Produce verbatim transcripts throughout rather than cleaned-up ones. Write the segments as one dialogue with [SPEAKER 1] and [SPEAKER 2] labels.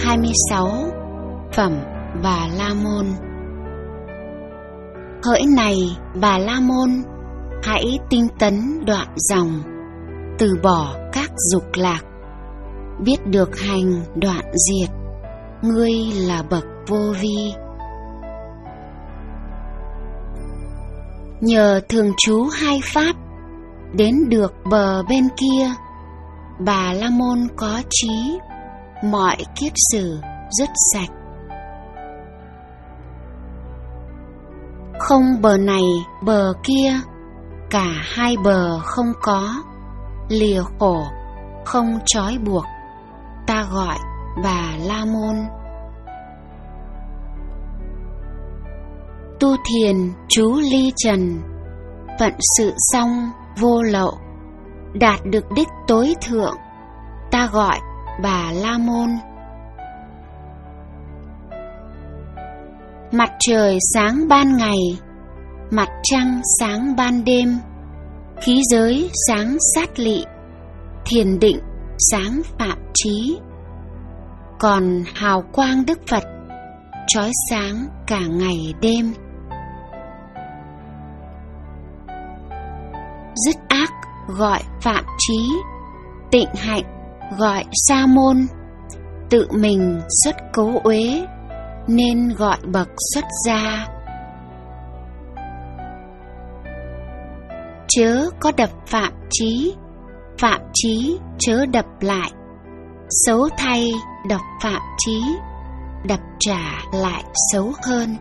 [SPEAKER 1] hai mươi sáu. Phẩm Bà La Môn. Hỡi này Bà La Môn, hãy tinh tấn đoạn dòng, từ bỏ các dục lạc, biết được hành đoạn diệt, ngươi là bậc vô vi. Nhờ thường trú hai pháp, đến được bờ bên kia, Bà La Môn có trí, mọi kiết sử dứt sạch. Không bờ này bờ kia, cả hai bờ không có, lìa khổ không trói buộc, ta gọi Bà La Môn. Tu thiền trú ly trần, vận sự xong vô lậu, đạt được đích tối thượng, ta gọi Bà La Môn. Mặt trời sáng ban ngày, mặt trăng sáng ban đêm, khí giới sáng sát lị, thiền định sáng phạm trí. Còn hào quang Đức Phật chói sáng cả ngày đêm. Dứt ác gọi phạm trí, tịnh hạnh gọi sa môn, tự mình xuất cấu uế, nên gọi bậc xuất gia. Chớ có đập phạm trí, phạm trí chớ đập lại, xấu thay đập phạm trí, đập trả lại xấu hơn.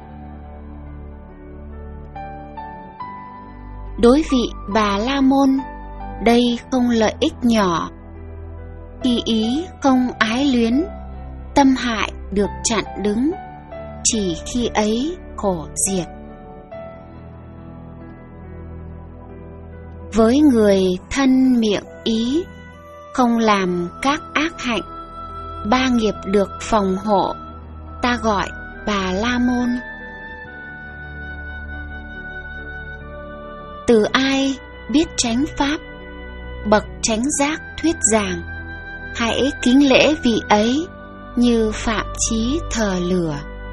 [SPEAKER 1] Đối vị Bà La Môn, đây không lợi ích nhỏ. Khi ý không ái luyến, tâm hại được chặn đứng, chỉ khi ấy khổ diệt. Với người thân miệng ý, không làm các ác hạnh, ba nghiệp được phòng hộ, ta gọi Bà La Môn. Từ ai biết chánh pháp, bậc chánh giác thuyết giảng, hãy kính lễ vị ấy như phạm chí thờ lửa.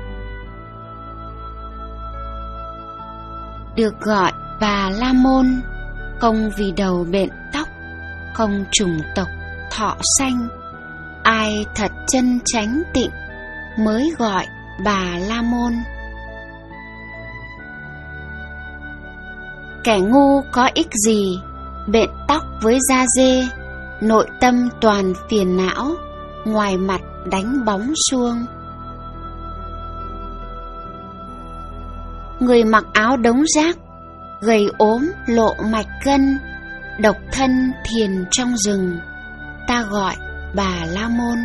[SPEAKER 1] Được gọi Bà La Môn, không vì đầu bện tóc, không chủng tộc thọ sanh, ai thật chân chánh tịnh mới gọi Bà La Môn. Kẻ ngu có ích gì bện tóc với da dê, nội tâm toàn phiền não, ngoài mặt đánh bóng suông. Người mặc áo đống rác, gầy ốm lộ mạch gân, độc thân thiền trong rừng, ta gọi Bà La Môn.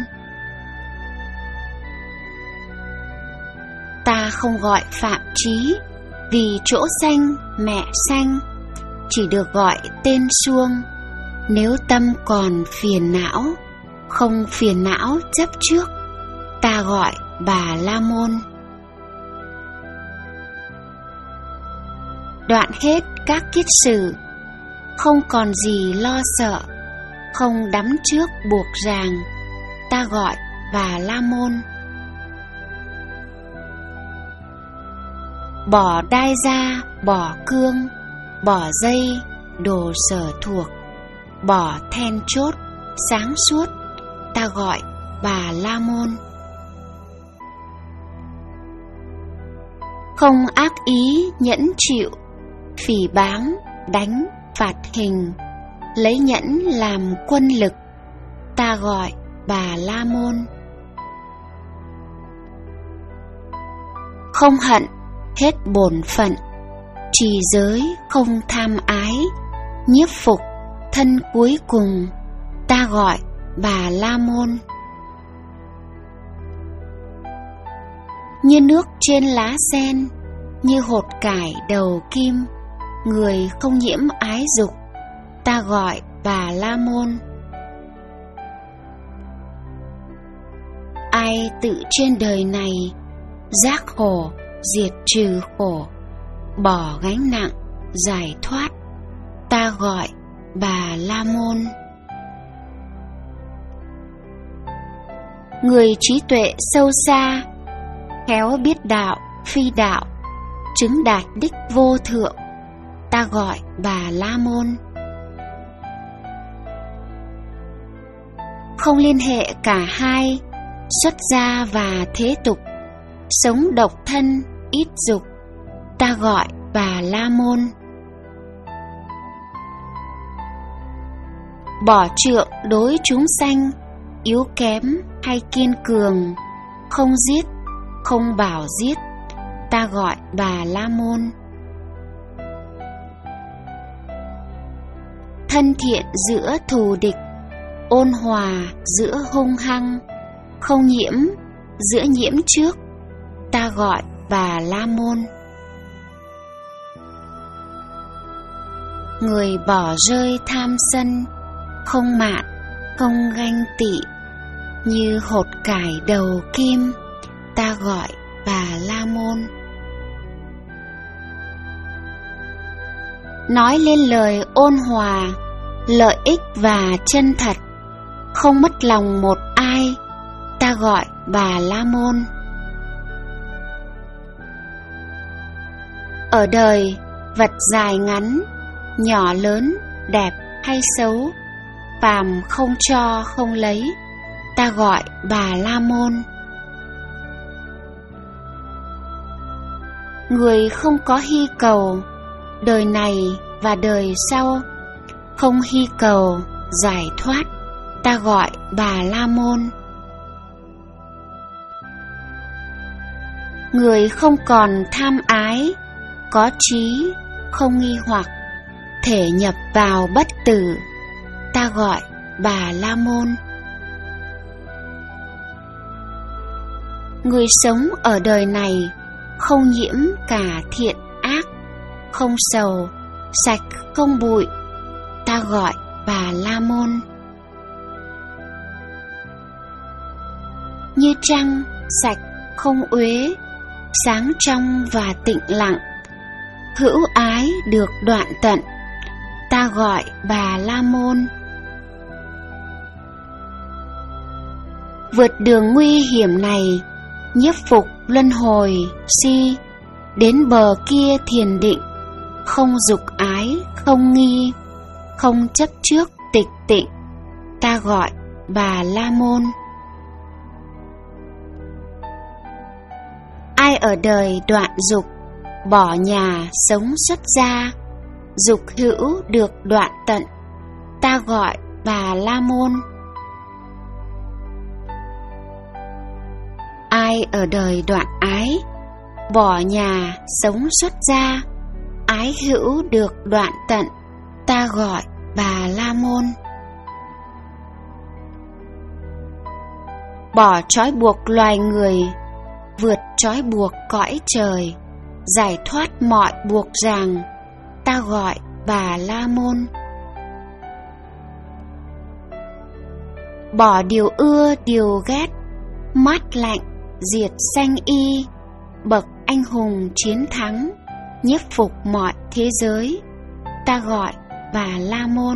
[SPEAKER 1] Ta không gọi phạm trí, vì chỗ sanh mẹ sanh, chỉ được gọi tên suông. Nếu tâm còn phiền não, không phiền não chấp trước, ta gọi Bà La Môn. Đoạn hết các kiết sử, không còn gì lo sợ, không đắm trước buộc ràng, ta gọi Bà La Môn. Bỏ đai ra, bỏ cương, bỏ dây, đồ sở thuộc, bỏ then chốt, sáng suốt, ta gọi Bà La Môn. Không ác ý nhẫn chịu, phỉ báng, đánh, phạt hình, lấy nhẫn làm quân lực, ta gọi Bà La Môn. Không hận hết bổn phận, trì giới không tham ái, nhiếp phục thân cuối cùng, ta gọi Bà La Môn. Như nước trên lá sen, như hột cải đầu kim, người không nhiễm ái dục, ta gọi Bà La Môn. Ai tự trên đời này giác khổ, diệt trừ khổ, bỏ gánh nặng, giải thoát, ta gọi Bà La Môn. người trí tuệ sâu xa, khéo biết đạo phi đạo, chứng đạt đích vô thượng, ta gọi Bà La Môn. Không liên hệ cả hai, xuất gia và thế tục, sống độc thân ít dục, ta gọi Bà La Môn. Bỏ trượng đối chúng sanh, yếu kém hay kiên cường, không giết, không bảo giết, ta gọi Bà La Môn. Thân thiện giữa thù địch, ôn hòa giữa hung hăng, không nhiễm giữa nhiễm trước, ta gọi Bà La Môn. Người bỏ rơi tham sân, không mạn, không ganh tị, như hột cải đầu kim, ta gọi Bà La Môn. Nói lên lời ôn hòa, lợi ích và chân thật, không mất lòng một ai, ta gọi Bà La Môn. Ở đời, vật dài ngắn, nhỏ lớn, đẹp hay xấu, phàm không cho không lấy, ta gọi Bà La Môn. Người không có hy cầu, đời này và đời sau, không hy cầu giải thoát, ta gọi Bà La Môn. Người không còn tham ái, có trí, không nghi hoặc, thể nhập vào bất tử, ta gọi Bà La Môn. Người sống ở đời này không nhiễm cả thiện ác, không sầu, sạch không bụi, ta gọi Bà La Môn. Như trăng sạch không uế, sáng trong và tịnh lặng, hữu ái được đoạn tận, ta gọi Bà La Môn. Vượt đường nguy hiểm này, nhiếp phục luân hồi si, đến bờ kia thiền định, không dục ái không nghi, không chấp trước tịch tịnh, ta gọi Bà La Môn. Ai ở đời đoạn dục, bỏ nhà sống xuất gia, dục hữu được đoạn tận, ta gọi Bà La Môn. Ai ở đời đoạn ái, bỏ nhà sống xuất gia, ái hữu được đoạn tận, ta gọi Bà La Môn. Bỏ trói buộc loài người, vượt trói buộc cõi trời, giải thoát mọi buộc ràng, ta gọi Bà La Môn. Bỏ điều ưa điều ghét, mát lạnh diệt sanh y, bậc anh hùng chiến thắng, nhiếp phục mọi thế giới, ta gọi Bà La Môn.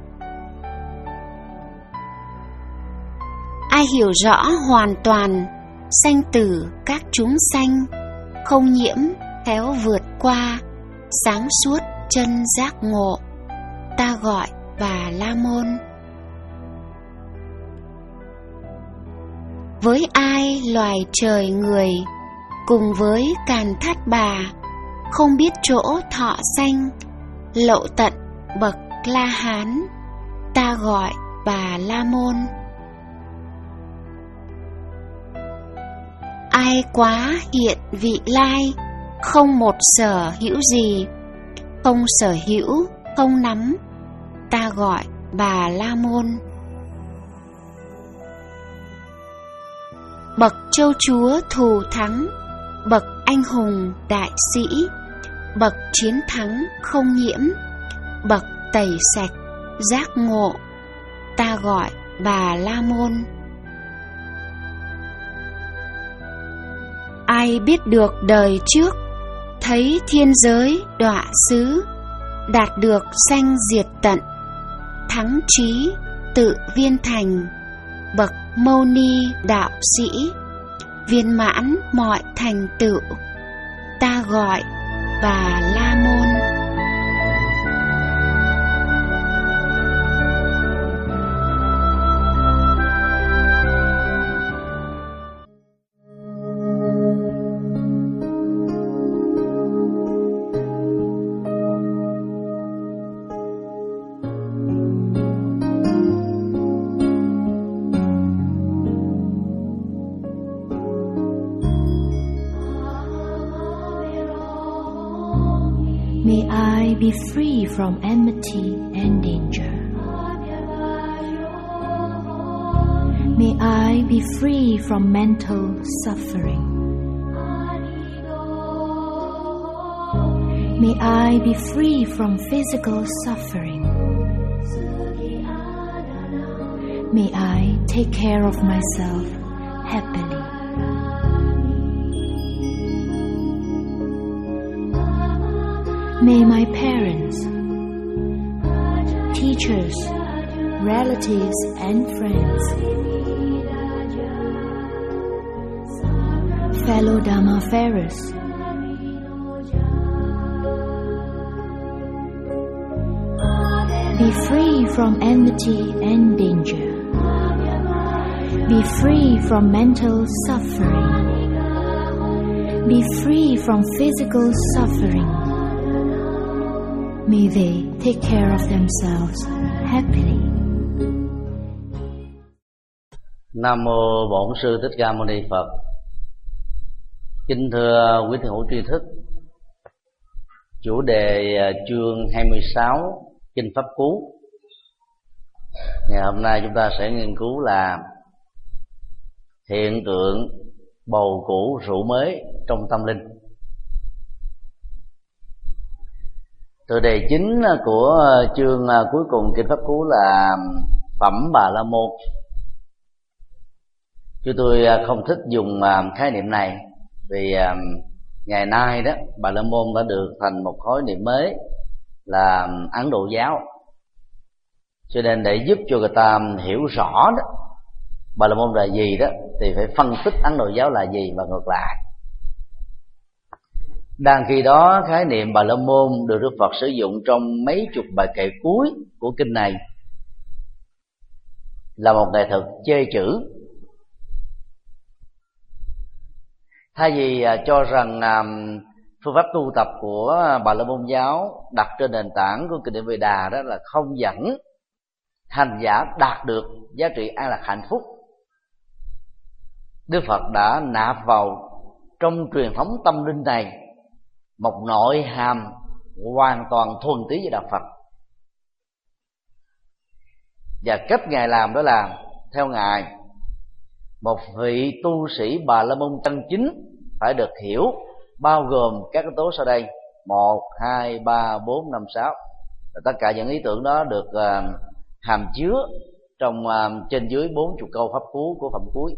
[SPEAKER 1] Ai hiểu rõ hoàn toàn sanh tử các chúng sanh, không nhiễm khéo vượt qua, sáng suốt chân giác ngộ, ta gọi Bà La Môn. Với ai loài trời người, cùng với Càn Thát Bà, không biết chỗ thọ sanh, lậu tận bậc La Hán, ta gọi Bà La Môn. Ai quá hiện vị lai, không một sở hữu gì, không sở hữu không nắm, ta gọi Bà La Môn. Bậc châu chúa thù thắng, bậc anh hùng đại sĩ, bậc chiến thắng không nhiễm, bậc tẩy sạch giác ngộ, ta gọi Bà La Môn. Ai biết được đời trước, thấy thiên giới đọa xứ, đạt được sanh diệt tận, thắng trí tự viên thành, bậc Mâu Ni đạo sĩ, viên mãn mọi thành tựu, ta gọi Bà La Môn.
[SPEAKER 2] May I be free from enmity and danger. May I be free from mental suffering. May I be free from physical suffering. May I take care of myself happily. May my parents, teachers, relatives and friends, fellow Dhammafarers, be free from enmity and danger. Be free from mental suffering. Be free from physical suffering. May they take care of themselves happily.
[SPEAKER 3] Nam mô Bổn Sư Thích Ca Mâu Ni Phật. Kính thưa quý thiền hữu tri thức, chủ đề chương hai mươi sáu Kinh Pháp Cú. Ngày hôm nay chúng ta sẽ nghiên cứu là hiện tượng bầu cũ rượu mới trong tâm linh. Tựa đề chính của chương cuối cùng Kinh Pháp Cú là Phẩm Bà La Môn. Chúng tôi không thích dùng khái niệm này vì ngày nay đó Bà La Môn đã được thành một khối niệm mới là Ấn Độ giáo. Cho nên để giúp cho người ta hiểu rõ đó Bà La Môn là gì đó thì phải phân tích Ấn Độ giáo là gì và ngược lại. Đang khi đó khái niệm Bà La Môn được Đức Phật sử dụng trong mấy chục bài kệ cuối của kinh này là một nghệ thuật chê chữ. Thay vì cho rằng phương pháp tu tập của Bà La Môn giáo đặt trên nền tảng của kinh điển Veda đó là không dẫn hành giả đạt được giá trị an lạc hạnh phúc, Đức Phật đã nạp vào trong truyền thống tâm linh này một nội hàm hoàn toàn thuần túy với đạo Phật. Và cách Ngài làm đó là theo Ngài, một vị tu sĩ Bà La Môn chân chính phải được hiểu bao gồm các yếu tố sau đây: một, hai, ba, bốn, năm, sáu. Tất cả những ý tưởng đó được uh, hàm chứa trong uh, trên dưới bốn chục câu pháp cú của phẩm cuối.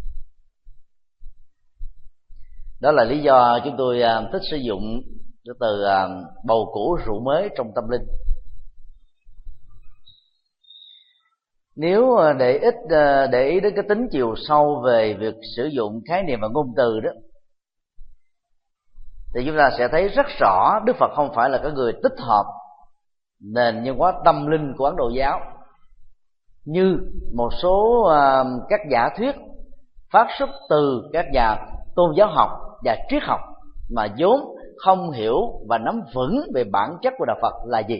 [SPEAKER 3] Đó là lý do chúng tôi uh, thích sử dụng từ uh, bầu cũ rượu mới trong tâm linh. Nếu để ít uh, để ý đến cái tính chiều sâu về việc sử dụng khái niệm và ngôn từ đó, thì chúng ta sẽ thấy rất rõ Đức Phật không phải là cái người tích hợp nền văn hóa tâm linh của Ấn Độ giáo như một số uh, các giả thuyết phát xuất từ các nhà tôn giáo học và triết học mà vốn không hiểu và nắm vững về bản chất của đạo Phật là gì.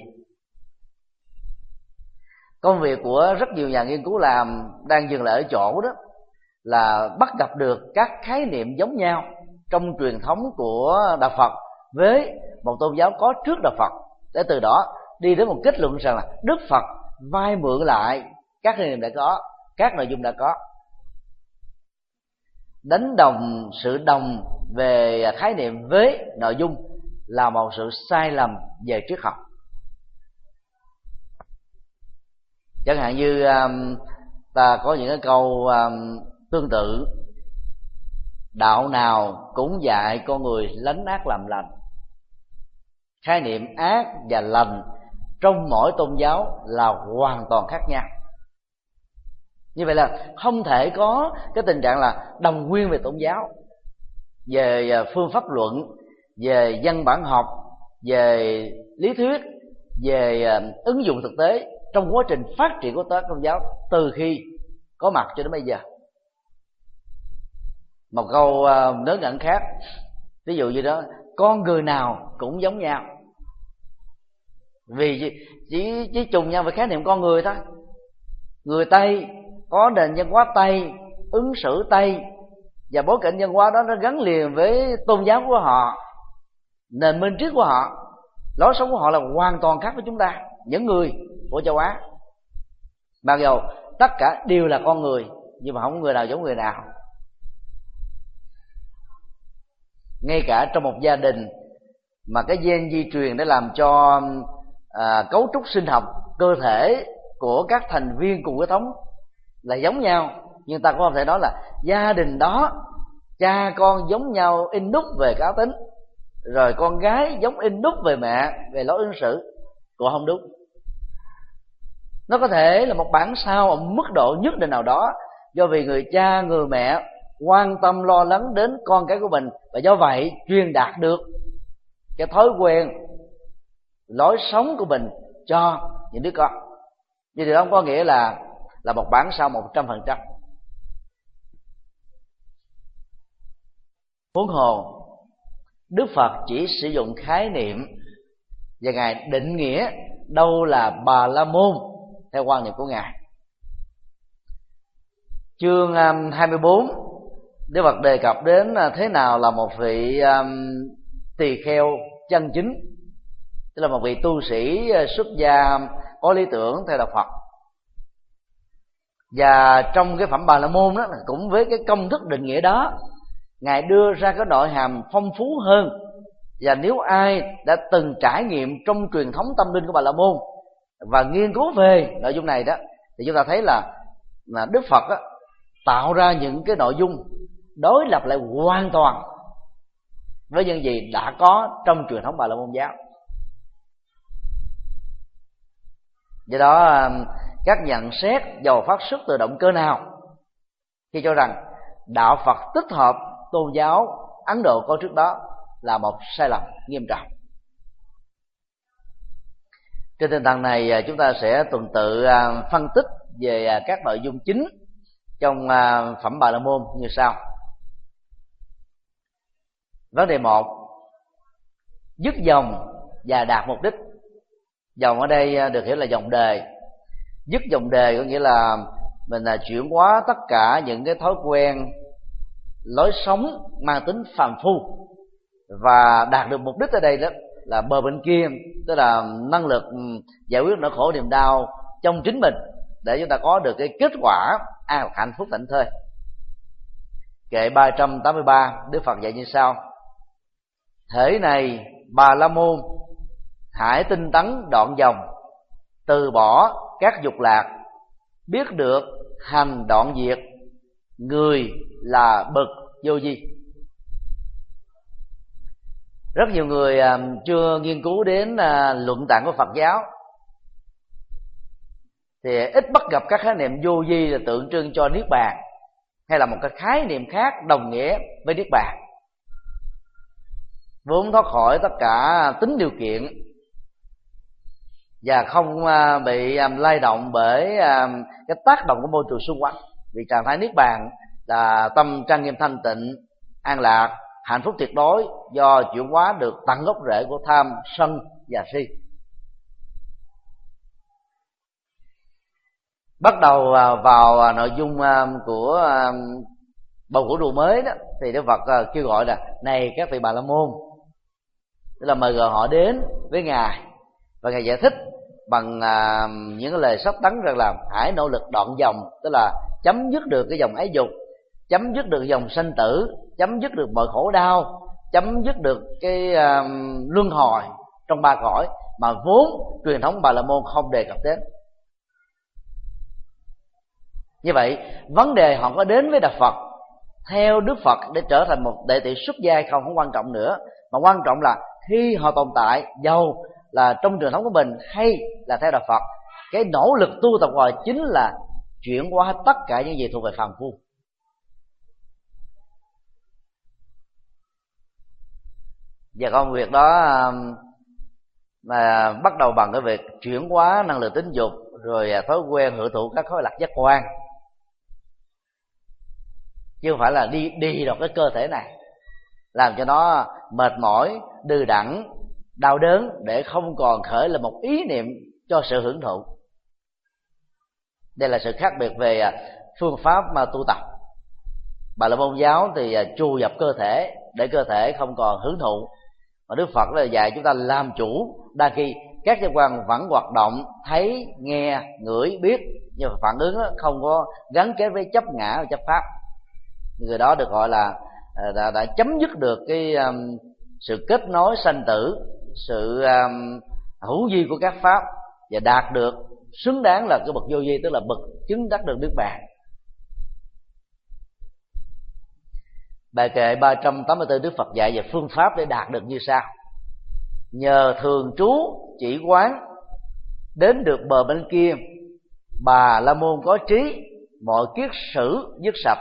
[SPEAKER 3] Công việc của rất nhiều nhà nghiên cứu làm đang dừng lại ở chỗ đó là bắt gặp được các khái niệm giống nhau trong truyền thống của đạo Phật với một tôn giáo có trước đạo Phật, để từ đó đi đến một kết luận rằng là Đức Phật vay mượn lại các khái niệm đã có, các nội dung đã có. Đánh đồng sự đồng về khái niệm với nội dung là một sự sai lầm về triết học. Chẳng hạn như um, ta có những cái câu um, tương tự: đạo nào cũng dạy con người lánh ác làm lành. Khái niệm ác và lành trong mỗi tôn giáo là hoàn toàn khác nhau. Như vậy là không thể có cái tình trạng là đồng nguyên về tôn giáo, về phương pháp luận, về văn bản học, về lý thuyết, về ứng dụng thực tế trong quá trình phát triển của tôn giáo từ khi có mặt cho đến bây giờ. Một câu ngớ ngẩn khác, ví dụ như đó, con người nào cũng giống nhau, vì chỉ, chỉ, chỉ trùng nhau về khái niệm con người thôi. Người Tây có nền văn hóa Tây, ứng xử Tây, và bối cảnh văn hóa đó nó gắn liền với tôn giáo của họ, nền minh triết của họ, lối sống của họ là hoàn toàn khác với chúng ta, những người của châu Á. Mặc dù tất cả đều là con người, nhưng mà không có người nào giống người nào. Ngay cả trong một gia đình mà cái gen di truyền để làm cho à, cấu trúc sinh học cơ thể của các thành viên cùng huyết thống là giống nhau, nhưng ta cũng không thể nói là gia đình đó cha con giống nhau in đúc về cá tính, rồi con gái giống in đúc về mẹ về lối ứng xử, cũng không đúng. Nó có thể là một bản sao ở mức độ nhất định nào đó, do vì người cha người mẹ quan tâm lo lắng đến con cái của mình, và do vậy truyền đạt được cái thói quen lối sống của mình cho những đứa con. Nhưng điều đó không có nghĩa là là một bản sao một trăm phần trăm. Huống hồ Đức Phật chỉ sử dụng khái niệm và Ngài định nghĩa đâu là Bà La Môn theo quan niệm của Ngài. Chương hai mươi bốn, Đức Phật đề cập đến thế nào là một vị um, tỳ kheo chân chính, tức là một vị tu sĩ xuất gia có lý tưởng theo đạo Phật. Và trong cái phẩm Bà La Môn đó, cũng với cái công thức định nghĩa đó, Ngài đưa ra cái nội hàm phong phú hơn. Và nếu ai đã từng trải nghiệm trong truyền thống tâm linh của Bà La Môn và nghiên cứu về nội dung này đó, thì chúng ta thấy là, là Đức Phật đó, tạo ra những cái nội dung đối lập lại hoàn toàn với những gì đã có trong truyền thống Bà La Môn giáo. Do đó các nhận xét dầu phát xuất từ động cơ nào khi cho rằng đạo Phật tích hợp tôn giáo Ấn Độ có trước đó là một sai lầm nghiêm trọng. Trên tinh thần này chúng ta sẽ tuần tự phân tích về các nội dung chính trong phẩm Bà La Môn như sau. Vấn đề một, dứt dòng và đạt mục đích. Dòng ở đây được hiểu là dòng đề. Dứt dòng đề có nghĩa là mình là chuyển hóa tất cả những cái thói quen lối sống mang tính phàm phu, và đạt được mục đích ở đây đó là bờ bên kia, tức là năng lực giải quyết nỗi khổ niềm đau trong chính mình, để chúng ta có được cái kết quả an hạnh phúc thảnh thơi. Kệ ba trăm tám mươi ba, Đức Phật dạy như sau: thể này Bà La Môn, hãy tinh tấn đoạn dòng, từ bỏ các dục lạc, biết được hành đoạn diệt, người là bậc vô vi. Rất nhiều người chưa nghiên cứu đến luận tạng của Phật giáo thì ít bắt gặp các khái niệm vô vi là tượng trưng cho niết bàn, hay là một cái khái niệm khác đồng nghĩa với niết bàn, vốn thoát khỏi tất cả tính điều kiện và không bị lay động bởi cái tác động của môi trường xung quanh. Vì trạng thái niết bàn là tâm trang nghiêm thanh tịnh, an lạc, hạnh phúc tuyệt đối, do chuyển hóa được tận gốc rễ của tham, sân và si. Bắt đầu vào nội dung của bầu củ đồ mới đó, thì Đức Phật kêu gọi là: này các vị Bà La Môn, tức là mời gọi họ đến với Ngài, và Ngài giải thích bằng những cái lời sắp tấn rằng là hãy nỗ lực đoạn dòng, tức là chấm dứt được cái dòng ái dục, chấm dứt được dòng sanh tử, chấm dứt được mọi khổ đau, chấm dứt được cái uh, luân hồi trong ba cõi mà vốn truyền thống Bà La Môn không đề cập đến. Như vậy vấn đề họ có đến với Đạo Phật theo Đức Phật để trở thành một đệ tử xuất gia hay không không quan trọng nữa, mà quan trọng là khi họ tồn tại, dầu là trong truyền thống của mình hay là theo Đạo Phật, cái nỗ lực tu tập của họ chính là chuyển hóa tất cả những gì thuộc về phàm phu. Và công việc đó mà bắt đầu bằng cái việc chuyển hóa năng lượng tính dục, rồi thói quen hưởng thụ các khối lạc giác quan, chứ không phải là đi đi vào cái cơ thể này, làm cho nó mệt mỏi, đừ đẫn, đau đớn, để không còn khởi là một ý niệm cho sự hưởng thụ. Đây là sự khác biệt về phương pháp mà tu tập. Bà la môn giáo thì chu dập cơ thể để cơ thể không còn hưởng thụ, mà Đức Phật là dạy chúng ta làm chủ, đa khi các giác quan vẫn hoạt động, thấy, nghe, ngửi, biết, nhưng mà phản ứng không có gắn kết với chấp ngã và chấp pháp. Người đó được gọi là đã, đã chấm dứt được cái um, sự kết nối sanh tử, sự um, hữu vi của các pháp, và đạt được xứng đáng là cái bậc vô vi, tức là bậc chứng đắc được niết bàn. Bài kệ ba trăm tám mươi tư Đức Phật dạy về phương pháp để đạt được như sau: nhờ thường trú chỉ quán, đến được bờ bên kia, Bà la môn có trí, mọi kiết sử dứt sạch.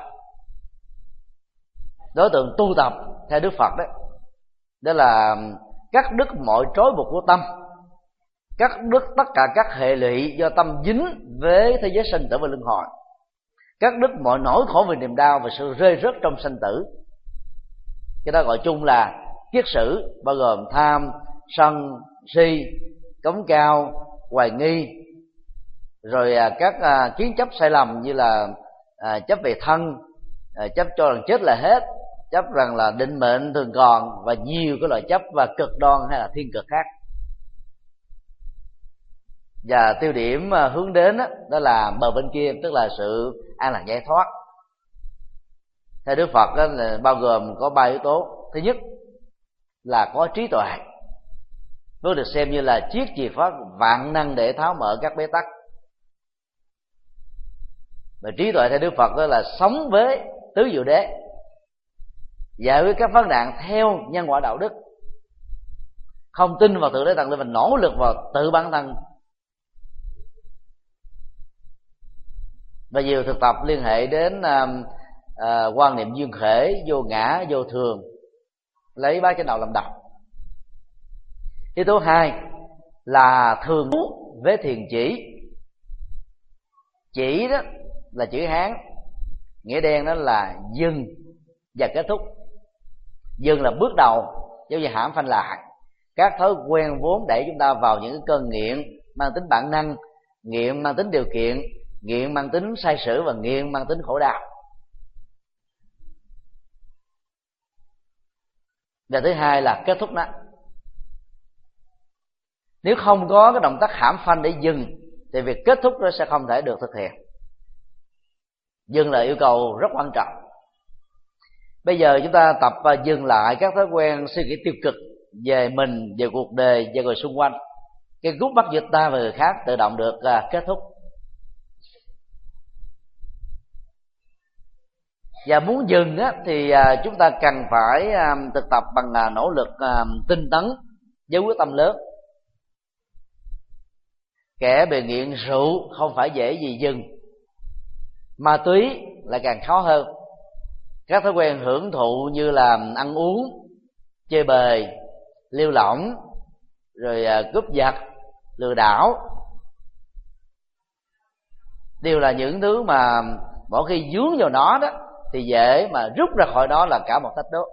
[SPEAKER 3] Đối tượng tu tập theo Đức Phật đấy, đó là cắt đứt mọi trói buộc của tâm, cắt đứt tất cả các hệ lụy do tâm dính với thế giới sanh tử và luân hồi, cắt đứt mọi nỗi khổ về niềm đau và sự rơi rớt trong sanh tử. Cái đó gọi chung là kiết sử, bao gồm tham, sân, si, cống cao, hoài nghi, rồi các kiến chấp sai lầm như là chấp về thân, chấp cho rằng chết là hết, chấp rằng là định mệnh thường còn, và nhiều cái loại chấp và cực đoan hay là thiên cực khác. Và tiêu điểm hướng đến đó, đó là bờ bên kia, tức là sự an lạc giải thoát. Theo Đức Phật đó, là bao gồm có ba yếu tố. Thứ nhất là có trí tuệ, nó được xem như là chiếc chìa khóa vạn năng để tháo mở các bế tắc. Và trí tuệ theo Đức Phật đó là sống với tứ diệu đế, giải quyết các vấn nạn theo nhân quả đạo đức, không tin vào tự đế tầng lên, mình nỗ lực vào tự bản thân. Và nhiều thực tập liên hệ đến uh, uh, quan niệm duyên khể, vô ngã, vô thường, lấy bát chánh đạo làm đầu. Yếu tố hai là thường trú với thiền chỉ. Chỉ đó là chữ Hán, nghĩa đen đó là dừng và kết thúc. Dừng là bước đầu, giống như hãm phanh lại các thói quen vốn đẩy chúng ta vào những cơn nghiện mang tính bản năng, nghiện mang tính điều kiện, nghiện mang tính sai sử, và nghiện mang tính khổ đau. Và thứ hai là kết thúc nó. Nếu không có cái động tác hãm phanh để dừng thì việc kết thúc nó sẽ không thể được thực hiện. Dừng là yêu cầu rất quan trọng. Bây giờ chúng ta tập dừng lại các thói quen suy nghĩ tiêu cực về mình, về cuộc đời, về người xung quanh. Cái gút mắt giữa ta và người khác tự động được kết thúc. Và muốn dừng á, thì chúng ta cần phải thực tập bằng nỗ lực tinh tấn với quyết tâm lớn. Kẻ bị nghiện rượu không phải dễ gì dừng, ma túy lại càng khó hơn. Các thói quen hưởng thụ như là ăn uống, chơi bời, lêu lỏng, rồi cướp giật, lừa đảo, đều là những thứ mà mỗi khi dướng vào nó đó thì dễ mà rút ra khỏi đó là cả một thách đố.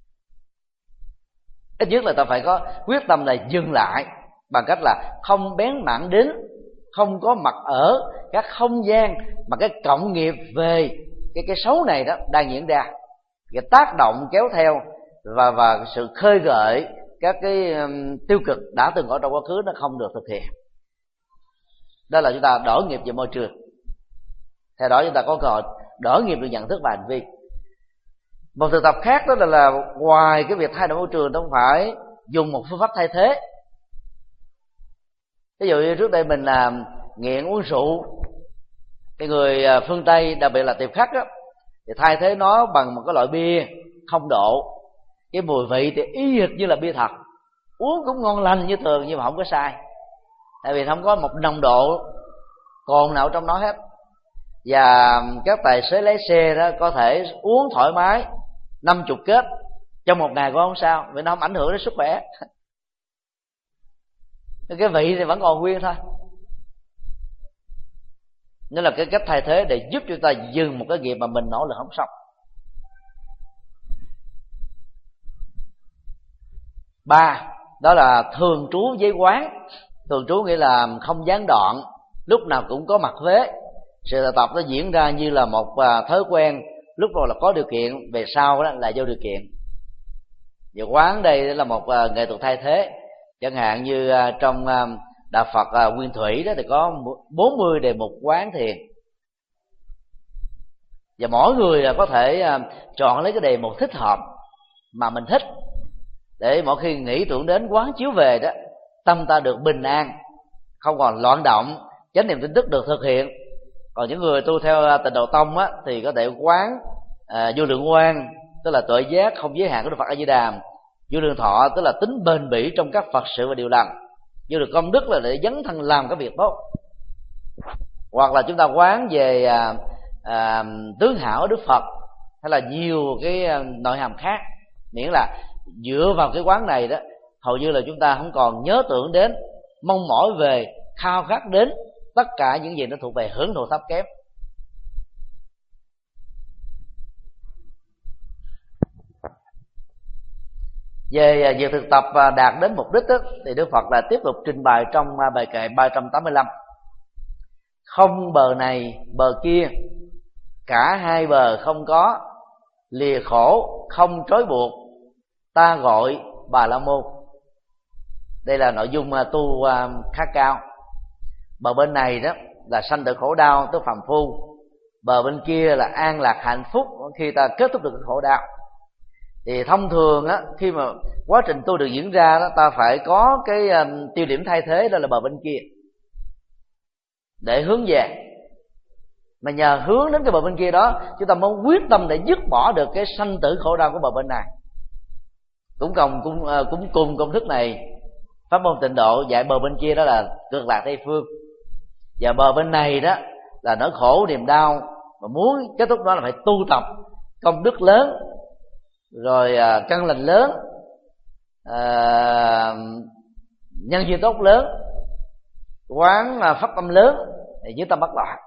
[SPEAKER 3] Ít nhất là ta phải có quyết tâm là dừng lại, bằng cách là không bén mảng đến, không có mặt ở các không gian mà cái cộng nghiệp về cái cái xấu này đó đang diễn ra, cái tác động kéo theo và và sự khơi gợi các cái um, tiêu cực đã từng có trong quá khứ nó không được thực hiện. Đó là chúng ta đổi nghiệp về môi trường. Theo đó chúng ta có cơ hội đổi nghiệp được nhận thức và hành vi. Một thực tập khác đó là, là ngoài cái việc thay đổi môi trường, nó không phải dùng một phương pháp thay thế. Ví dụ như trước đây mình làm nghiện uống rượu, cái người phương Tây, đặc biệt là tiệp khắc đó, thì thay thế nó bằng một cái loại bia không độ. Cái mùi vị thì y hệt như là bia thật, uống cũng ngon lành như thường nhưng mà không có sai, tại vì không có một nồng độ cồn nào trong nó hết. Và các tài xế lái xe đó có thể uống thoải mái năm chục kết trong một ngày cũng không sao, vì nó không ảnh hưởng đến sức khỏe. Cái vị thì vẫn còn nguyên thôi. Nên là cái cách thay thế để giúp chúng ta dừng một cái nghiệp mà mình nỗ lực không xong. Ba, đó là thường trú với quán. Thường trú nghĩa là không gián đoạn, lúc nào cũng có mặt thế. Sự tập nó diễn ra như là một thói quen, lúc đầu là có điều kiện, về sau đó là vô điều kiện. Và quán đây là một nghệ thuật thay thế. Chẳng hạn như trong đạo Phật Nguyên Thủy đó thì có bốn mươi đề mục quán thiền, và mỗi người là có thể chọn lấy cái đề mục thích hợp mà mình thích, để mỗi khi nghĩ tưởng đến quán chiếu về đó, tâm ta được bình an, không còn loạn động, chánh niệm tỉnh thức được thực hiện. Còn những người tu theo Tịnh Độ Tông á, thì có thể quán à, vô lượng quang, tức là tuệ giác không giới hạn của Đức Phật A Di Đà. Vô lượng thọ tức là tính bền bỉ trong các Phật sự và điều lành. Vô lượng công đức là để dấn thân làm cái việc tốt. Hoặc là chúng ta quán về à, à, tướng hảo Đức Phật, hay là nhiều cái nội hàm khác, miễn là dựa vào cái quán này đó, hầu như là chúng ta không còn nhớ tưởng đến, mong mỏi về, khao khát đến tất cả những gì nó thuộc về hưởng thụ thấp kém. Về việc thực tập đạt đến mục đích đó, thì Đức Phật là tiếp tục trình bày trong bài kệ ba trăm tám mươi lăm. Không bờ này bờ kia, cả hai bờ không có, lìa khổ không trói buộc, ta gọi Bà La Môn. Đây là nội dung tu khá cao. Bờ bên này đó là sanh tử khổ đau, tức phàm phu. Bờ bên kia là an lạc hạnh phúc khi ta kết thúc được cái khổ đau. Thì thông thường á, khi mà quá trình tu được diễn ra đó, ta phải có cái um, tiêu điểm thay thế, đó là bờ bên kia, để hướng về. Mà nhờ hướng đến cái bờ bên kia đó, chúng ta mới quyết tâm để dứt bỏ được cái sanh tử khổ đau của bờ bên này. Cũng cùng cũng, uh, cũng cùng công thức này, pháp môn Tịnh Độ dạy bờ bên kia đó là cực lạc Tây phương, và bờ bên này đó là nỗi khổ niềm đau. Mà muốn kết thúc đó là phải tu tập công đức lớn, rồi à, căn lành lớn, à, nhân duyên tốt lớn, quán à, pháp tâm lớn, thì với tâm bất loạn.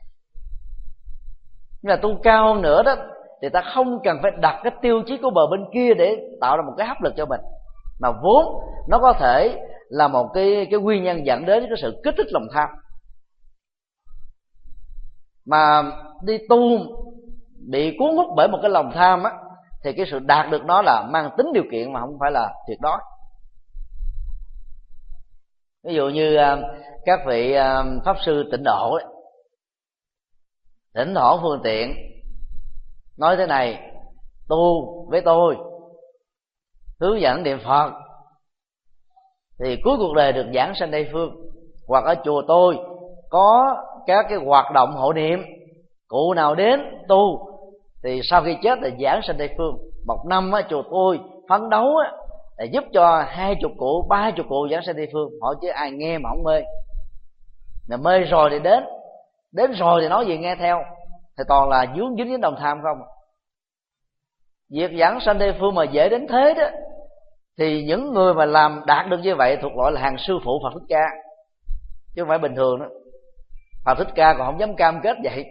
[SPEAKER 3] Nhưng mà tu cao hơn nữa đó, thì ta không cần phải đặt cái tiêu chí của bờ bên kia để tạo ra một cái áp lực cho mình, mà vốn nó có thể là một cái cái nguyên nhân dẫn đến cái sự kích thích lòng tham. Mà đi tu bị cuốn hút bởi một cái lòng tham á, thì cái sự đạt được nó là mang tính điều kiện mà không phải là tuyệt đối. Ví dụ như các vị pháp sư Tịnh Độ ấy, thỉnh thoảng phương tiện nói thế này: tu với tôi, hướng dẫn niệm Phật, thì cuối cuộc đời được giảng sanh Tây phương. Hoặc ở chùa tôi có các cái hoạt động hộ niệm, cụ nào đến tu thì sau khi chết là giảng sanh Tây phương. Một năm á, chùa tôi phấn đấu á, để giúp cho hai chục cụ, ba chục cụ giảng sanh Tây phương. Hỏi chứ ai nghe mà không mê? Mà mê rồi thì đến, đến rồi thì nói gì nghe theo, thì toàn là vướng dính với đồng tham không. Việc giảng sanh Tây phương mà dễ đến thế đó, thì những người mà làm đạt được như vậy thuộc loại là hàng sư phụ Phật Thích Ca, chứ không phải bình thường đó. Phật Thích Ca còn không dám cam kết vậy.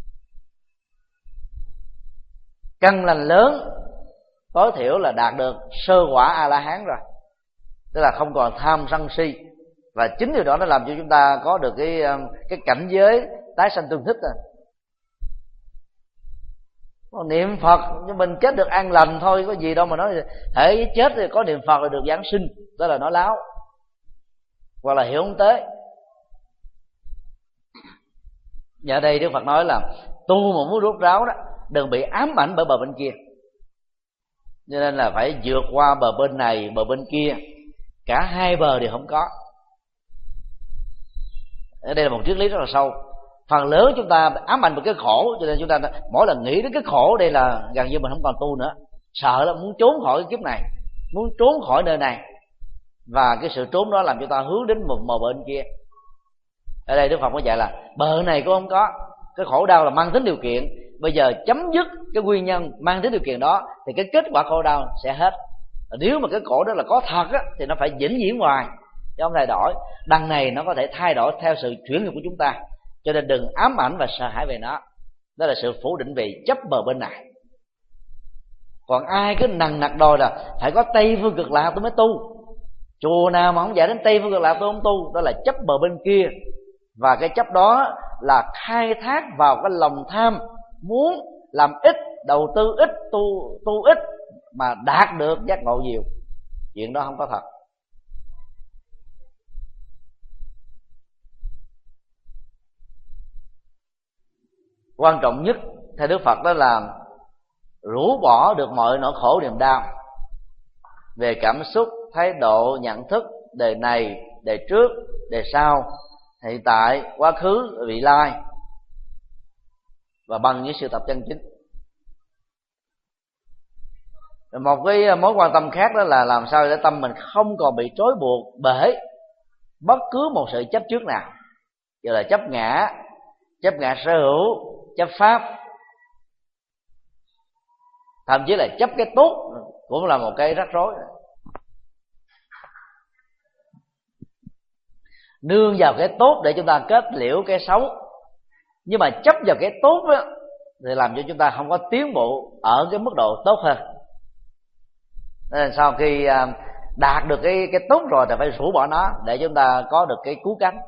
[SPEAKER 3] Căn lành lớn tối thiểu là đạt được sơ quả A La Hán rồi, tức là không còn tham sân si. Và chính điều đó nó làm cho chúng ta có được cái cái cảnh giới tái sanh tương thích rồi. Niệm Phật nhưng mình chết được an lành thôi, có gì đâu mà nói thể chết thì có niệm Phật là được giáng sinh, đó là nói láo hoặc là hiểu không tới. Ở đây Đức Phật nói là tu mà muốn rốt ráo đó, đừng bị ám ảnh bởi bờ bên kia. Cho nên là phải vượt qua bờ bên này, bờ bên kia, cả hai bờ đều không có. Ở đây là một triết lý rất là sâu. Phần lớn chúng ta ám ảnh bởi cái khổ, cho nên chúng ta mỗi lần nghĩ đến cái khổ đây là gần như mình không còn tu nữa. Sợ là muốn trốn khỏi cái kiếp này, muốn trốn khỏi nơi này, và cái sự trốn đó làm cho ta hướng đến một bờ bên kia. Ở đây Đức Phật có dạy là bờ này cũng không có, cái khổ đau là mang tính điều kiện, bây giờ chấm dứt cái nguyên nhân mang tính điều kiện đó thì cái kết quả khổ đau sẽ hết. Nếu mà cái khổ đó là có thật á, thì nó phải vĩnh viễn hoài chứ không thay đổi. Đằng này nó có thể thay đổi theo sự chuyển nghiệp của chúng ta, cho nên đừng ám ảnh và sợ hãi về nó. Đó là sự phủ định về chấp bờ bên này. Còn ai cứ nằng nặc đòi là phải có Tây Phương Cực Lạc tôi mới tu, chùa nào mà không dạy đến Tây Phương Cực Lạc tôi không tu, đó là chấp bờ bên kia. Và cái chấp đó là khai thác vào cái lòng tham, muốn làm ít, đầu tư ít, tu tu ít mà đạt được giác ngộ nhiều. Chuyện đó không có thật. Quan trọng nhất theo Đức Phật đó là rũ bỏ được mọi nỗi khổ niềm đau về cảm xúc, thái độ, nhận thức, đời này, đời trước, đời sau, hiện tại, quá khứ, vị lai, và bằng với sự tập chân chính. Một cái mối quan tâm khác đó là làm sao để tâm mình không còn bị trói buộc bởi bất cứ một sự chấp trước nào, như là chấp ngã, chấp ngã sở hữu, chấp pháp, thậm chí là chấp cái tốt cũng là một cái rắc rối. Nương vào cái tốt để chúng ta kết liễu cái xấu, nhưng mà chấp vào cái tốt á, thì làm cho chúng ta không có tiến bộ ở cái mức độ tốt hơn. Nên sau khi đạt được cái cái tốt rồi thì phải rũ bỏ nó để chúng ta có được cái cứu cánh.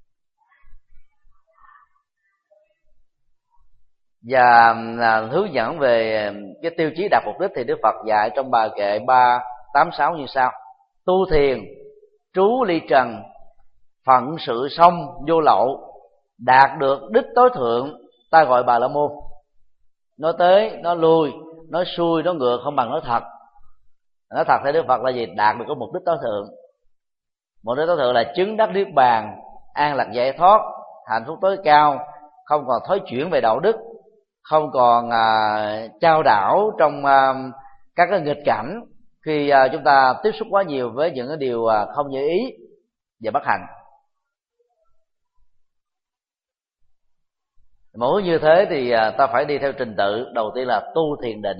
[SPEAKER 3] Và hướng dẫn về cái tiêu chí đạt mục đích thì Đức Phật dạy trong bài kệ ba tám sáu như sau: tu thiền, trú ly trần, phận sự xong vô lậu, đạt được đích tối thượng, ta gọi Bà La Môn. Nói tới, nói lui, nói xuôi, nói ngược không bằng nói thật. Nói thật theo Đức Phật là gì? Đạt được cái mục đích tối thượng. Mục đích tối thượng là chứng đắc niết bàn, an lạc giải thoát, hạnh phúc tối cao, không còn thói chuyển về đạo đức, không còn à, trao đảo trong à, các cái nghịch cảnh khi à, chúng ta tiếp xúc quá nhiều với những cái điều à, không như ý và bất hạnh. Mỗi như thế thì à, ta phải đi theo trình tự. Đầu tiên là tu thiền định.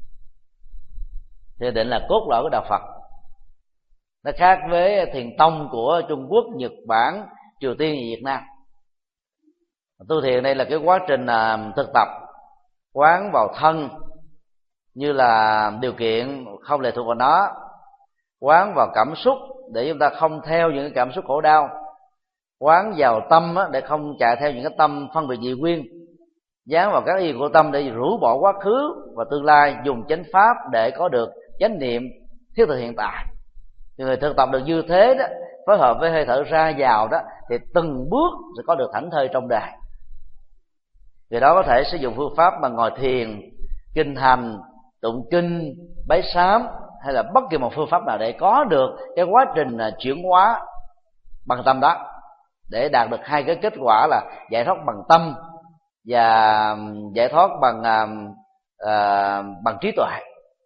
[SPEAKER 3] Thiền định là cốt lõi của đạo Phật. Nó khác với thiền tông của Trung Quốc, Nhật Bản, Triều Tiên và Việt Nam. Tu thiền đây là cái quá trình à, thực tập quán vào thân như là điều kiện không lệ thuộc vào nó, quán vào cảm xúc để chúng ta không theo những cái cảm xúc khổ đau, quán vào tâm để không chạy theo những cái tâm phân biệt dị nguyên, dán vào các ý của tâm để rũ bỏ quá khứ và tương lai, dùng chánh pháp để có được chánh niệm thiết thực hiện tại. Thì người thực tập được như thế đó, phối hợp với hơi thở ra vào đó, thì từng bước sẽ có được thảnh thơi trong đời. Người đó có thể sử dụng phương pháp mà ngồi thiền, kinh hành, tụng kinh, bái sám hay là bất kỳ một phương pháp nào để có được cái quá trình chuyển hóa bằng tâm đó, để đạt được hai cái kết quả là giải thoát bằng tâm và giải thoát bằng uh, bằng trí tuệ.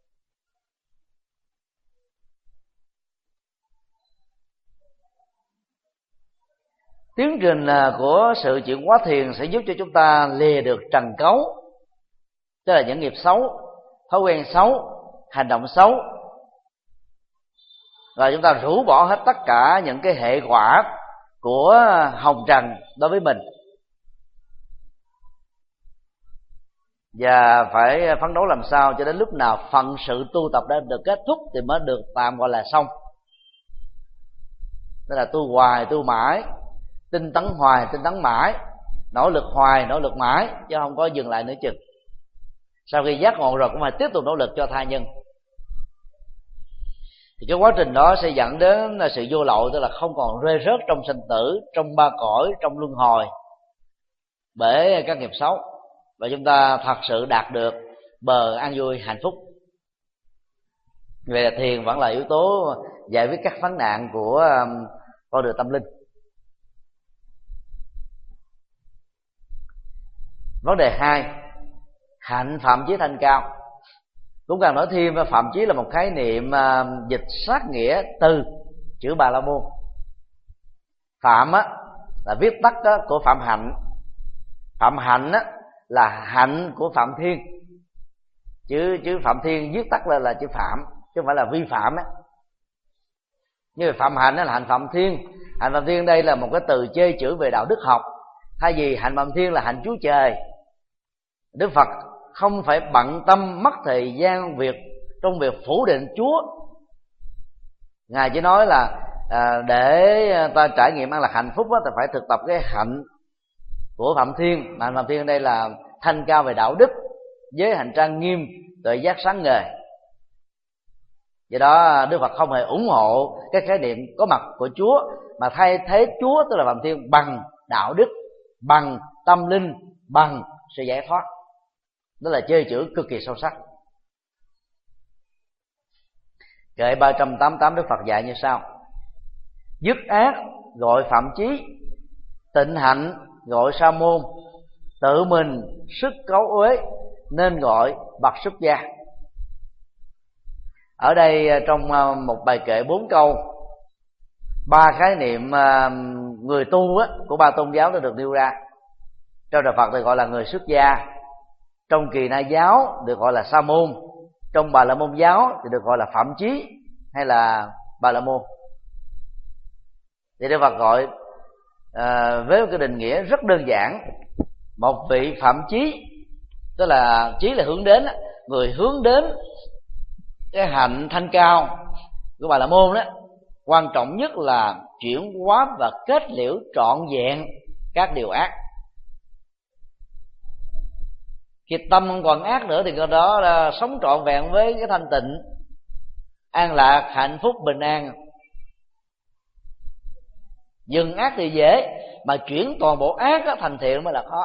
[SPEAKER 3] Tiến trình của sự chuyển hóa thiền sẽ giúp cho chúng ta lìa được trần cấu, tức là những nghiệp xấu, thói quen xấu, hành động xấu, và chúng ta rũ bỏ hết tất cả những cái hệ quả của hồng trần đối với mình, và phải phấn đấu làm sao cho đến lúc nào phận sự tu tập đã được kết thúc thì mới được tạm gọi là xong. Tức là tu hoài, tu mãi, tinh tấn hoài, tinh tấn mãi, nỗ lực hoài, nỗ lực mãi, chứ không có dừng lại nữa chừng. Sau khi giác ngộ rồi cũng phải tiếp tục nỗ lực cho tha nhân. Thì cái quá trình đó sẽ dẫn đến là sự vô lậu, tức là không còn rơi rớt trong sinh tử, trong ba cõi, trong luân hồi bởi các nghiệp xấu, và chúng ta thật sự đạt được bờ an vui hạnh phúc. Vậy là thiền vẫn là yếu tố giải quyết các vấn nạn của con đường tâm linh. Vấn đề hai, hạnh phạm chí thanh cao. Cũng cần nói thêm, phạm chí là một khái niệm uh, dịch sát nghĩa từ chữ Bà La Môn. Phạm á, là viết tắt á, của phạm hạnh. Phạm hạnh á, là hạnh của Phạm Thiên, chứ chứ Phạm Thiên viết tắt lên là chữ phạm, chứ không phải là vi phạm á. Như phạm hạnh là hạnh Phạm Thiên. Hạnh Phạm Thiên đây là một cái từ chê chữ về đạo đức học, thay vì hạnh Phạm Thiên là hạnh Chúa Trời. Đức Phật không phải bận tâm mất thời gian việc trong việc phủ định Chúa. Ngài chỉ nói là à, để ta trải nghiệm an lạc hạnh phúc đó, ta phải thực tập cái hạnh của Phạm Thiên. Hạnh Phạm Thiên đây là thanh cao về đạo đức, giới hạnh trang nghiêm, tuệ giác sáng ngời. Do đó Đức Phật không hề ủng hộ cái khái niệm có mặt của Chúa, mà thay thế Chúa tức là Phạm Thiên bằng đạo đức, bằng tâm linh, bằng sự giải thoát. Đó là chơi chữ cực kỳ sâu sắc. Kệ ba trăm tám mươi tám Đức Phật dạy như sau: dứt ác gọi phạm chí, tịnh hạnh gọi sa môn, tự mình sức cấu uế nên gọi bậc xuất gia. Ở đây trong một bài kệ bốn câu, ba khái niệm người tu á, của ba tôn giáo đã được nêu ra. Trong Đạo Phật thì gọi là người xuất gia, trong Kỳ Na giáo được gọi là sa môn, trong Bà La Môn giáo thì được gọi là phạm chí hay là Bà La Môn. Thì Đức Phật gọi à, với một cái định nghĩa rất đơn giản: một vị phạm chí, tức là chí là hướng đến, người hướng đến cái hạnh thanh cao của Bà La Môn đó, quan trọng nhất là chuyển hóa và kết liễu trọn vẹn các điều ác. Khi tâm không còn ác nữa thì cái đó là sống trọn vẹn với cái thanh tịnh, an lạc, hạnh phúc, bình an. Dừng ác thì dễ, mà chuyển toàn bộ ác đó, thành thiện mới là khó.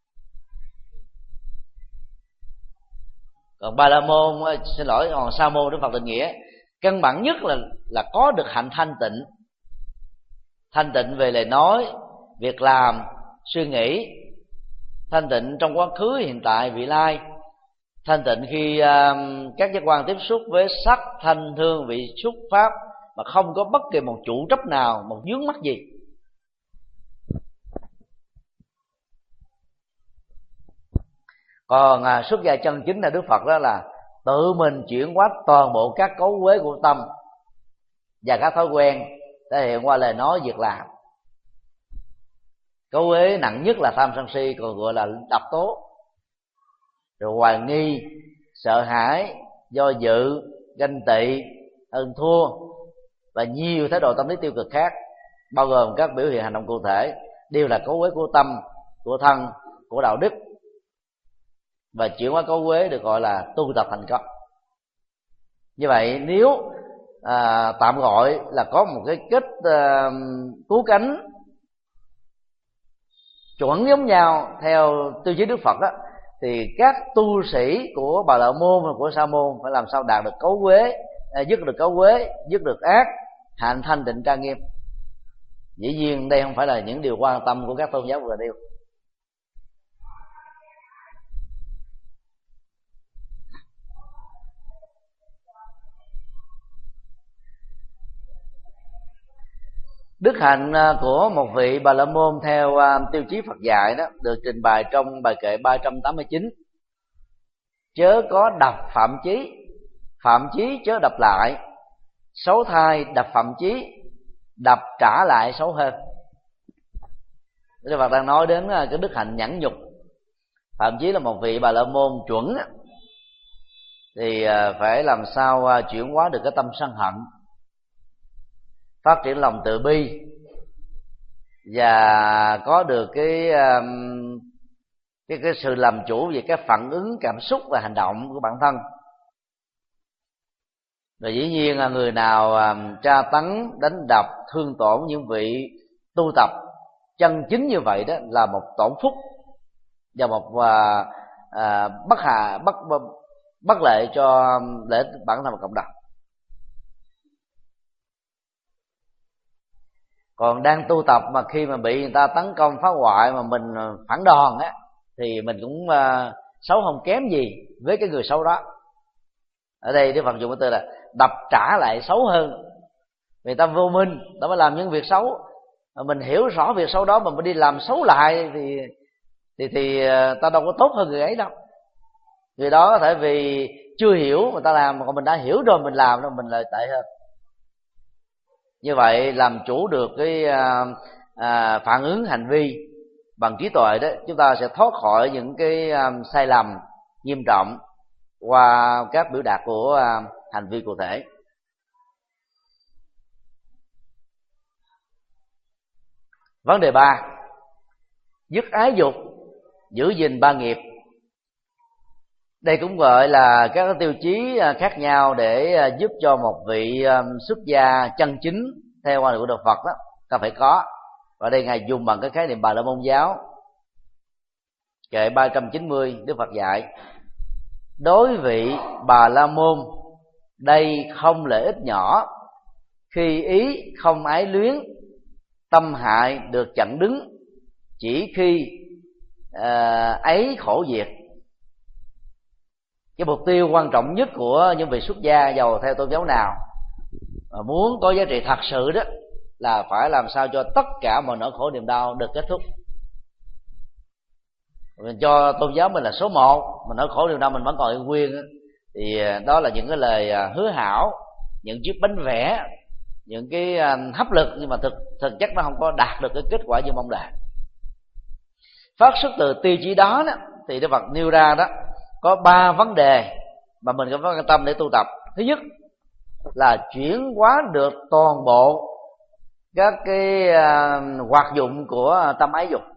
[SPEAKER 3] Còn Bà La Môn, xin lỗi, còn Sa Môn Đức Phật định nghĩa căn bản nhất là là có được hạnh thanh tịnh, thanh tịnh về lời nói, việc làm, suy nghĩ, thanh tịnh trong quá khứ, hiện tại, vị lai, thanh tịnh khi uh, các giác quan tiếp xúc với sắc, thanh, hương, vị, xúc, pháp, mà không có bất kỳ một trụ trấp nào, một vướng mắc gì. Còn à, xuất gia chân chính là Đức Phật đó là tự mình chuyển hóa toàn bộ các cấu uế của tâm và các thói quen thể hiện qua lời nói, việc làm. Cấu uế nặng nhất là tham sân si, còn gọi là độc tố, rồi hoài nghi, sợ hãi, do dự, ganh tị, hơn thua và nhiều thái độ tâm lý tiêu cực khác, bao gồm các biểu hiện hành động cụ thể, đều là cấu uế của tâm, của thân, của đạo đức. Và chuyển hóa cấu uế được gọi là tu tập thành công. Như vậy nếu à, tạm gọi là có một cái kết à, cứu cánh chuẩn giống nhau theo tiêu chí Đức Phật đó, thì các tu sĩ của Bà La Môn và của Sa Môn phải làm sao đạt được cấu uế, à, dứt được cấu uế, dứt được ác, hạnh thanh tịnh trang nghiêm. Dĩ nhiên đây không phải là những điều quan tâm của các tôn giáo vừa nêu. Đức hạnh của một vị Bà La Môn theo tiêu chí Phật dạy đó được trình bày trong bài kệ ba trăm tám mươi chín: chớ có đập phạm chí, phạm chí chớ đập lại, xấu thai đập phạm chí, đập trả lại xấu hơn. Đức Phật đang nói đến cái đức hạnh nhẫn nhục. Phạm chí là một vị Bà La Môn chuẩn thì phải làm sao chuyển hóa được cái tâm sân hận, phát triển lòng từ bi và có được cái cái cái sự làm chủ về các phản ứng cảm xúc và hành động của bản thân. Rồi dĩ nhiên là người nào tra tấn, đánh đập, thương tổn những vị tu tập chân chính như vậy đó là một tổn phúc và một à, à, bất hà bất bất lợi cho để bản thân và cộng đồng. Còn đang tu tập mà khi mà bị người ta tấn công phá hoại mà mình phản đòn á, thì mình cũng uh, xấu không kém gì với cái người xấu đó. Ở đây Đức Phật dùng cái từ là đập trả lại xấu hơn. Người ta vô minh, ta mới làm những việc xấu, mà mình hiểu rõ việc xấu đó mà mình đi làm xấu lại thì thì thì ta đâu có tốt hơn người ấy đâu. Người đó có thể vì chưa hiểu mà ta làm, còn mình đã hiểu rồi mình làm đó, mình lại tệ hơn. Như vậy làm chủ được cái à, à, phản ứng hành vi bằng trí tuệ đó, chúng ta sẽ thoát khỏi những cái à, sai lầm nghiêm trọng qua các biểu đạt của à, hành vi cụ thể. Vấn đề ba, dứt ái dục, giữ gìn ba nghiệp. Đây cũng gọi là các tiêu chí khác nhau để giúp cho một vị xuất gia chân chính theo quan điểm của Đức Phật đó ta phải có. Và đây Ngài dùng bằng cái khái niệm Bà La Môn giáo. Kệ ba trăm chín mươi, Đức Phật dạy: đối vị Bà La Môn, đây không lợi ích nhỏ, khi ý không ái luyến, tâm hại được chặn đứng, chỉ khi à, ấy khổ diệt. Cái mục tiêu quan trọng nhất của những vị xuất gia giàu theo tôn giáo nào mà muốn có giá trị thật sự đó là phải làm sao cho tất cả mọi nỗi khổ niềm đau được kết thúc. Mình cho tôn giáo mình là số một, mà nỗi khổ niềm đau mình vẫn còn yên nguyên, thì đó là những cái lời hứa hảo, những chiếc bánh vẽ, những cái hấp lực, nhưng mà thực thực chất nó không có đạt được cái kết quả như mong đợi. Phát xuất từ tiêu chí đó, đó thì Đức Phật nêu ra đó có ba vấn đề mà mình có quan tâm để tu tập. Thứ nhất là chuyển hóa được toàn bộ các cái uh, hoạt dụng của tâm ái dục,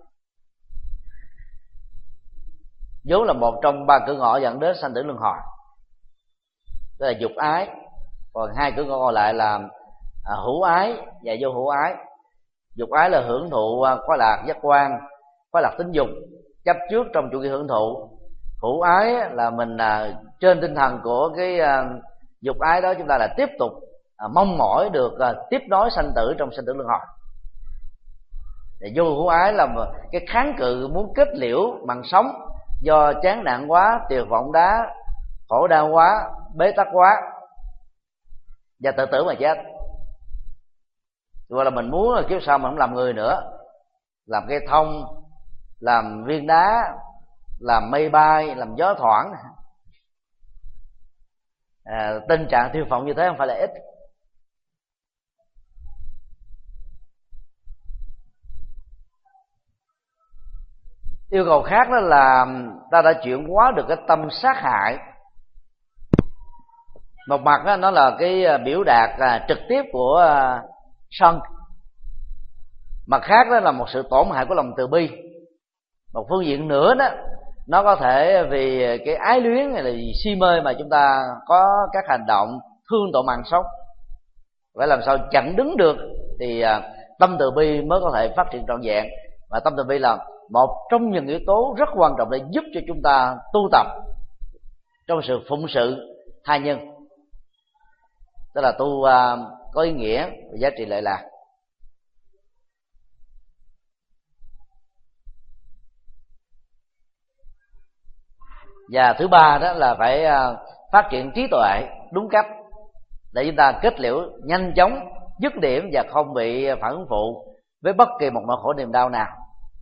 [SPEAKER 3] vốn là một trong ba cửa ngõ dẫn đến sanh tử luân hồi. Đó là dục ái. Còn hai cửa ngõ còn lại là uh, hữu ái và vô hữu ái. Dục ái là hưởng thụ uh, khoái lạc giác quan, khoái lạc tính dục, chấp trước trong chủ nghĩa hưởng thụ. Hữu ái là mình à, trên tinh thần của cái à, dục ái đó, chúng ta là tiếp tục à, mong mỏi được à, tiếp nối sanh tử trong sanh tử luân hồi. Vô hữu ái là cái kháng cự muốn kết liễu mạng sống do chán nản quá, tuyệt vọng đá, khổ đau quá, bế tắc quá và tự tử mà chết. Gọi là mình muốn là kiếp sau mình không làm người nữa, làm cây thông, làm viên đá, làm mây bay, làm gió thoảng. à, Tình trạng tiêu vọng như thế không phải là ít. Yêu cầu khác đó là ta đã chuyển hóa được cái tâm sát hại. Một mặt đó, nó là cái biểu đạt à, trực tiếp của à, sân. Mặt khác đó là một sự tổn hại của lòng từ bi. Một phương diện nữa đó, nó có thể vì cái ái luyến hay là si mê mà chúng ta có các hành động thương tội mạng sống. Phải làm sao chặn đứng được thì à, tâm từ bi mới có thể phát triển trọn vẹn. Và tâm từ bi là một trong những yếu tố rất quan trọng để giúp cho chúng ta tu tập trong sự phụng sự tha nhân, tức là tu à, có ý nghĩa và giá trị lợi lạc. Và thứ ba đó là phải phát triển trí tuệ đúng cách để chúng ta kết liễu nhanh chóng, dứt điểm và không bị phản ứng phụ với bất kỳ một nỗi khổ niềm đau nào.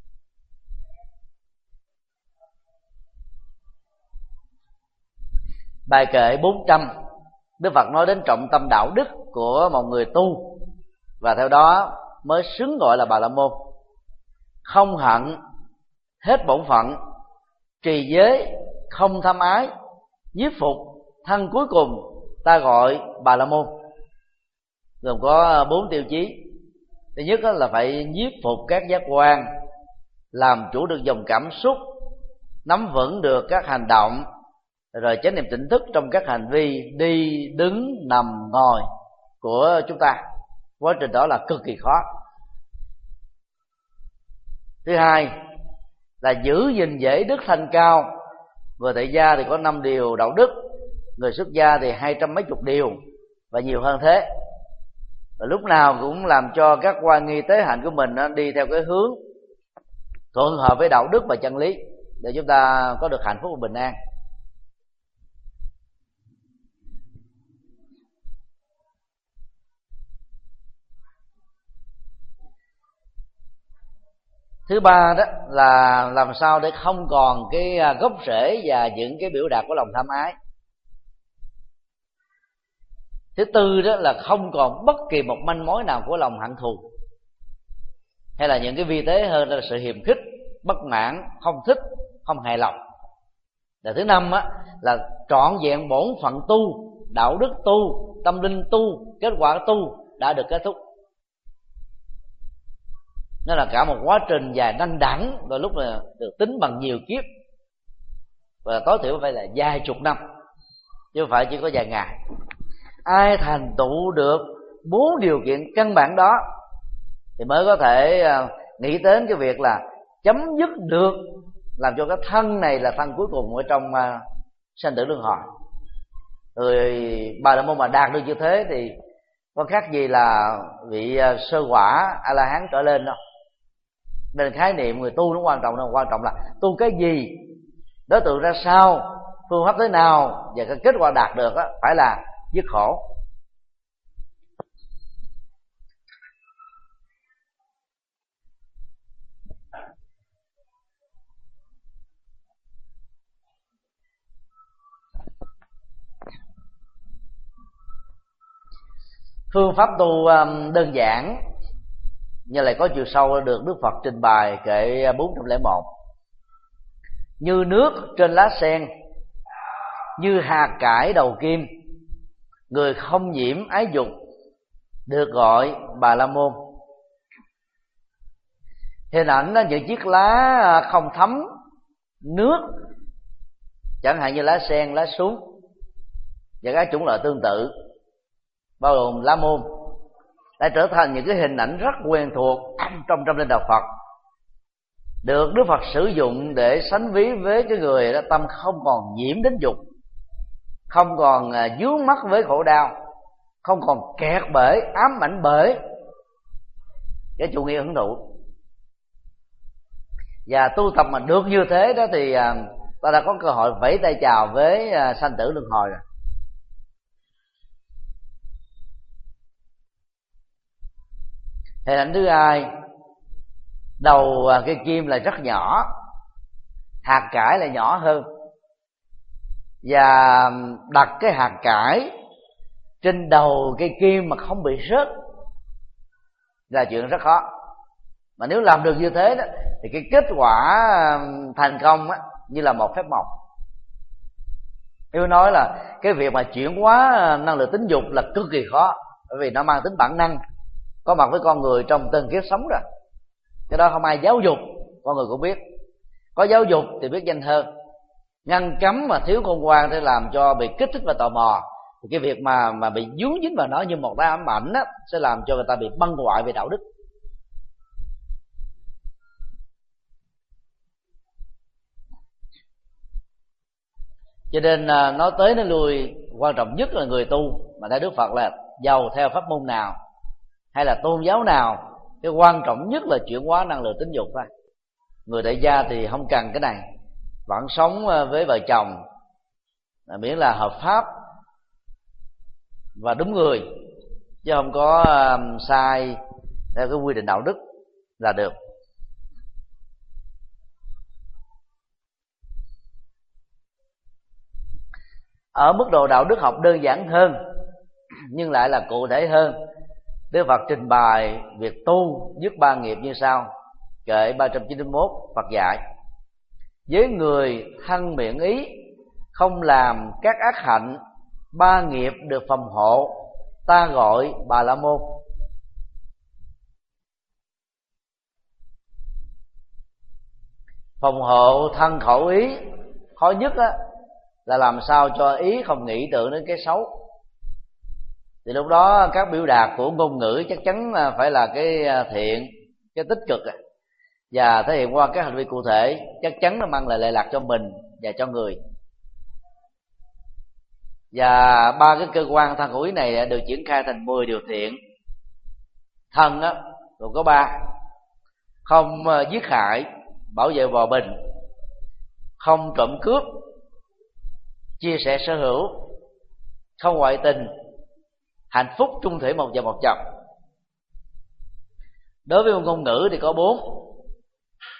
[SPEAKER 3] Bài kệ bốn trăm, Đức Phật nói đến trọng tâm đạo đức của một người tu, và theo đó mới xứng gọi là Bà La Môn. Không hận, hết bổn phận, trì giới, không tham ái, nhiếp phục, thân cuối cùng ta gọi Bà La Môn. Gồm có bốn tiêu chí. Thứ nhất là phải nhiếp phục các giác quan, làm chủ được dòng cảm xúc, nắm vững được các hành động, rồi chánh niệm tỉnh thức trong các hành vi đi, đứng, nằm, ngồi của chúng ta. Quá trình đó là cực kỳ khó. Thứ hai là giữ gìn giới đức thanh cao. Người tại gia thì có năm điều đạo đức, người xuất gia thì hai trăm mấy chục điều và nhiều hơn thế. Và lúc nào cũng làm cho các quan nghi tế hạnh của mình đi theo cái hướng thuận hợp với đạo đức và chân lý để chúng ta có được hạnh phúc và bình an. Thứ ba đó là làm sao để không còn cái gốc rễ và những cái biểu đạt của lòng tham ái. Thứ tư đó là không còn bất kỳ một manh mối nào của lòng hận thù, hay là những cái vi tế hơn là sự hiềm khích, bất mãn, không thích, không hài lòng. Và thứ năm á, là trọn vẹn bổn phận tu, đạo đức tu, tâm linh tu, kết quả tu đã được kết thúc. Nó là cả một quá trình dài đăng đẳng, đôi lúc là được tính bằng nhiều kiếp, và tối thiểu phải là vài chục năm, chứ không phải chỉ có vài ngày. Ai thành tựu được bốn điều kiện căn bản đó thì mới có thể nghĩ đến cái việc là chấm dứt được, làm cho cái thân này là thân cuối cùng ở trong uh, sanh tử luân hồi. Người Bà La Môn mà đạt được như thế thì có khác gì là vị uh, sơ quả A La Hán trở lên đâu. Nên khái niệm người tu nó quan trọng, nó quan trọng là tu cái gì, đối tượng ra sao, phương pháp thế nào, và cái kết quả đạt được đó, phải là dứt khổ. Phương pháp tu đơn giản nhưng lại có chiều sâu được Đức Phật trình bày kệ bốn trăm lẻ một. Như nước trên lá sen, như hạt cải đầu kim, người không nhiễm ái dục được gọi Bà La Môn. Hình ảnh đó, những chiếc lá không thấm nước, chẳng hạn như lá sen, lá súng và các chủng loại tương tự, bao gồm lá môn, đã trở thành những cái hình ảnh rất quen thuộc trong trong linh đạo Phật, được Đức Phật sử dụng để sánh ví với cái người đó tâm không còn nhiễm đến dục, không còn dướng mắc với khổ đau, không còn kẹt bởi, ám ảnh bởi cái chủ nghĩa hưởng thụ. Và tu tập mà được như thế đó thì ta đã có cơ hội vẫy tay chào với sanh tử luân hồi rồi. Hình ảnh thứ hai, đầu cây kim là rất nhỏ, hạt cải là nhỏ hơn, và đặt cái hạt cải trên đầu cây kim mà không bị rớt là chuyện rất khó. Mà nếu làm được như thế đó thì cái kết quả thành công á, như là một phép màu. Nếu nói là cái việc mà chuyển hóa năng lượng tính dục là cực kỳ khó, bởi vì nó mang tính bản năng, có mặt với con người trong từng kiếp sống rồi. Cái đó không ai giáo dục, con người cũng biết. Có giáo dục thì biết nhanh hơn. Ngăn cấm mà thiếu khôn ngoan để làm cho bị kích thích và tò mò, thì cái việc mà mà bị dướng dính vào nó như một cái ám ảnh á, sẽ làm cho người ta bị băng hoại về đạo đức. Cho nên nói tới nói lui, quan trọng nhất là người tu mà theo Đức Phật là giàu theo pháp môn nào hay là tôn giáo nào, cái quan trọng nhất là chuyển hóa năng lượng tính dục thôi. Người tại gia thì không cần cái này, vẫn sống với vợ chồng miễn là hợp pháp và đúng người, chứ không có sai theo cái quy định đạo đức là được. Ở mức độ đạo đức học đơn giản hơn nhưng lại là cụ thể hơn, Đức Phật trình bày việc tu dứt ba nghiệp như sau. Kệ ba trăm chín mươi mốt, Phật dạy: với người thân miệng ý không làm các ác hạnh, ba nghiệp được phòng hộ, ta gọi Bà La Môn. Phòng hộ thân khẩu ý, khó nhất á, là làm sao cho ý không nghĩ tưởng đến cái xấu. Thì lúc đó các biểu đạt của ngôn ngữ chắc chắn phải là cái thiện, cái tích cực, và thể hiện qua các hành vi cụ thể, chắc chắn nó mang lại lệ lạc cho mình và cho người. Và ba cái cơ quan thân khẩu ý này được triển khai thành mười điều thiện. Thân á gồm có ba: không giết hại, bảo vệ hòa bình; không trộm cướp, chia sẻ sở hữu; không ngoại tình, hạnh phúc chung thủy một vợ một chồng. Đối với ngôn ngữ thì có bốn: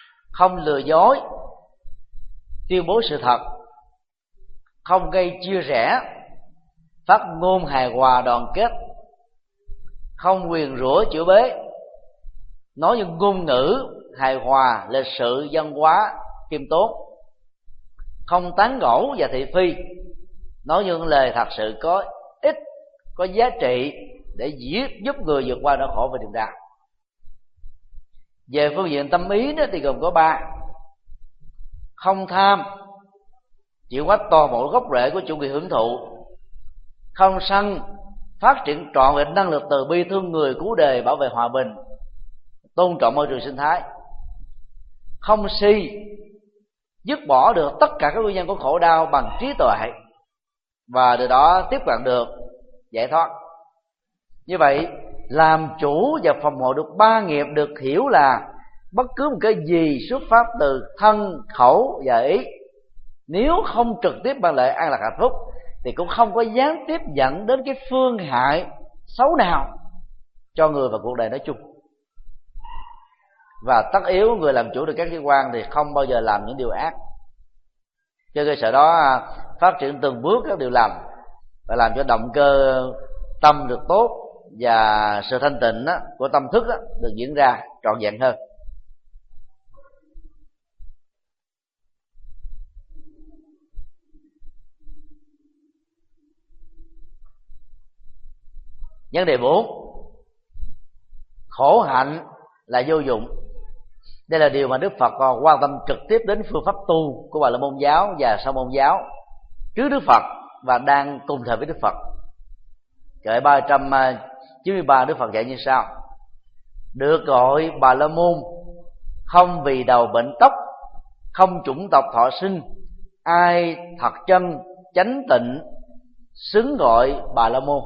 [SPEAKER 3] không lừa dối, tuyên bố sự thật, không gây chia rẽ, phát ngôn hài hòa đoàn kết, không nguyền rủa chửi bới, nói những ngôn ngữ hài hòa, lịch sự, văn hóa, khiêm tốn, không tán gẫu và thị phi, nói những lời thật sự có ích, có giá trị để giúp người vượt qua nỗi khổ và niềm đau. Về phương diện tâm ý đó thì gồm có ba: không tham, chịu hết toàn bộ gốc rễ của chủ nghĩa hưởng thụ; không sân, phát triển trọn vẹn năng lực từ bi, thương người, cứu đời, bảo vệ hòa bình, tôn trọng môi trường sinh thái; không si, dứt bỏ được tất cả các nguyên nhân của khổ đau bằng trí tuệ và từ đó tiếp cận được giải thoát. Như vậy, làm chủ và phòng hộ được ba nghiệp được hiểu là bất cứ một cái gì xuất phát từ thân, khẩu và ý, nếu không trực tiếp mang lại an lạc hạnh phúc thì cũng không có gián tiếp dẫn đến cái phương hại xấu nào cho người và cuộc đời nói chung. Và tất yếu người làm chủ được các giác quan thì không bao giờ làm những điều ác. Trên cơ sở đó phát triển từng bước các điều lành và làm cho động cơ tâm được tốt và sự thanh tịnh của tâm thức được diễn ra trọn vẹn hơn. Vấn đề bốn: khổ hạnh là vô dụng. Đây là điều mà Đức Phật còn quan tâm trực tiếp đến phương pháp tu của Bà La Môn giáo và Sa Môn giáo trước Đức Phật và đang cùng thời với Đức Phật. Kệ ba trăm chín mươi ba, Đức Phật dạy như sau: được gọi Bà La Môn không vì đầu bệnh tóc, không chủng tộc thọ sinh, ai thật chân chánh tịnh xứng gọi Bà La Môn.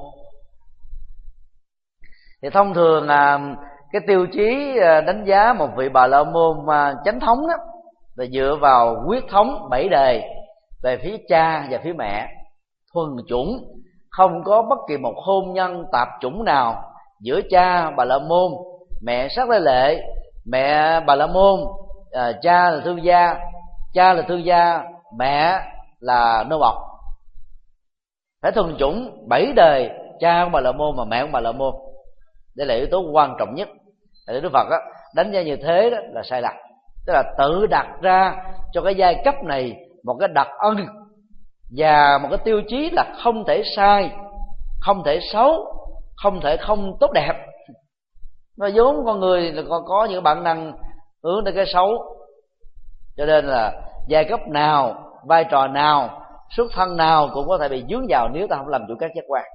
[SPEAKER 3] Thì thông thường cái tiêu chí đánh giá một vị Bà La Môn chánh thống đó là dựa vào huyết thống bảy đời về phía cha và phía mẹ, thuần chủng, không có bất kỳ một hôn nhân tạp chủng nào giữa cha Bà La Môn, mẹ Sắc Lê Lệ, mẹ Bà La Môn, à, cha là thương gia, cha là thương gia, mẹ là nô bộc. Phải thuần chủng bảy đời cha của Bà La Môn và mẹ của Bà La Môn. Đây là yếu tố quan trọng nhất. Để Đức Phật đó, đánh giá như thế đó là sai lầm. Tức là tự đặt ra cho cái giai cấp này một cái đặc ân và một cái tiêu chí là không thể sai, không thể xấu, không thể không tốt đẹp. Nó vốn con người là còn có những bản năng hướng đến cái xấu, cho nên là giai cấp nào, vai trò nào, xuất thân nào cũng có thể bị dướng vào nếu ta không làm chủ các giác quan.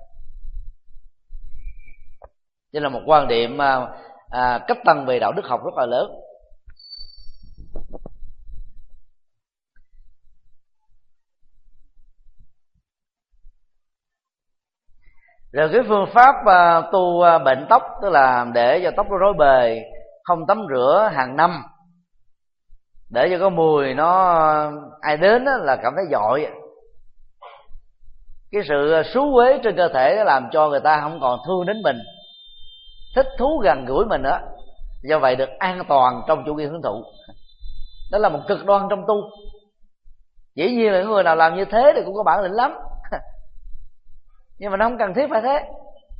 [SPEAKER 3] Đây là một quan điểm à, à, cách tăng về đạo đức học rất là lớn. Rồi cái phương pháp uh, tu uh, bệnh tóc, tức là để cho tóc nó rối bời, không tắm rửa hàng năm, để cho có mùi nó ai đến đó là cảm thấy dội. Cái sự xú uế trên cơ thể nó làm cho người ta không còn thương đến mình, thích thú gần gũi mình nữa, do vậy được an toàn trong chủ nghĩa hưởng thụ. Đó là một cực đoan trong tu. Dĩ nhiên là người nào làm như thế thì cũng có bản lĩnh lắm, nhưng mà nó không cần thiết phải thế.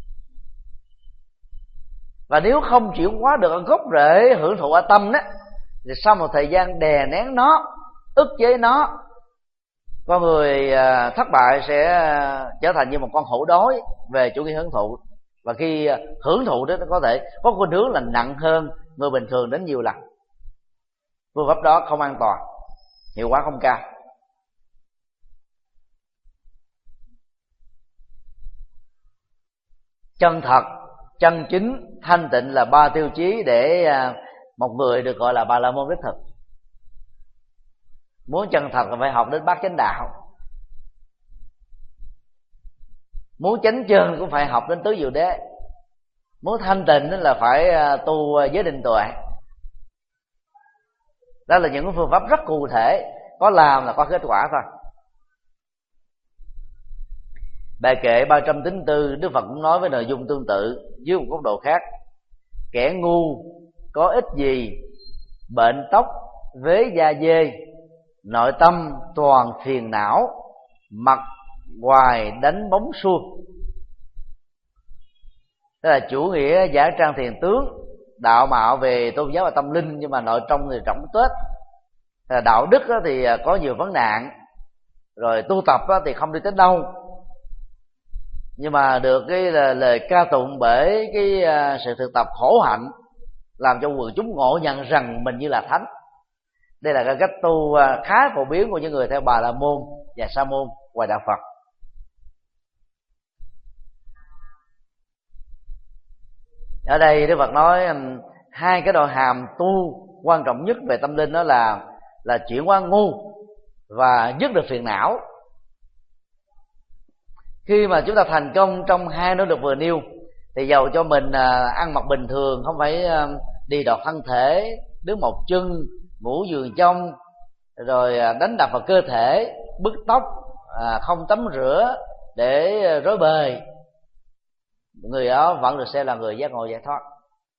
[SPEAKER 3] Và nếu không chuyển hóa được gốc rễ hưởng thụ ở tâm đó, thì sau một thời gian đè nén nó, ức chế nó, con người thất bại sẽ trở thành như một con hổ đói về chủ nghĩa hưởng thụ. Và khi hưởng thụ đó nó có thể có khuynh hướng là nặng hơn người bình thường đến nhiều lần. Phương pháp đó không an toàn, hiệu quả không cao. Chân thật, chân chính, thanh tịnh là ba tiêu chí để một người được gọi là Bà La Môn đích thực. Muốn chân thật là phải học đến bát chánh đạo, muốn chánh chân cũng phải học đến tứ diệu đế, muốn thanh tịnh là phải tu giới định tuệ. Đó là những phương pháp rất cụ thể, có làm là có kết quả thôi. Bài kệ ba trăm chín mươi tư, Đức Phật cũng nói với nội dung tương tự dưới một góc độ khác: kẻ ngu có ích gì bệnh tóc vế da dê, nội tâm toàn phiền não, mặt hoài đánh bóng suông. Tức là chủ nghĩa giả trang thiền tướng, đạo mạo về tôn giáo và tâm linh, nhưng mà nội trong thì rỗng tuếch. Đạo đức thì có nhiều vấn nạn, rồi tu tập thì không đi tới đâu, nhưng mà được cái lời ca tụng bởi cái sự thực tập khổ hạnh, làm cho quần chúng ngộ nhận rằng mình như là thánh. Đây là cái cách tu khá phổ biến của những người theo Bà La Môn và Sa Môn ngoài đạo Phật. Ở đây Đức Phật nói hai cái nội hàm tu quan trọng nhất về tâm linh, đó là là chuyển hóa ngu và dứt được phiền não. Khi mà chúng ta thành công trong hai nỗ lực vừa nêu, thì dầu cho mình ăn mặc bình thường, không phải đi đọt thân thể, đứng một chân, ngủ giường trong, rồi đánh đập vào cơ thể, bứt tóc, không tắm rửa để rối bời, người đó vẫn được xem là người giác ngộ giải thoát.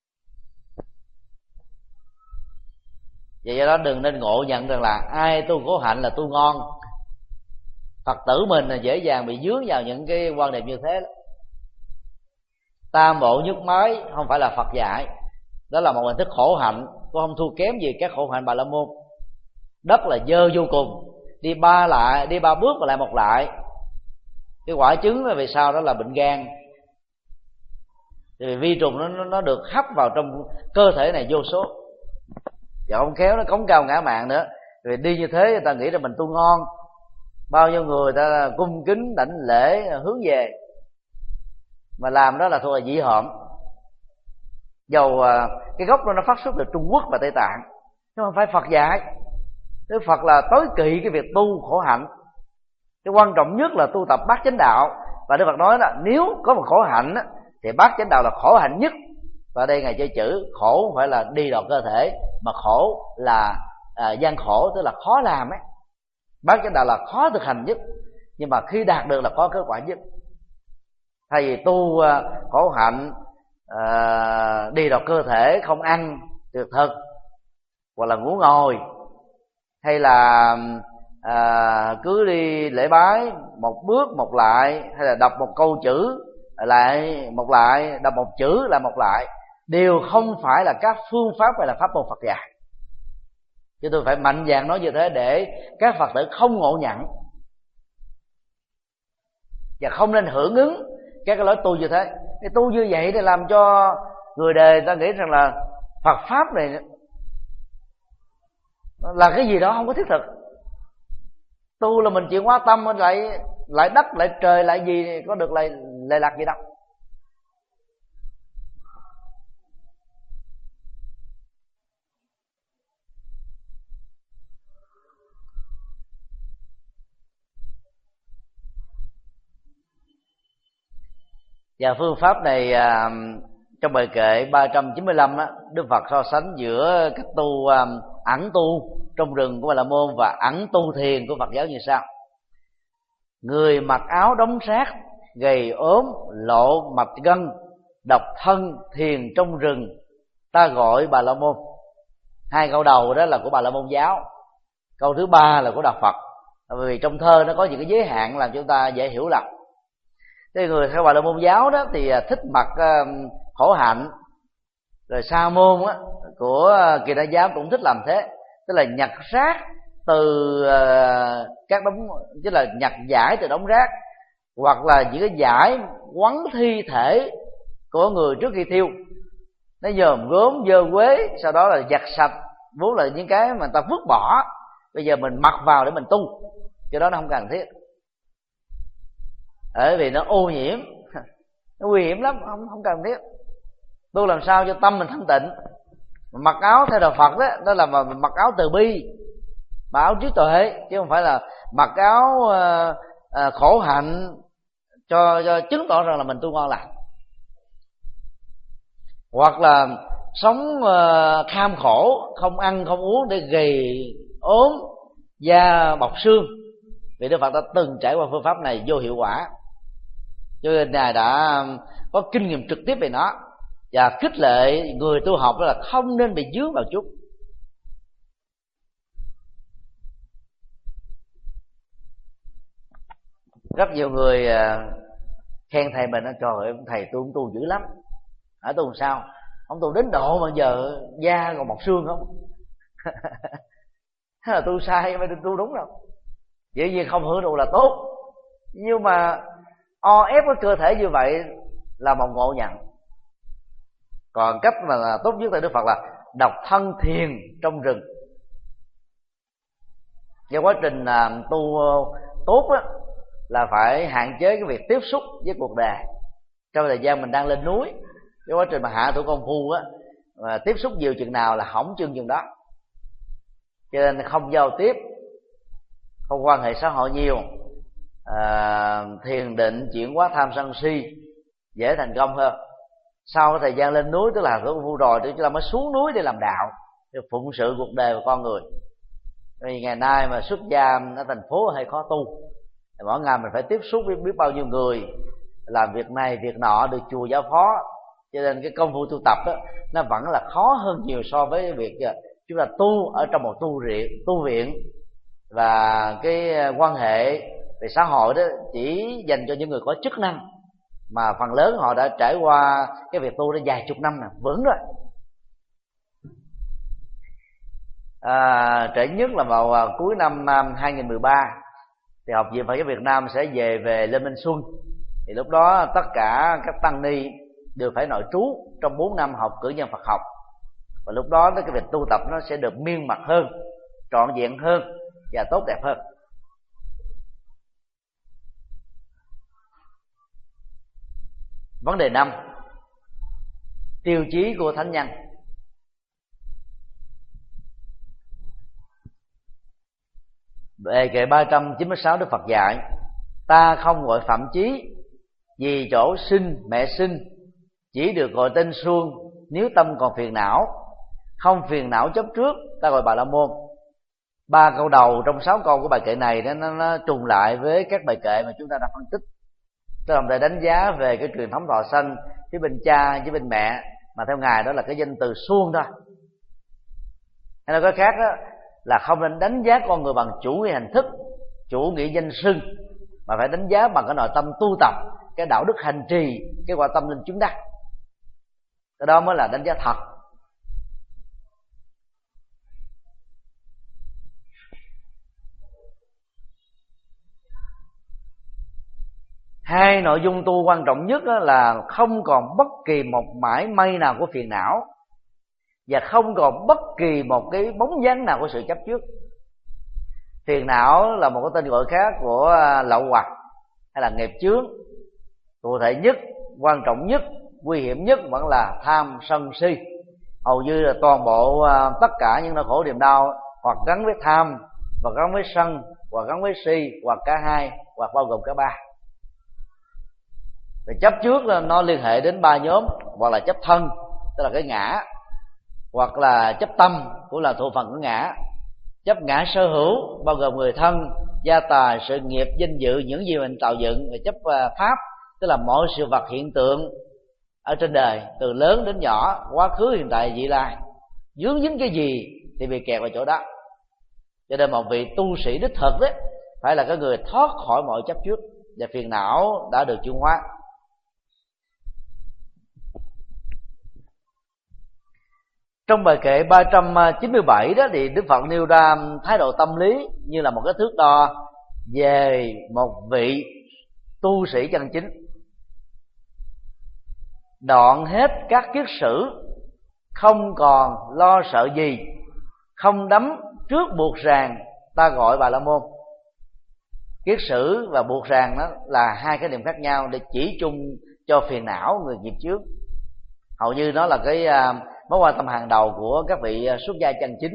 [SPEAKER 3] Vậy do đó đừng nên ngộ nhận rằng là ai tu khổ hạnh là tu ngon. Phật tử mình là dễ dàng bị dướng vào những cái quan niệm như thế đó. Tam bộ nhức mái không phải là Phật dạy, đó là một hình thức khổ hạnh, cũng không thua kém gì các khổ hạnh Bà La Môn. Đất là dơ vô cùng, đi ba lại đi ba bước và lại một lại. Cái quả chứng là vì sao? Đó là bệnh gan. Vì vi trùng nó nó được hấp vào trong cơ thể này vô số, và không khéo nó cống cao ngã mạn nữa. Rồi đi như thế người ta nghĩ là mình tu ngon, bao nhiêu người ta cung kính đảnh lễ hướng về, mà làm đó là thuộc là dị hợm. Dầu cái gốc đó nó phát xuất từ Trung Quốc và Tây Tạng, chứ không phải Phật dạy. Đức Phật là tối kỵ cái việc tu khổ hạnh. Cái quan trọng nhất là tu tập bát chánh đạo. Và Đức Phật nói là nếu có một khổ hạnh thì bát chánh đạo là khổ hạnh nhất. Và đây Ngài chơi chữ khổ không phải là đi đọt cơ thể, mà khổ là à, gian khổ, tức là khó làm ấy. Bát chánh đạo là khó thực hành nhất, nhưng mà khi đạt được là có kết quả nhất. Thay vì tu uh, khổ hạnh, uh, đi đọt cơ thể, không ăn tuyệt thực, hoặc là ngủ ngồi, hay là uh, cứ đi lễ bái một bước một lại, hay là đọc một câu chữ lại một lại, đọc một chữ lại một lại, đều không phải là các phương pháp hay là pháp môn Phật dạy. Chứ tôi phải mạnh dạn nói như thế để các Phật tử không ngộ nhận và không nên hưởng ứng các cái lối tu như thế. Cái tu như vậy để làm cho người đời ta nghĩ rằng là Phật pháp này là cái gì đó không có thiết thực. Tu là mình chuyển hóa tâm, lại lại đất, lại trời, lại gì, có được lại lệ lạc gì đâu. Và phương pháp này à, trong bài kệ ba trăm chín mươi lăm á, Đức Phật so sánh giữa cách tu à, ẩn tu trong rừng của Bà La Môn và ẩn tu thiền của Phật giáo như sau. Người mặc áo đóng rác, gầy ốm, lộ mạch gân, độc thân thiền trong rừng, ta gọi Bà La Môn. Hai câu đầu đó là của Bà La Môn giáo, câu thứ ba là của Đạo Phật. Vì trong thơ nó có những cái giới hạn làm chúng ta dễ hiểu lầm. Thế người theo Bà La Môn giáo đó thì thích mặc uh, khổ hạnh. Rồi Sa Môn á, của uh, Kỳ Đa giáo cũng thích làm thế, tức là nhặt rác từ uh, các đống, tức là nhặt giải từ đống rác, hoặc là những cái giải quấn thi thể của người trước khi thiêu, nó nhòm gốm dơ quế, sau đó là giặt sạch, vốn là những cái mà người ta vứt bỏ, bây giờ mình mặc vào để mình tu, cho đó nó không cần thiết, bởi vì nó ô nhiễm, nó nguy hiểm lắm, không không cần thiết. Tu làm sao cho tâm mình thanh tịnh. Mặc áo theo Đạo Phật đó, đó là mặc áo từ bi, mặc áo trí tuệ, chứ không phải là mặc áo uh, uh, khổ hạnh cho, cho chứng tỏ rằng là mình tu ngon lành, hoặc là sống uh, kham khổ, không ăn không uống để gầy ốm, da bọc xương. Vì Đức Phật đã từng trải qua phương pháp này vô hiệu quả, cho nên Ngài đã có kinh nghiệm trực tiếp về nó, và khích lệ người tu học đó là không nên bị dướng vào chút. rất nhiều người khen thầy mình, trời ơi thầy tôi cũng tu dữ lắm. Ở tu làm sao? Ông tu đến độ mà giờ da còn mọc xương không? Thế là tu sai, mới tu đúng đâu. Dĩ nhiên không hưởng thụ là tốt, nhưng mà o ép cái cơ thể như vậy là một ngộ nhận. Còn cách mà tốt nhất tại Đức Phật là độc thân thiền trong rừng. Trong quá trình tu tốt á, là phải hạn chế cái việc tiếp xúc với cuộc đời. Trong thời gian mình đang lên núi, cái quá trình mà hạ thủ công phu á, mà tiếp xúc nhiều chừng nào là hỏng chừng chừng đó. Cho nên không giao tiếp, không quan hệ xã hội nhiều, à, thiền định chuyển hóa tham sân si dễ thành công hơn. Sau cái thời gian lên núi, tức là thủ công phu rồi, thì chúng ta mới xuống núi để làm đạo, để phụng sự cuộc đời của con người. Vì ngày nay mà xuất gia ở thành phố hay khó tu, mỗi ngày mình phải tiếp xúc với biết bao nhiêu người, làm việc này việc nọ, được chùa giáo phó, cho nên cái công phu tu tập đó, nó vẫn là khó hơn nhiều so với việc chúng ta tu ở trong một tu viện, tu viện và cái quan hệ về xã hội đó chỉ dành cho những người có chức năng, mà phần lớn họ đã trải qua cái việc tu đã vài chục năm nè, vững rồi. À, trễ nhất là vào cuối năm hai nghìn mười ba thì Học viện Phật giáo Việt Nam sẽ về về Lê Minh Xuân. Thì lúc đó tất cả các tăng ni đều phải nội trú trong bốn năm học cử nhân Phật học, và lúc đó cái việc tu tập nó sẽ được miên mật hơn, trọn vẹn hơn và tốt đẹp hơn. Vấn đề năm, tiêu chí của thánh nhân. Đề kệ ba trăm chín mươi sáu, Đức Phật dạy: ta không gọi Phạm Chí, vì chỗ sinh mẹ sinh, chỉ được gọi tên Xuân nếu tâm còn phiền não. Không phiền não chấp trước, ta gọi Bà La Môn. Ba câu đầu trong sáu câu của bài kệ này nó, nó, nó trùng lại với các bài kệ mà chúng ta đã phân tích. Tôi đồng thời đánh giá về cái truyền thống thọ sanh phía bên cha với bên mẹ, mà theo ngài đó là cái danh từ Xuân thôi. Hay nói cái khác đó, là không nên đánh giá con người bằng chủ nghĩa hình thức, chủ nghĩa danh xưng, mà phải đánh giá bằng cái nội tâm tu tập, cái đạo đức hành trì, cái quả tâm linh chứng đắc. Cái đó mới là đánh giá thật. Hai nội dung tu quan trọng nhất là không còn bất kỳ một mảy may nào của phiền não, và không còn bất kỳ một cái bóng dáng nào của sự chấp trước. Phiền não là một cái tên gọi khác của lậu hoặc hay là nghiệp chướng. Cụ thể nhất, quan trọng nhất, nguy hiểm nhất vẫn là tham sân si. Hầu như là toàn bộ tất cả những nỗi khổ niềm đau hoặc gắn với tham, hoặc gắn với sân, hoặc gắn với si, hoặc cả hai, hoặc bao gồm cả ba. Và chấp trước là nó liên hệ đến ba nhóm, hoặc là chấp thân, tức là cái ngã, hoặc là chấp tâm, cũng là thuộc phần của ngã. Chấp ngã sở hữu bao gồm người thân, gia tài, sự nghiệp, danh dự, những gì mình tạo dựng. Và chấp pháp, tức là mọi sự vật hiện tượng ở trên đời, từ lớn đến nhỏ, quá khứ, hiện tại, vị lai, dướng dính cái gì thì bị kẹt vào chỗ đó. Cho nên một vị tu sĩ đích thực đấy phải là cái người thoát khỏi mọi chấp trước, và phiền não đã được chuyển hóa. Trong bài kệ ba trăm chín mươi bảy đó thì Đức Phật nêu ra thái độ tâm lý như là một cái thước đo về một vị tu sĩ chân chính. Đoạn hết các kiết sử, không còn lo sợ gì, không đắm trước buộc ràng, ta gọi Bà La Môn. Kiết sử và buộc ràng đó là hai cái điểm khác nhau để chỉ chung cho phiền não, người nghiệp chướng. Hầu như nó là cái mối quan tâm hàng đầu của các vị xuất gia chân chính.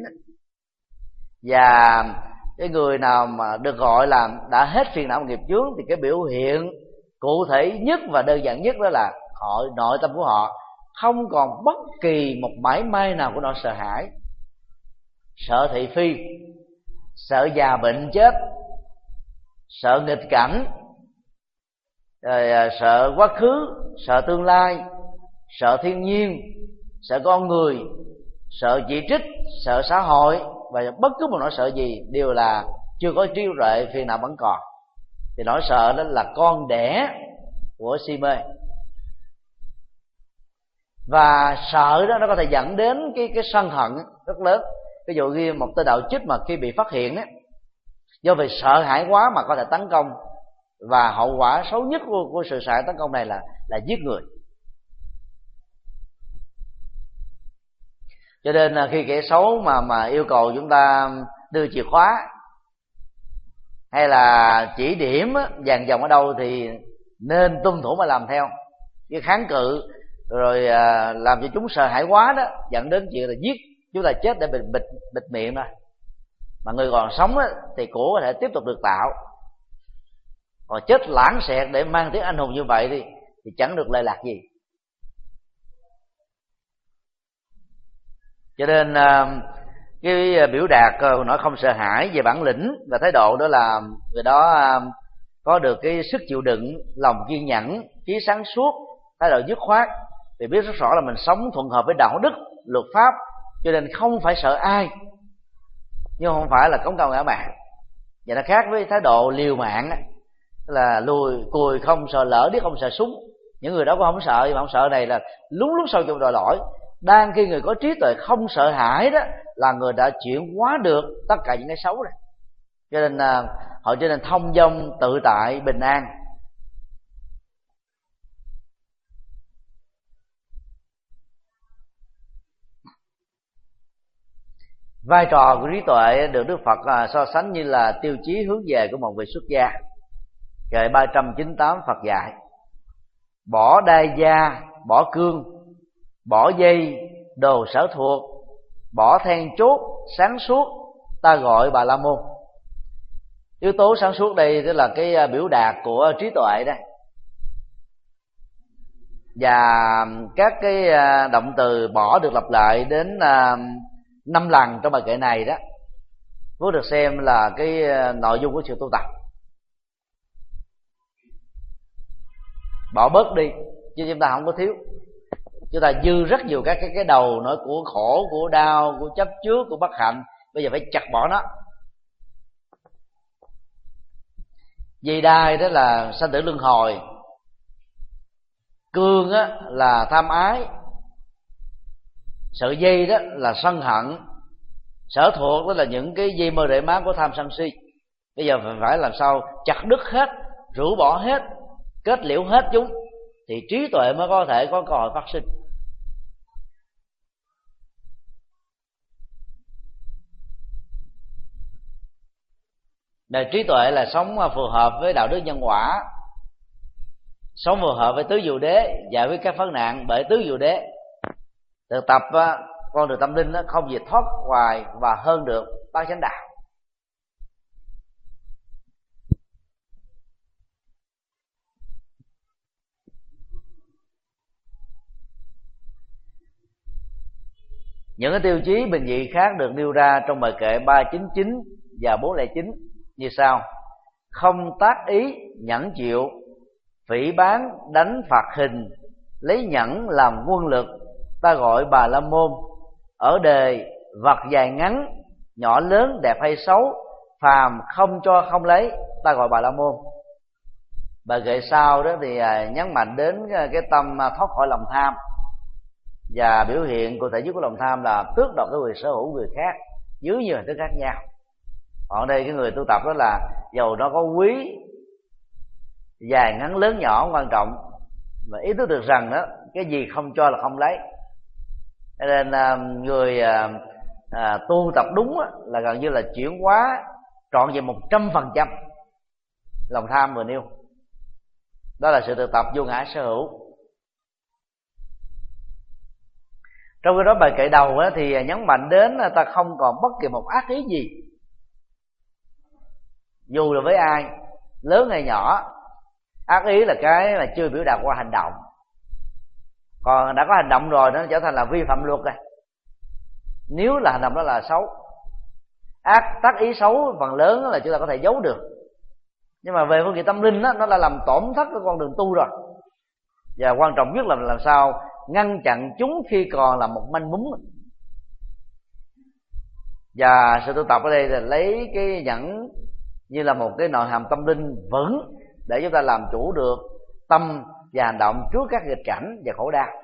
[SPEAKER 3] Và cái người nào mà được gọi là đã hết phiền não nghiệp chướng thì cái biểu hiện cụ thể nhất và đơn giản nhất đó là họ, nội tâm của họ không còn bất kỳ một mảy may nào của nỗi sợ hãi, sợ thị phi, sợ già bệnh chết, sợ nghịch cảnh, rồi sợ quá khứ, sợ tương lai, sợ thiên nhiên, sợ con người, sợ chỉ trích, sợ xã hội, và bất cứ một nỗi sợ gì đều là chưa có trí tuệ, phiền não vẫn còn. Thì nỗi sợ đó là con đẻ của si mê, và sợ đó nó có thể dẫn đến cái cái sân hận rất lớn. Ví dụ như một tên đạo chích mà khi bị phát hiện á, do vì sợ hãi quá mà có thể tấn công, và hậu quả xấu nhất của, của sự sợ hãi tấn công này là là giết người. Cho nên là khi kẻ xấu mà mà yêu cầu chúng ta đưa chìa khóa hay là chỉ điểm vàng dòng ở đâu thì nên tuân thủ mà làm theo. Cái kháng cự rồi à, làm cho chúng sợ hãi quá đó, dẫn đến chuyện là giết chúng ta, chết để bịt bịt bịt miệng thôi. Mà người còn sống á, thì của có thể tiếp tục được tạo, còn chết lãng xẹt để mang tiếng anh hùng như vậy thì, thì chẳng được lệ lạc gì. Cho nên cái biểu đạt nói không sợ hãi về bản lĩnh và thái độ đó là người đó có được cái sức chịu đựng, lòng kiên nhẫn, trí sáng suốt, thái độ dứt khoát, vì biết rất rõ là mình sống thuận hợp với đạo đức, luật pháp, cho nên không phải sợ ai, nhưng không phải là cống cao ngã mạn. Và nó khác với thái độ liều mạng là lùi cùi không sợ lỡ, biết không sợ súng. Những người đó cũng không sợ, nhưng mà không sợ này là lún lún sâu trong đòi lỗi. Đang khi người có trí tuệ không sợ hãi đó là người đã chuyển hóa được tất cả những cái xấu này, cho nên uh, họ trở nên thông dong, tự tại, bình an. Vai trò của trí tuệ được Đức Phật uh, so sánh như là tiêu chí hướng về của một vị xuất gia. Kệ ba trăm chín mươi tám Phật dạy: bỏ đai da, bỏ cương, bỏ dây, đồ sở thuộc, bỏ then chốt, sáng suốt, ta gọi Bà La Môn. Yếu tố sáng suốt đây tức là cái biểu đạt của trí tuệ đó. Và các cái động từ bỏ được lặp lại đến năm lần trong bài kệ này đó, vốn được xem là cái nội dung của sự tu tập. Bỏ bớt đi chứ chúng ta không có thiếu. Chúng ta dư rất nhiều các cái cái đầu nói của khổ, của đau, của chấp trước, của bất hạnh. Bây giờ phải chặt bỏ nó. Dây đai đó là sanh tử luân hồi, cương á là tham ái, sợi dây đó là sân hận, sở thuộc đó là những cái dây mơ rễ má của tham sân si. Bây giờ phải làm sao chặt đứt hết, rũ bỏ hết, kết liễu hết chúng, thì trí tuệ mới có thể có cơ hội phát sinh. Đời trí tuệ là sống phù hợp với đạo đức nhân quả, sống phù hợp với tứ diệu đế, giải quyết các vấn nạn bởi tứ diệu đế. Thực tập con đường tâm linh không gì thoát ngoài và hơn được bát chánh đạo. Những cái tiêu chí bình dị khác được nêu ra trong bài kệ ba trăm chín mươi chín và bốn trăm lẻ chín như sau: không tác ý, nhẫn chịu, phỉ báng, đánh phạt hình, lấy nhẫn làm quân lực, ta gọi Bà La Môn. Ở đời vật dài ngắn, nhỏ lớn, đẹp hay xấu, phàm không cho không lấy, ta gọi Bà La Môn. Bài kệ sau đó thì nhấn mạnh đến cái tâm thoát khỏi lòng tham, và biểu hiện cụ thể nhất của lòng tham là tước đoạt cái quyền sở hữu người khác dưới nhiều hình thức khác nhau. Còn đây cái người tu tập đó là dầu nó có quý, dài ngắn, lớn nhỏ quan trọng, mà ý thức được rằng đó cái gì không cho là không lấy. Cho nên người à, à, tu tập đúng là gần như là chuyển hóa trọn về một trăm phần trăm lòng tham vừa nêu. Đó là sự thực tập vô ngã sở hữu. Trong cái đó bài kệ đầu á, thì nhấn mạnh đến ta không còn bất kỳ một ác ý gì, dù là với ai, lớn hay nhỏ. Ác ý là cái mà chưa biểu đạt qua hành động, còn đã có hành động rồi nó trở thành là vi phạm luật rồi. Nếu là hành động đó là xấu, ác tác ý xấu phần lớn là chúng ta có thể giấu được, nhưng mà về phương diện tâm linh đó, nó là làm tổn thất cái con đường tu rồi. Và quan trọng nhất là làm sao ngăn chặn chúng khi còn là một manh mún. Và sự tu tập ở đây là lấy cái nhẫn như là một cái nội hàm tâm linh vững để chúng ta làm chủ được tâm và hành động trước các nghịch cảnh và khổ đau.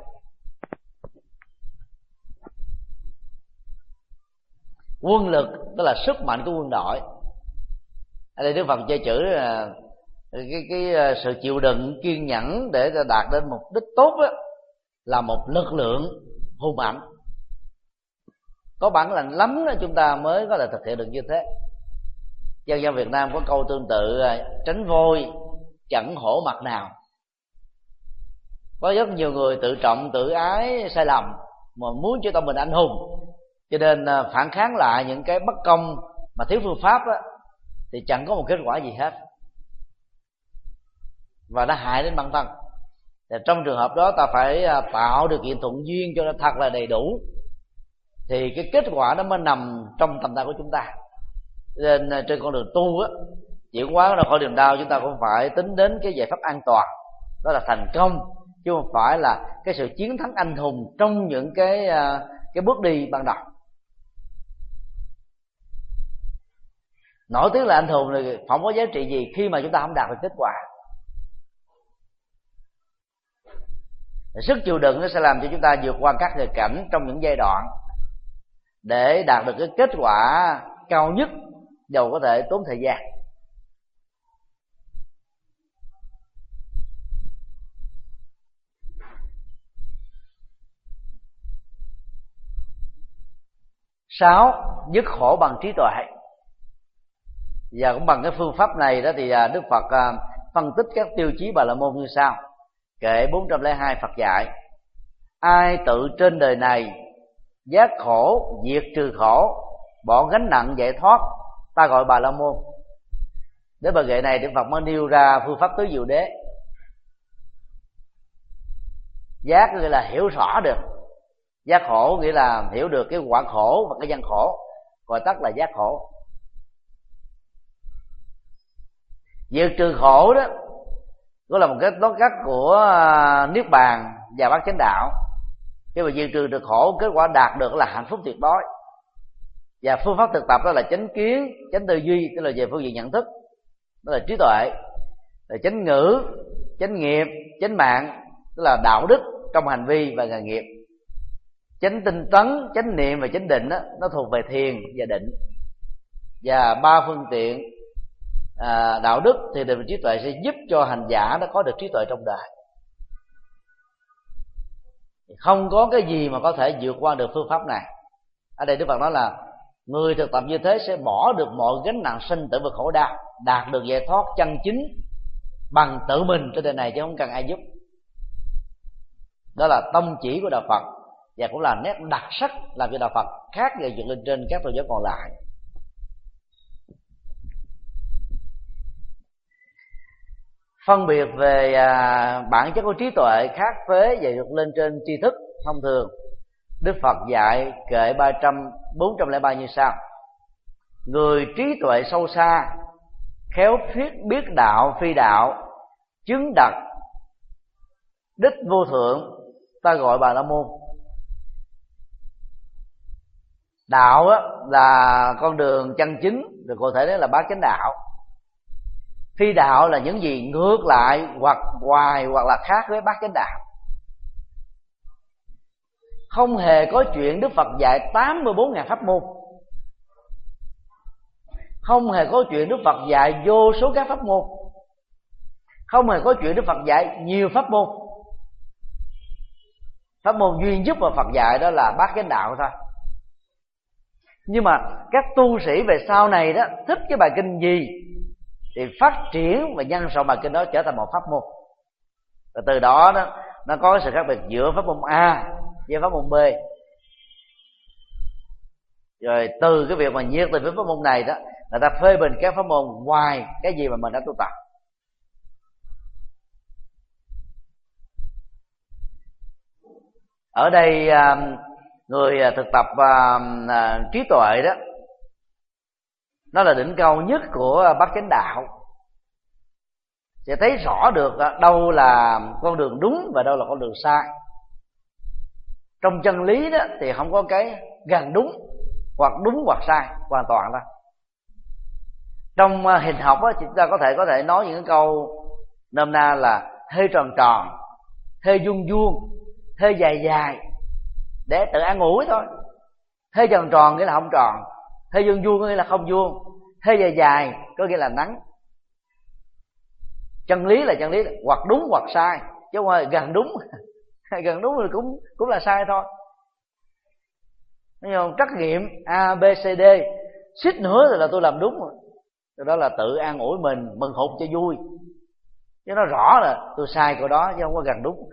[SPEAKER 3] Quân lực đó là sức mạnh của quân đội. Ở đây Đức Phật chơi chữ là cái, cái sự chịu đựng, kiên nhẫn để đạt đến mục đích tốt đó, là một lực lượng hùng mạnh. Có bản lĩnh lắm đó chúng ta mới có thể thực hiện được như thế. Dân gian Việt Nam có câu tương tự: tránh vôi chẳng hổ mặt nào. Có rất nhiều người tự trọng tự ái sai lầm mà muốn cho tâm mình anh hùng, cho nên phản kháng lại những cái bất công mà thiếu phương pháp đó, thì chẳng có một kết quả gì hết, và nó hại đến bản thân. Thì trong trường hợp đó ta phải tạo điều kiện thuận duyên cho nó thật là đầy đủ, thì cái kết quả nó mới nằm trong tầm tay của chúng ta. Nên trên con đường tu á, chuyển hóa ra khỏi niềm đau, chúng ta cũng phải tính đến cái giải pháp an toàn, đó là thành công, chứ không phải là cái sự chiến thắng anh hùng trong những cái cái bước đi ban đầu. Nổi tiếng là anh hùng thì không có giá trị gì khi mà chúng ta không đạt được kết quả. Sức chịu đựng nó sẽ làm cho chúng ta vượt qua các nghịch cảnh trong những giai đoạn để đạt được cái kết quả cao nhất, dầu có thể tốn thời gian. Sáu, dứt khổ bằng trí tuệ. Và cũng bằng cái phương pháp này đó thì Đức Phật phân tích các tiêu chí Bà La Môn như sau. Kệ bốn trăm lẻ hai Phật dạy: ai tự trên đời này giác khổ, diệt trừ khổ, bỏ gánh nặng giải thoát, ta gọi Bà La Môn. Đến bài kệ này Đức Phật mới nêu ra phương pháp tứ diệu đế. Giác nghĩa là hiểu rõ được, giác khổ nghĩa là hiểu được cái quả khổ và cái nhân khổ, gọi tắt là giác khổ. Diệt trừ khổ đó đó là một cái tóm tắt của niết bàn và bát chánh đạo. Khi mà diệt trừ được khổ, kết quả đạt được là hạnh phúc tuyệt đối. Và phương pháp thực tập đó là chánh kiến, chánh tư duy, tức là về phương diện nhận thức, đó là trí tuệ, là chánh ngữ, chánh nghiệp, chánh mạng, tức là đạo đức trong hành vi và nghề nghiệp. Chánh tinh tấn, chánh niệm và chánh định đó, nó thuộc về thiền và định. Và ba phương tiện à, đạo đức thì định và trí tuệ sẽ giúp cho hành giả nó có được trí tuệ trong đời. Không có cái gì mà có thể vượt qua được phương pháp này. Ở đây Đức Phật nói là người thực tập như thế sẽ bỏ được mọi gánh nặng sinh tử và khổ đau, đạt được giải thoát chân chính bằng tự mình trên đời này chứ không cần ai giúp. Đó là tông chỉ của đạo Phật, và cũng là nét đặc sắc làm cho đạo Phật khác về vượt lên trên các tôn giáo còn lại. Phân biệt về à, bản chất của trí tuệ khác phế và vượt lên trên tri thức thông thường, Đức Phật dạy kệ ba trăm bốn trăm lẻ ba như sau: người trí tuệ sâu xa, khéo thuyết biết đạo phi đạo, chứng đắc đích vô thượng, ta gọi Bà La Môn. Đạo á, là con đường chân chính, được cụ thể đó là bát chánh đạo. Phi đạo là những gì ngược lại hoặc hoài hoặc là khác với bát chánh đạo. Không hề có chuyện Đức Phật dạy tám mươi bốn ngàn pháp môn. Không hề có chuyện Đức Phật dạy vô số các pháp môn. Không hề có chuyện Đức Phật dạy nhiều pháp môn. Pháp môn duy nhất mà Phật dạy đó là bát chánh đạo thôi. Nhưng mà các tu sĩ về sau này đó thích cái bài kinh gì thì phát triển và nhân rộng bài kinh đó trở thành một pháp môn. Và từ đó, đó nó có sự khác biệt giữa pháp môn A với pháp môn B. Rồi từ cái việc mà nhiệt tình với pháp môn này đó, người ta phê bình các pháp môn ngoài cái gì mà mình đã tu tập. Ở đây người thực tập trí tuệ đó, nó là đỉnh cao nhất của bát chánh đạo, sẽ thấy rõ được đâu là con đường đúng và đâu là con đường sai. Trong chân lý đó thì không có cái gần đúng, hoặc đúng hoặc sai, hoàn toàn thôi. Trong hình học á, chúng ta có thể có thể nói những cái câu nôm na là thê tròn tròn, thê vuông vuông, thê dài dài, để tự an ủi thôi. Thê tròn tròn nghĩa là không tròn, thê vuông vuông nghĩa là không vuông, thê dài dài có nghĩa là ngắn. Chân lý là chân lý, hoặc đúng hoặc sai, chứ không phải gần đúng. Gần đúng thì cũng cũng là sai thôi. Nhưng trắc nghiệm A B C D suýt nữa rồi là tôi làm đúng rồi. Đó là tự an ủi mình, mừng hụt cho vui, chứ nó rõ là tôi sai câu đó chứ không có gần đúng.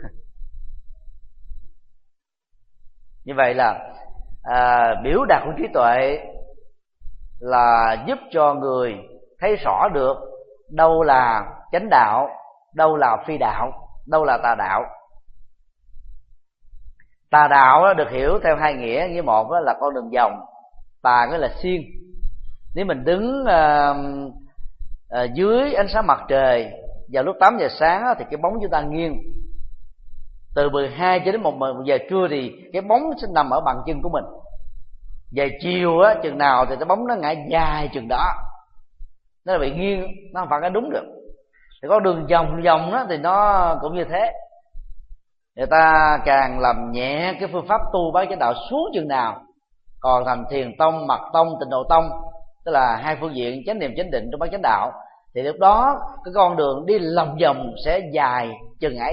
[SPEAKER 3] Như vậy là à, biểu đạt của trí tuệ là giúp cho người thấy rõ được đâu là chánh đạo, đâu là phi đạo, đâu là tà đạo. Tà đạo được hiểu theo hai nghĩa. Nghĩa một là con đường vòng, tà nghĩa là xiên. Nếu mình đứng uh, uh, dưới ánh sáng mặt trời vào lúc tám giờ sáng thì cái bóng chúng ta nghiêng. Từ mười hai cho đến một giờ trưa thì cái bóng sẽ nằm ở bàn chân của mình. Về chiều á, chừng nào thì cái bóng nó ngã dài chừng đó, nó bị nghiêng, nó không phải cái đúng được. Thì có đường vòng vòng đó thì nó cũng như thế. Người ta càng làm nhẹ cái phương pháp tu bát chánh đạo xuống chừng nào, còn thành thiền tông, mật tông, tịnh độ tông, tức là hai phương diện chánh niệm chánh định trong bát chánh đạo, thì lúc đó cái con đường đi lòng vòng sẽ dài chừng ấy.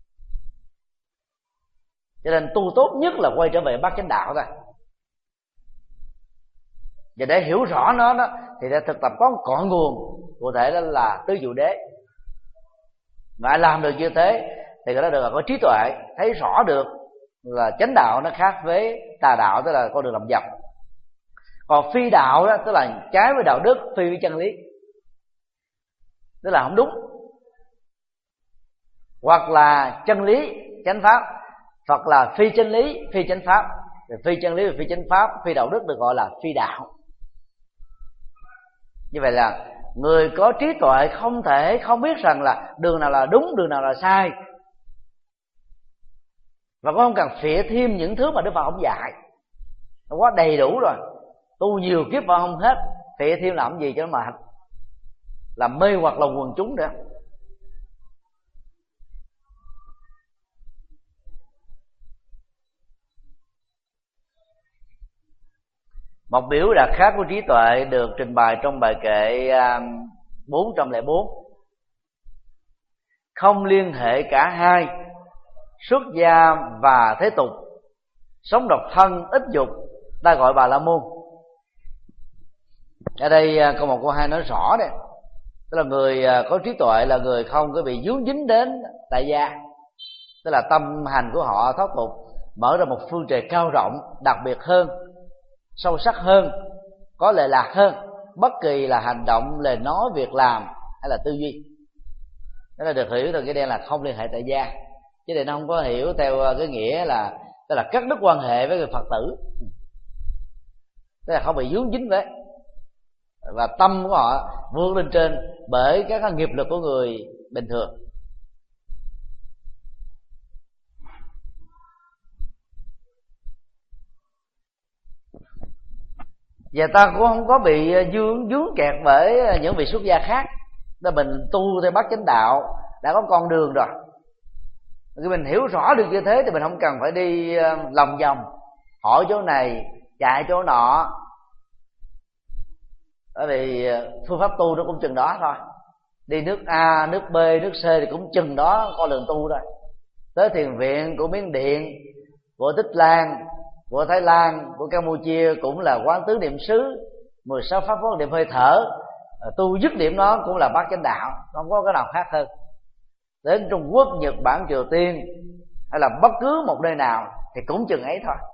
[SPEAKER 3] Cho nên tu tốt nhất là quay trở về bát chánh đạo thôi. Và để hiểu rõ nó đó thì đã thực tập có một cội nguồn cụ thể, đó là tứ diệu đế. Mà ai làm được như thế thì cái đó được là có trí tuệ, thấy rõ được là chánh đạo nó khác với tà đạo, tức là con đường lòng vòng. Còn phi đạo đó tức là trái với đạo đức, phi với chân lý, tức là không đúng. Hoặc là chân lý, chánh pháp, hoặc là phi chân lý, phi chánh pháp. Phi chân lý và phi chánh pháp, phi đạo đức được gọi là phi đạo. Như vậy là người có trí tuệ không thể không biết rằng là đường nào là đúng, đường nào là sai, và cũng không cần phịa thêm những thứ mà Đức Phật không dạy. Nó quá đầy đủ rồi, tu nhiều kiếp mà không hết, phịa thêm làm gì cho nó mệt, làm mê hoặc lòng quần chúng nữa. Một biểu đạt khác của trí tuệ được trình bày trong bài kệ bốn trăm lẻ bốn. Không liên hệ cả hai, xuất gia và thế tục, sống độc thân ít dục, ta gọi Bà La Môn. Ở đây câu một câu hai nói rõ đấy, tức là người có trí tuệ là người không có bị vướng dính đến tại gia, tức là tâm hành của họ thoát tục, mở ra một phương trời cao rộng, đặc biệt hơn, sâu sắc hơn, có lệ lạc hơn bất kỳ là hành động, lời nói, việc làm hay là tư duy. Đó là được hiểu từ cái đen là không liên hệ tại gia, chứ để nó không có hiểu theo cái nghĩa là tức là cắt đứt quan hệ với người Phật tử, tức là không bị vướng dính với, và tâm của họ vươn lên trên bởi các nghiệp lực của người bình thường. Và ta cũng không có bị vướng vướng kẹt bởi những vị xuất gia khác. Đó, mình tu theo bát chánh đạo đã có con đường rồi. Khi mình hiểu rõ được như thế thì mình không cần phải đi lòng vòng, hỏi chỗ này, chạy chỗ nọ. Bởi vì phương pháp tu nó cũng chừng đó thôi. Đi nước A, nước B, nước C thì cũng chừng đó con đường tu thôi. Tới thiền viện của Miến Điện, của Tích Lan, của Thái Lan, của Campuchia cũng là quán tứ niệm xứ, mười sáu pháp vấn niệm hơi thở, tu dứt điểm đó cũng là bát chánh đạo, không có cái nào khác hơn. Đến Trung Quốc, Nhật Bản, Triều Tiên hay là bất cứ một nơi nào thì cũng chừng ấy thôi.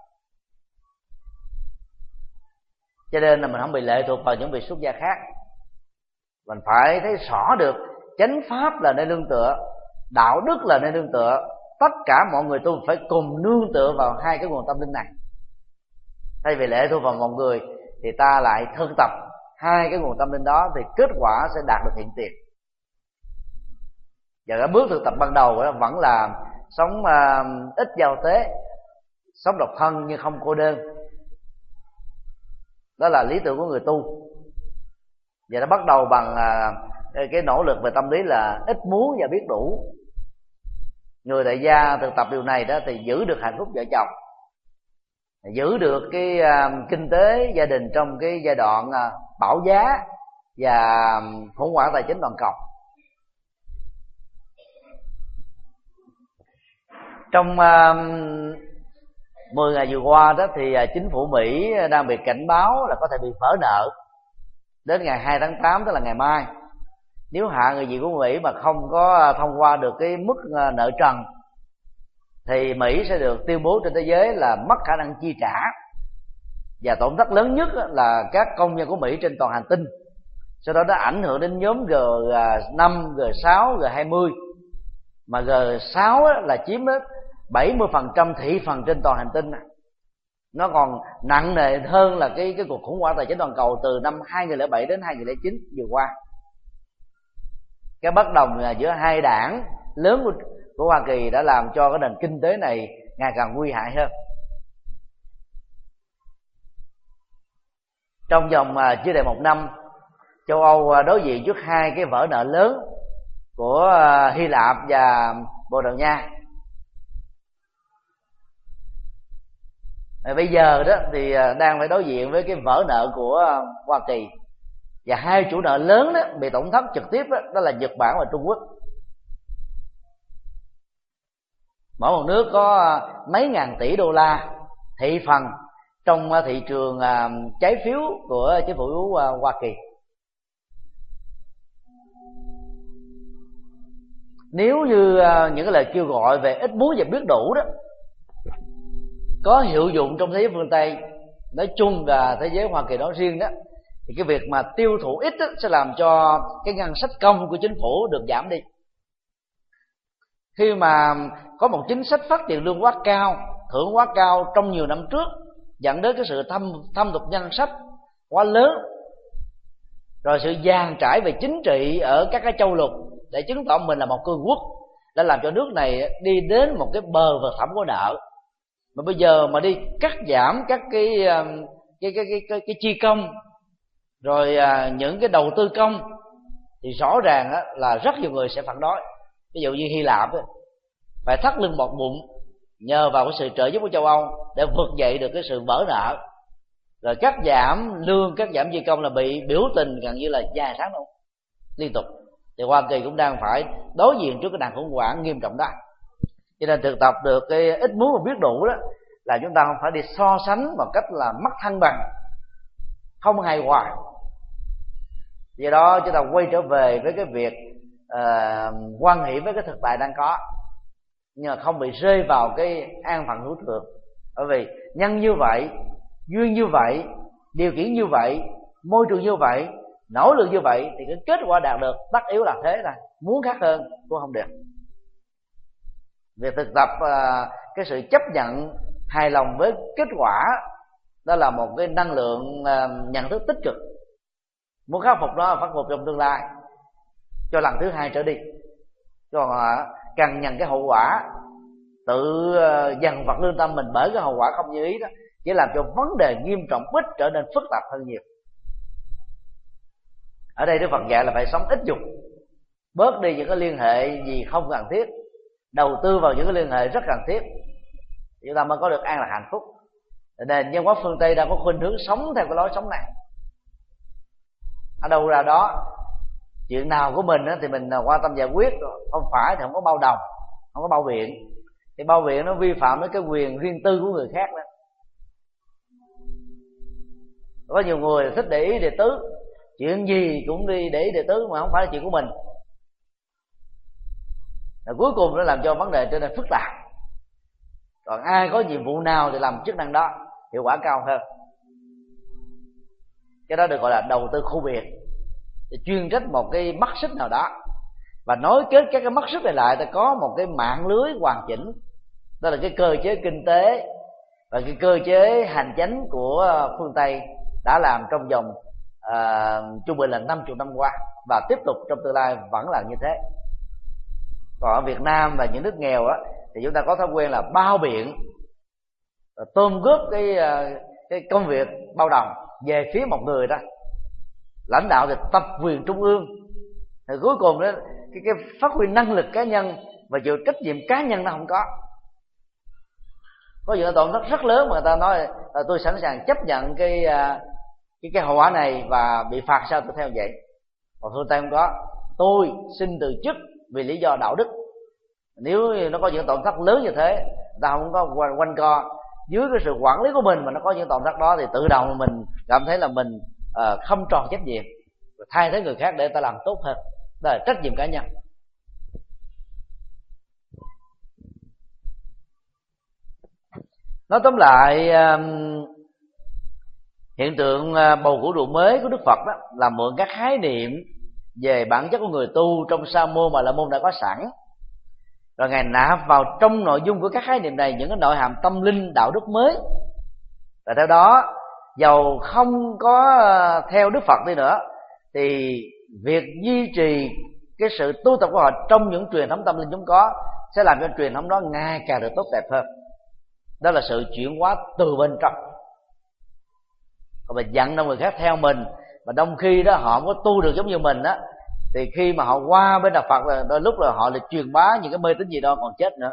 [SPEAKER 3] Cho nên là mình không bị lệ thuộc vào những vị xuất gia khác. Mình phải thấy rõ được chánh pháp là nơi nương tựa, đạo đức là nơi nương tựa. Tất cả mọi người tu phải cùng nương tựa vào hai cái nguồn tâm linh này. Thay vì lệ thuộc vào một người thì ta lại thực tập hai cái nguồn tâm linh đó, thì kết quả sẽ đạt được hiện tiền. Và cái bước thực tập ban đầu đó vẫn là sống uh, ít giao tế, sống độc thân nhưng không cô đơn. Đó là lý tưởng của người tu. Và nó bắt đầu bằng cái nỗ lực về tâm lý là ít muốn và biết đủ. Người tại gia thực tập điều này đó thì giữ được hạnh phúc vợ chồng, giữ được cái uh, kinh tế gia đình trong cái giai đoạn uh, bão giá và khủng hoảng tài chính toàn cầu. Trong uh, mười ngày vừa qua đó thì uh, chính phủ Mỹ đang bị cảnh báo là có thể bị vỡ nợ đến ngày hai tháng tám, tức là ngày mai. Nếu hạ người gì của Mỹ mà không có thông qua được cái mức nợ trần thì Mỹ sẽ được tuyên bố trên thế giới là mất khả năng chi trả, và tổn thất lớn nhất là các công dân của Mỹ trên toàn hành tinh. Sau đó nó ảnh hưởng đến nhóm G năm, G sáu, G hai mươi, mà G sáu là chiếm đến bảy mươi phần trăm thị phần trên toàn hành tinh. Nó còn nặng nề hơn là cái cái cuộc khủng hoảng tài chính toàn cầu từ năm hai nghìn lẻ bảy đến hai nghìn lẻ chín vừa qua. Cái bất đồng giữa hai đảng lớn của, của Hoa Kỳ đã làm cho cái nền kinh tế này ngày càng nguy hại hơn. Trong vòng chưa đầy một năm, châu Âu đối diện trước hai cái vỡ nợ lớn của Hy Lạp và Bồ Đào Nha. Bây giờ đó thì đang phải đối diện với cái vỡ nợ của Hoa Kỳ, và hai chủ nợ lớn đó bị tổn thất trực tiếp đó, đó là Nhật Bản và Trung Quốc. Mỗi một nước có mấy ngàn tỷ đô la thị phần trong thị trường trái phiếu của chính phủ Hoa Kỳ. Nếu như những cái lời kêu gọi về ít muốn và biết đủ đó có hiệu dụng trong thế giới phương Tây nói chung và thế giới Hoa Kỳ nói riêng đó, thì cái việc mà tiêu thụ ít đó sẽ làm cho cái ngân sách công của chính phủ được giảm đi. Khi mà có một chính sách phát tiền lương quá cao, thưởng quá cao trong nhiều năm trước, dẫn đến cái sự thâm thâm hụt ngân sách quá lớn, rồi sự dàn trải về chính trị ở các cái châu lục để chứng tỏ mình là một cường quốc, đã làm cho nước này đi đến một cái bờ vực thẳm của nợ. Mà bây giờ mà đi cắt giảm các cái cái cái cái, cái, cái chi công, rồi à, những cái đầu tư công, thì rõ ràng á, là rất nhiều người sẽ phản đối. Ví dụ như Hy Lạp á, phải thắt lưng bọt bụng nhờ vào cái sự trợ giúp của châu Âu để vực dậy được cái sự vỡ nợ, rồi cắt giảm lương, cắt giảm chi công là bị biểu tình gần như là vài tháng luôn liên tục. Thì Hoa Kỳ cũng đang phải đối diện trước cái nạn khủng hoảng nghiêm trọng đó. Cho nên thực tập được cái ít muốn mà biết đủ đó là chúng ta không phải đi so sánh bằng cách là mất thăng bằng, không hài hòa. Do đó chúng ta quay trở về với cái việc uh, quan hệ với cái thực tại đang có, nhưng mà không bị rơi vào cái an phận hữu thường. Bởi vì nhân như vậy, duyên như vậy, điều kiện như vậy, môi trường như vậy, nỗ lực như vậy, thì cái kết quả đạt được tất yếu là thế này. Muốn khác hơn cũng không được. Việc thực tập uh, cái sự chấp nhận hài lòng với kết quả, đó là một cái năng lượng uh, nhận thức tích cực. Muốn khắc phục nó, khắc phục trong tương lai cho lần thứ hai trở đi. Còn uh, cần nhận cái hậu quả, tự uh, dằn vặt lương tâm mình bởi cái hậu quả không như ý đó, chỉ làm cho vấn đề nghiêm trọng ít trở nên phức tạp hơn nhiều. Ở đây Đức Phật dạy là phải sống ít dục, bớt đi những cái liên hệ gì không cần thiết, đầu tư vào những cái liên hệ rất cần thiết, chúng ta mới có được an lạc hạnh phúc. Nên nhân hóa phương Tây đang có khuynh hướng sống theo cái lối sống này. Ở đâu ra đó, chuyện nào của mình thì mình quan tâm giải quyết, không phải thì không có bao đồng, không có bao biện. Thì bao biện nó vi phạm đến cái quyền riêng tư của người khác đó. Có nhiều người thích để ý đệ tứ, chuyện gì cũng đi để ý đệ tứ mà không phải là chuyện của mình. Rồi cuối cùng nó làm cho vấn đề trở nên phức tạp. Còn ai có nhiệm vụ nào thì làm chức năng đó, hiệu quả cao hơn. Cái đó được gọi là đầu tư khu biệt, để chuyên trách một cái mắt xích nào đó và nối kết các cái mắt xích này lại, ta có một cái mạng lưới hoàn chỉnh. Đó là cái cơ chế kinh tế và cái cơ chế hành chánh của phương Tây đã làm trong vòng uh, trung bình là năm mươi năm qua, và tiếp tục trong tương lai vẫn là như thế. Còn ở Việt Nam và những nước nghèo á, thì chúng ta có thói quen là bao biện, tôm góp cái cái công việc bao đồng về phía một người đó, lãnh đạo thì tập quyền trung ương, thì cuối cùng đó cái, cái phát huy năng lực cá nhân và chịu trách nhiệm cá nhân nó không có. Có những tổn thất rất lớn mà người ta nói là tôi sẵn sàng chấp nhận cái cái cái hậu quả này và bị phạt sao tôi theo vậy. Còn phương Tây không có, tôi xin từ chức vì lý do đạo đức. Nếu nó có những tổn thất lớn như thế, người ta không có quanh, quanh co dưới cái sự quản lý của mình mà nó có những tổn thất đó, thì tự động mình cảm thấy là mình uh, không tròn trách nhiệm, thay thế người khác để ta làm tốt hơn. Đó là trách nhiệm cá nhân. Nói tóm lại, hiện tượng bầu củ rượu mới của Đức Phật đó là mượn các khái niệm về bản chất của người tu trong Sa môn Bà La môn đã có sẵn, rồi Ngài nạp vào trong nội dung của các khái niệm này những cái nội hàm tâm linh đạo đức mới. Và theo đó, dầu không có theo Đức Phật đi nữa, thì việc duy trì cái sự tu tập của họ trong những truyền thống tâm linh chúng có sẽ làm cho truyền thống đó ngày càng được tốt đẹp hơn. Đó là sự chuyển hóa từ bên trong. Còn mình dặn đông người khác theo mình, mà đông khi đó họ không có tu được giống như mình á, thì khi mà họ qua bên đạo Phật là đôi lúc là họ lại truyền bá những cái mê tín gì đó còn chết nữa.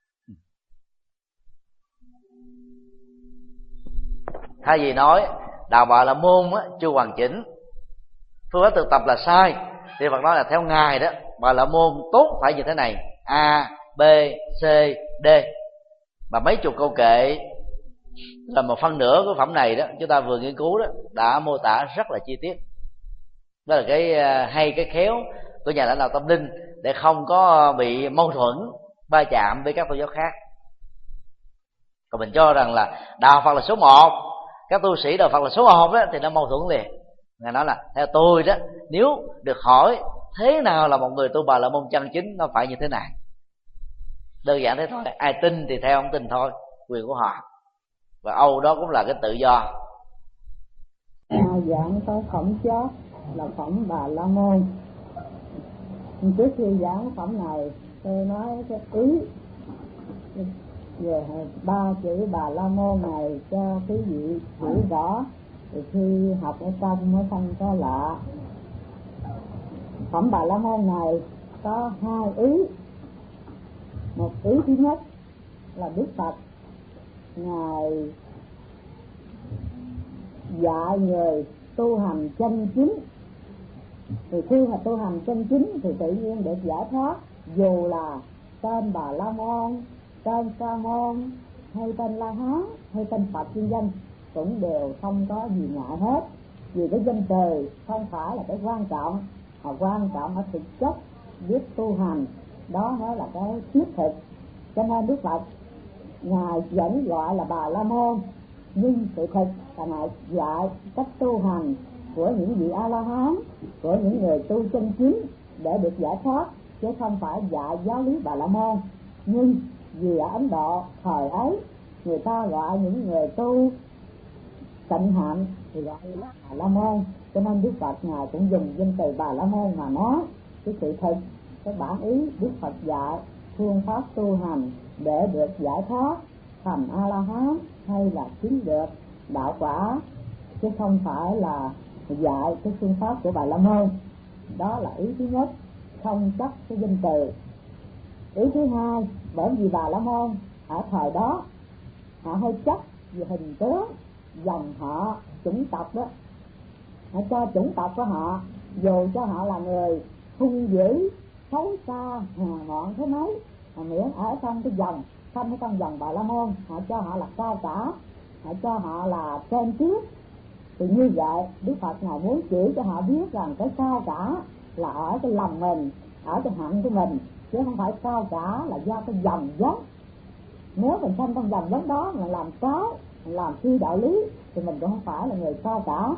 [SPEAKER 3] Thay vì nói đạo Bà La môn á, chưa hoàn chỉnh, phương pháp thực tập là sai, thì Phật nói là theo Ngài đó, Bà La môn tốt phải như thế này: A, B, C, D. Mà mấy chục câu kệ là một phân nửa của phẩm này đó, chúng ta vừa nghiên cứu đó, đã mô tả rất là chi tiết. Đó là cái hay, cái khéo của nhà lãnh đạo tâm linh để không có bị mâu thuẫn, va chạm với các tôn giáo khác. Còn mình cho rằng là đạo Phật là số một, các tu sĩ đạo Phật là số một đó, thì nó mâu thuẫn liền. Ngài nói là theo tôi đó, nếu được hỏi thế nào là một người tu Bà La môn chân chính, nó phải như thế này. Đơn giản thế thôi, ai tin thì theo, không tin thôi, quyền của họ. Và Âu đó cũng là cái tự do.
[SPEAKER 4] Giảng tới phẩm chót là phẩm Bà La môn. Trước khi giảng phẩm này, tôi nói cái ý về ba chữ Bà La môn này cho quý vị hiểu rõ, thì khi học ở trong mới không có lạ. Phẩm Bà La môn này có hai ý. Một ý thứ nhất là Đức Phật Ngài dạy người tu hành chân chính, thì khi mà tu hành chân chính thì tự nhiên được giải thoát, dù là tên Bà La môn, tên Sa môn, hay tên La Hán, hay tên Phật chuyên danh cũng đều không có gì ngại hết. Vì cái danh từ không phải là cái quan trọng, mà quan trọng ở thực chất biết tu hành, đó mới là cái thiết thực. Cho nên Đức Phật Ngài vẫn gọi là Bà La môn, nhưng sự thật là Ngài dạy cách tu hành của những vị A La Hán, của những người tu chân chính để được giải thoát, chứ không phải dạy giáo lý Bà La môn. Nhưng vì ở Ấn Độ thời ấy người ta gọi những người tu tịnh hạnh thì gọi là Bà La môn, cho nên Đức Phật Ngài cũng dùng danh từ Bà La môn mà nói cái sự thật, cái bản ý Đức Phật dạy phương pháp tu hành để được giải thoát thành A La Hán hay là chứng được đạo quả, chứ không phải là dạy cái phương pháp của Bà La môn. Đó là ý thứ nhất, không chấp cái danh từ. Ý thứ hai, bởi vì Bà La môn ở thời đó họ hay chấp về hình tướng dòng họ, chủng tộc đó, họ cho chủng tộc của họ, dù cho họ là người hung dữ, xấu xa, hèn mọn thế mấy, mà miễn ở trong cái dòng, không ở trong dòng Bà La môn, họ cho họ là cao cả, họ cho họ là trên trước. Thì như vậy Đức Phật Ngài muốn chỉ cho họ biết rằng cái cao cả là ở cái lòng mình, ở cái hạnh của mình, chứ không phải cao cả là do cái dòng dốc. Nếu mình sinh trong dòng dốc đó mà làm trái, làm phi đạo lý thì mình cũng không phải là người cao cả.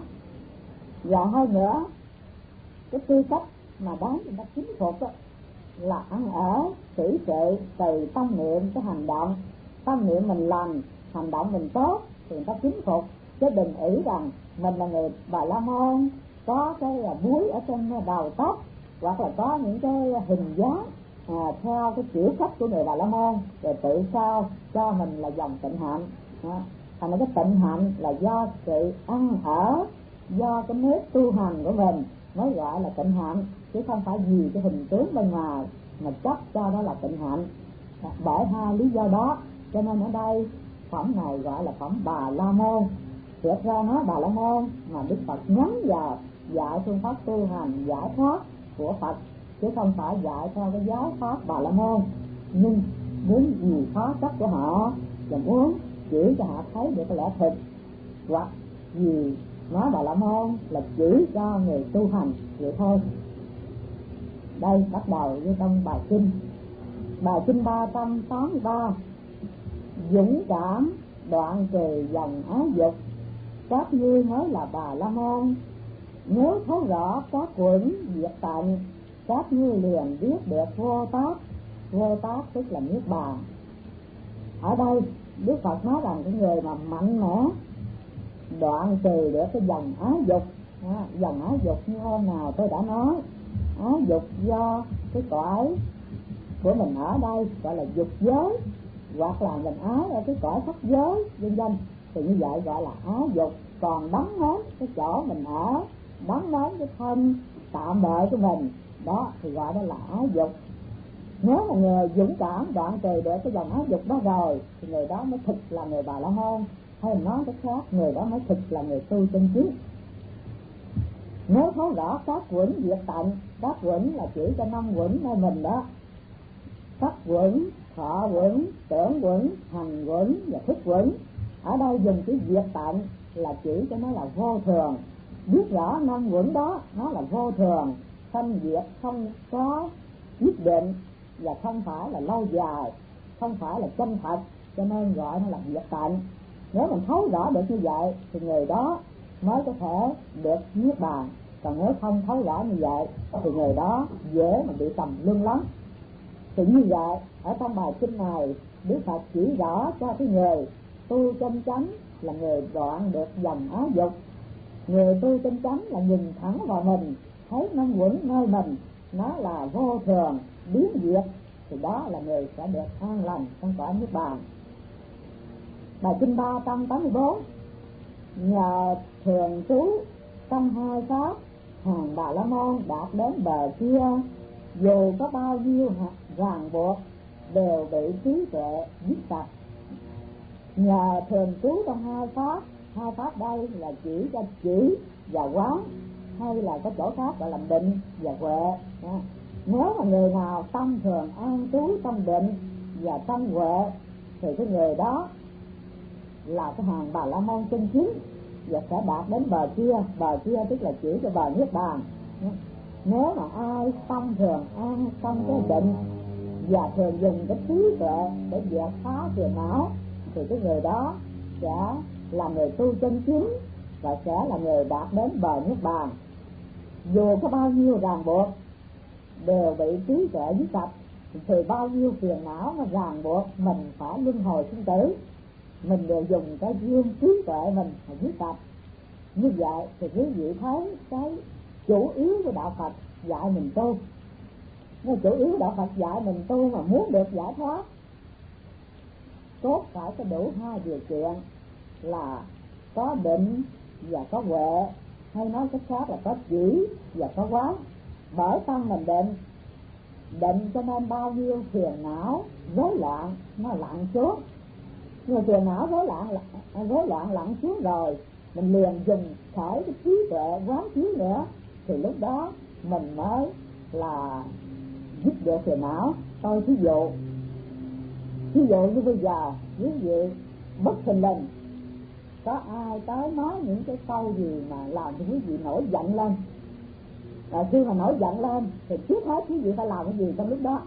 [SPEAKER 4] Và hơn nữa, cái tư cách mà đáng người ta kính phục đó, là ăn ở, xử sự, từ tâm niệm cái hành động. Tâm niệm mình lành, hành động mình tốt thì người ta kính phục, chứ đừng ý rằng mình là người Bà La môn, có cái búi ở trên đầu tóc, hoặc là có những cái hình dáng à, theo cái kiểu cách của người Bà La môn, rồi tự sao cho mình là dòng tịnh hạnh. À, thành ra cái tịnh hạnh là do sự ăn ở do cái nếp tu hành của mình mới gọi là tịnh hạnh, chứ không phải vì cái hình tướng bên ngoài mà chấp cho đó là tịnh hạnh. Bởi hai lý do đó cho nên ở đây phẩm này gọi là phẩm Bà La Môn. Thiệt ra nói Bà La Môn mà Đức Phật nhắm vào dạy phương pháp tu hành giải thoát của Phật, chứ không phải dạy theo cái giáo pháp Bà La Môn. Nhưng muốn gì khó chấp của họ và muốn chỉ cho họ thấy được cái lẽ thực, hoặc vì nói Bà La Môn là chỉ cho người tu hành vậy thôi. Đây bắt đầu với trong bài kinh. Bài kinh ba trăm tám mươi ba: dũng cảm đoạn trừ dòng ái dục, các ngươi mới là Bà La Môn. Nếu thấu rõ các quẩn diệt tận, các ngươi liền biết được vô tác. Vô tác tức là niết bàn. Ở đây Đức Phật nói rằng cái người mà mạnh mẽ đoạn trừ được cái dòng ái dục. À, dòng ái dục như hôm nào tôi đã nói, ái dục do cái cõi của mình ở đây gọi là dục giới, hoặc là mình ái ở cái cõi sắc giới vân vân, thì như vậy gọi là ái dục. Còn đắm mến cái chỗ mình ở, đắm mến cái thân tạm bợ của mình đó thì gọi đó là ái dục. Nếu mà người dũng cảm đoạn trừ được cái dòng ái dục đó rồi thì người đó mới thực là người Bà La Môn, hay nói cách khác, người đó mới thực là người tu chân chính. Nếu thấu rõ các quẩn diệt tận, các quẩn là chỉ cho năm quẩn nơi mình đó: sắc quẩn, thọ quẩn, tưởng quẩn, hành quẩn và thức quẩn. Ở đây dùng chữ diệt tận là chỉ cho nó là vô thường. Biết rõ năm quẩn đó nó là vô thường, sanh diệt không có quyết định và không phải là lâu dài, không phải là chân thật, cho nên gọi nó là diệt tận. Nếu mình thấu rõ được như vậy thì người đó mới có thể được niết bàn. Còn nếu không thấu rõ như vậy thì người đó dễ mà bị tầm luân lắm. Thì như vậy ở trong bài kinh này Đức Phật chỉ rõ cho cái người tu chân chánh là người đoạn được dòng ái dục. Người tu chân chánh là nhìn thẳng vào mình, thấy năm quẩn nơi mình nó là vô thường, biến diệt, thì đó là người sẽ được an lành trong cõi niết bàn. Bài kinh ba trăm tám mươi bốn: nhờ thường trú trong hai pháp, hàng Bà La Môn đạt đến bờ kia, dù có bao nhiêu ràng buộc đều bị trí tuệ dứt sạch. Nhờ thường trú trong hai pháp, hai pháp đây là chỉ cho chỉ và quán, hay là có chỗ khác gọi là định và huệ. Nếu mà người nào tâm thường an trú trong định và trong huệ thì cái người đó là cái hàng Bà La Môn chân chính và sẽ đạt đến bờ kia. Bờ kia tức là chỉ cho bờ niết bàn. Nếu mà ai tâm thường an trong cái định và thường dùng cái trí tuệ để diệt phá phiền não thì cái người đó sẽ là người tu chân chính và sẽ là người đạt đến bờ niết bàn. Dù có bao nhiêu ràng buộc đều bị trí tuệ dứt sạch, thì bao nhiêu phiền não mà ràng buộc mình phải luân hồi sinh tử, mình đều dùng cái duyên trí tuệ mình mà dứt sạch. Như vậy thì quý vị thấy cái chủ yếu của đạo Phật dạy mình tu. Nếu chủ yếu của đạo Phật dạy mình tu mà muốn được giải thoát, cốt phải có đủ hai điều kiện là có định và có huệ, hay nói cách khác là có chỉ và có quán. Bởi tâm mình định, định cho nên bao nhiêu phiền não rối loạn nó lặng xuống. Nhưng phiền não rối loạn rối loạn lặng xuống rồi, mình liền dùng khởi cái trí tuệ quán chiếu nữa, thì lúc đó mình mới là dứt được phiền não. Tôi ví dụ ví dụ như bây giờ quý vị bất thình lình có ai tới nói những cái câu gì mà làm cho quý vị nổi giận lên, và khi mà nổi giận lên thì trước hết quý vị phải làm cái gì trong lúc đó?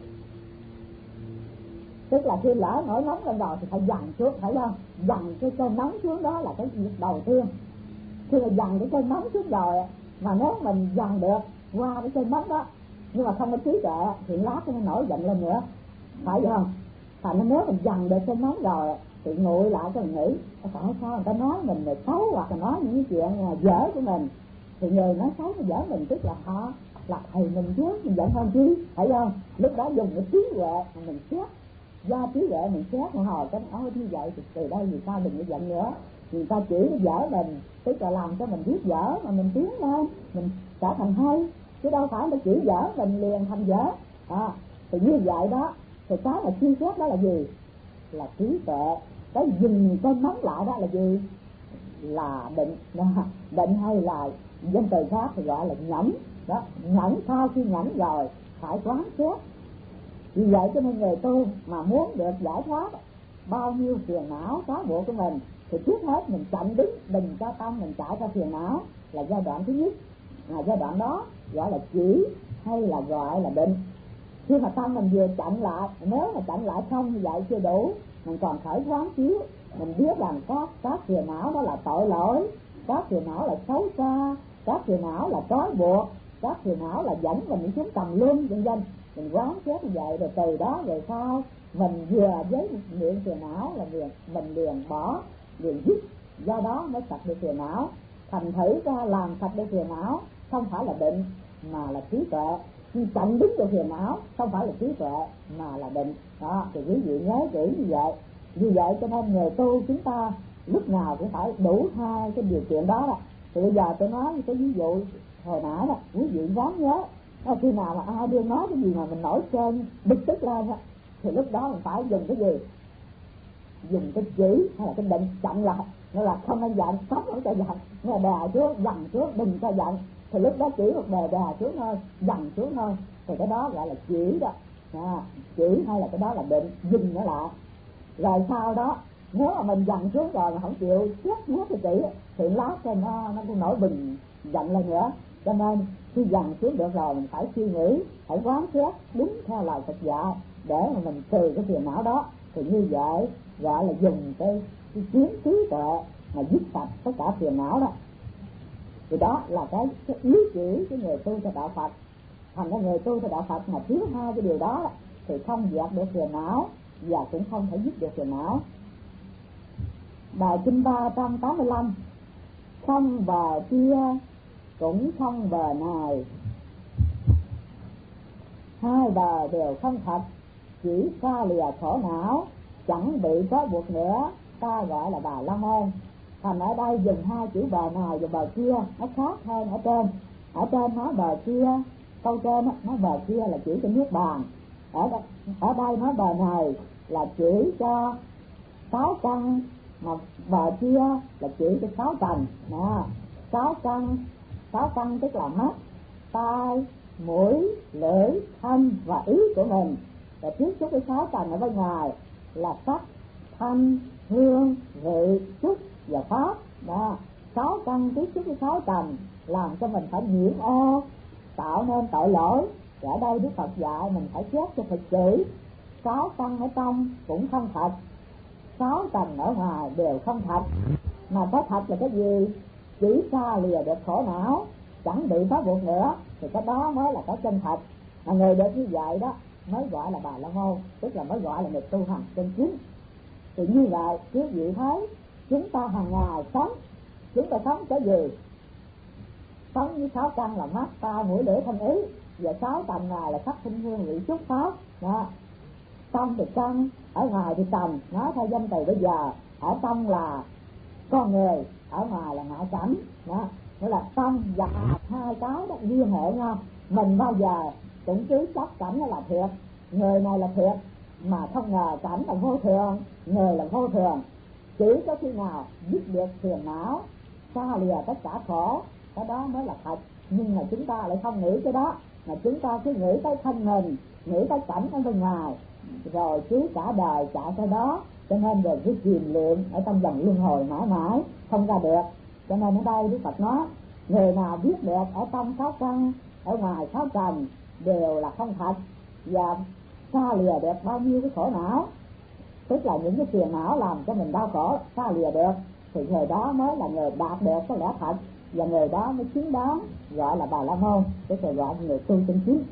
[SPEAKER 4] Tức là khi lỡ nổi nóng lên rồi thì phải dằn xuống, phải không? Dằn cái cơn nóng xuống, đó là cái việc đầu tiên. Khi mà dằn cái cơn nóng xuống rồi, mà nếu mình dằn được qua cái cơn nóng đó nhưng mà không có trí tuệ thì lát nó nổi giận lên nữa, phải không? Thành nên nếu mình dằn được cơn nóng rồi thì nguội lại cái mình nghĩ tại sao người ta nói mình là xấu, hoặc là nói những chuyện dở của mình, thì người nói xấu nó dở mình tức là họ là thầy mình chứ, mình giận hơn chứ, phải không? Lúc đó dùng cái trí huệ mình xét, do trí huệ mình xét một hồi cái ôi như vậy thì từ đây vì sao đừng có giận nữa. người ta chỉ dở mình, tức là làm cho mình biết dở mà mình tiến lên, mình trở thành hay, chứ đâu phải nó chỉ dở mình liền thành dở. À, thì như vậy đó, thì cái là suy xét đó là gì? Là trí tuệ. Cái dừng cái nóng lại đó là gì? Là định. Định hay là danh từ khác thì gọi là nhẫn đó. Nhẫn, sau khi nhẫn rồi phải quán xét. Vì vậy cho nên người tu mà muốn được giải thoát bao nhiêu phiền não trói buộc của mình thì trước hết mình chặn đứng đừng cho tâm mình chạy ra phiền não là giai đoạn thứ nhất. À, giai đoạn đó gọi là chỉ hay là gọi là định. Khi mà tâm mình vừa chặn lại, nếu mà chặn lại không như vậy chưa đủ, mình còn khởi thoáng chiếu, mình biết rằng có các phiền não đó là tội lỗi, các phiền não là xấu xa, các phiền não là trói buộc, các phiền não là dẫn mình xuống tầm luân vân vân. Mình quán xét như vậy rồi từ đó về sau mình vừa với miệng phiền não là liền mình liền bỏ, liền dứt, do đó mới sạch được phiền não. Thành thử ra làm sạch được phiền não không phải là định mà là trí tuệ, nhưng chặn đứng được phiền não không phải là trí tuệ mà là định. Đó, thì quý vị nhớ kỹ như vậy. Như vậy cho nên người tu chúng ta lúc nào cũng phải đủ hai cái điều kiện đó. Đó thì bây giờ tôi nói cái ví dụ hồi nãy đó, quý vị ráng nhớ. Đó, khi nào mà ai đưa nói cái gì mà mình nổi cơn bực tức lên đó, thì lúc đó mình phải dùng cái gì? Dùng cái chỉ hay là cái định chặn lại. Nó là không nên giận, cấm không cho giận, nó đè xuống, dằn xuống, đừng cho giận. Thì lúc đó chỉ một đề đè xuống thôi, dằn xuống thôi, thì cái đó gọi là chỉ đó. À, chỉ hay là cái đó là định, dừng nó lại. Rồi sau đó nếu mà mình dằn xuống rồi mà không chịu chết nuốt cái chỉ thì lát cho nó nó cũng nổi bừng giận lên nữa. Cho nên khi dằn xuống được rồi mình phải suy nghĩ, phải quán xét đúng theo lời Phật dạy để mà mình trừ cái phiền não đó. Thì như vậy gọi là dùng cái, cái kiến trí tuệ mà dứt sạch tất cả phiền não đó. Thì đó là cái, cái ý chỉ của người tu cho đạo Phật. Thành ra người tu cho đạo Phật mà thiếu hai cái điều đó thì không dẹp được phiền não và cũng không thể dứt được phiền não. Bài kinh ba trăm tám mươi lăm: không bờ kia cũng không bờ này, hai bờ đều không thật, chỉ xa lìa khổ não, chẳng bị trói buộc nữa, ta gọi là Bà La Môn. Thành ở đây dùng hai chữ bờ này và bờ kia nó khác hơn ở trên. Ở trên nói bờ kia, câu trên nói bờ kia là chỉ cho nước bàn. Ở đây, ở đây nói bờ này là chỉ cho sáu căn, mà bờ kia là chỉ cho sáu tầng. Nè, sáu căn, sáu căn tức là mắt, tai, mũi, lưỡi, thân và ý của mình. Và tiếp xúc với sáu tầng ở bên ngoài là sắc, thanh, hương, vị, xúc và pháp. Đó, sáu căn tiếp xúc với sáu tầng làm cho mình phải nhiễm ô, tạo nên tội lỗi. Thì ở đây Đức Phật dạy mình phải xét cho thật kỹ. Sáu căn ở trong cũng không thật, sáu tầng ở ngoài đều không thật. Mà cái thật là cái gì? Chỉ xa lìa được khổ não, chẳng bị trói buộc nữa, thì cái đó mới là cái chân thật. Mà người được như vậy đó mới gọi là Bà La Môn, tức là mới gọi là người tu hành chân chính. Thì như vậy quý vị thấy chúng ta hàng ngày sống, chúng ta sống cái gì? Sống với sáu căn là mắt, tai, mũi, lưỡi, thân, ý. Và sáu tầng này là sắc, thanh, hương, vị, xúc, pháp. Đó, tâm thì căn, ở ngoài thì tầng. Nói theo danh từ bây giờ, ở tâm là con người, ở ngoài là ngoại cảnh. Đó, nghĩa là tâm và hai cái đó liên hệ nhau. Mình bao giờ cũng cứ chấp cảnh là thiệt, người này là thiệt, mà không ngờ cảnh là vô thường, người là vô thường. Chỉ có khi nào dứt được phiền não, xa lìa tất cả khổ, cái đó mới là thật. Nhưng mà chúng ta lại không nghĩ cái đó, mà chúng ta cứ nghĩ tới thân mình, nghĩ tới cảnh ở bên ngoài, rồi cứ cả đời chạy theo đó. Cho nên rồi cứ chìm luyện ở trong vòng luân hồi mãi mãi không ra được. Cho nên ở đây Đức Phật nói, người nào biết được ở trong sáu căn, ở ngoài sáu trần đều là không thật, và xa lìa được bao nhiêu cái khổ não, tức là những cái phiền não làm cho mình đau khổ, xa lìa được, thì người đó mới là người đạt được cái lẽ thật, và người đó mới xứng đáng gọi là Bà La Môn, tức là gọi là người tu chân chính.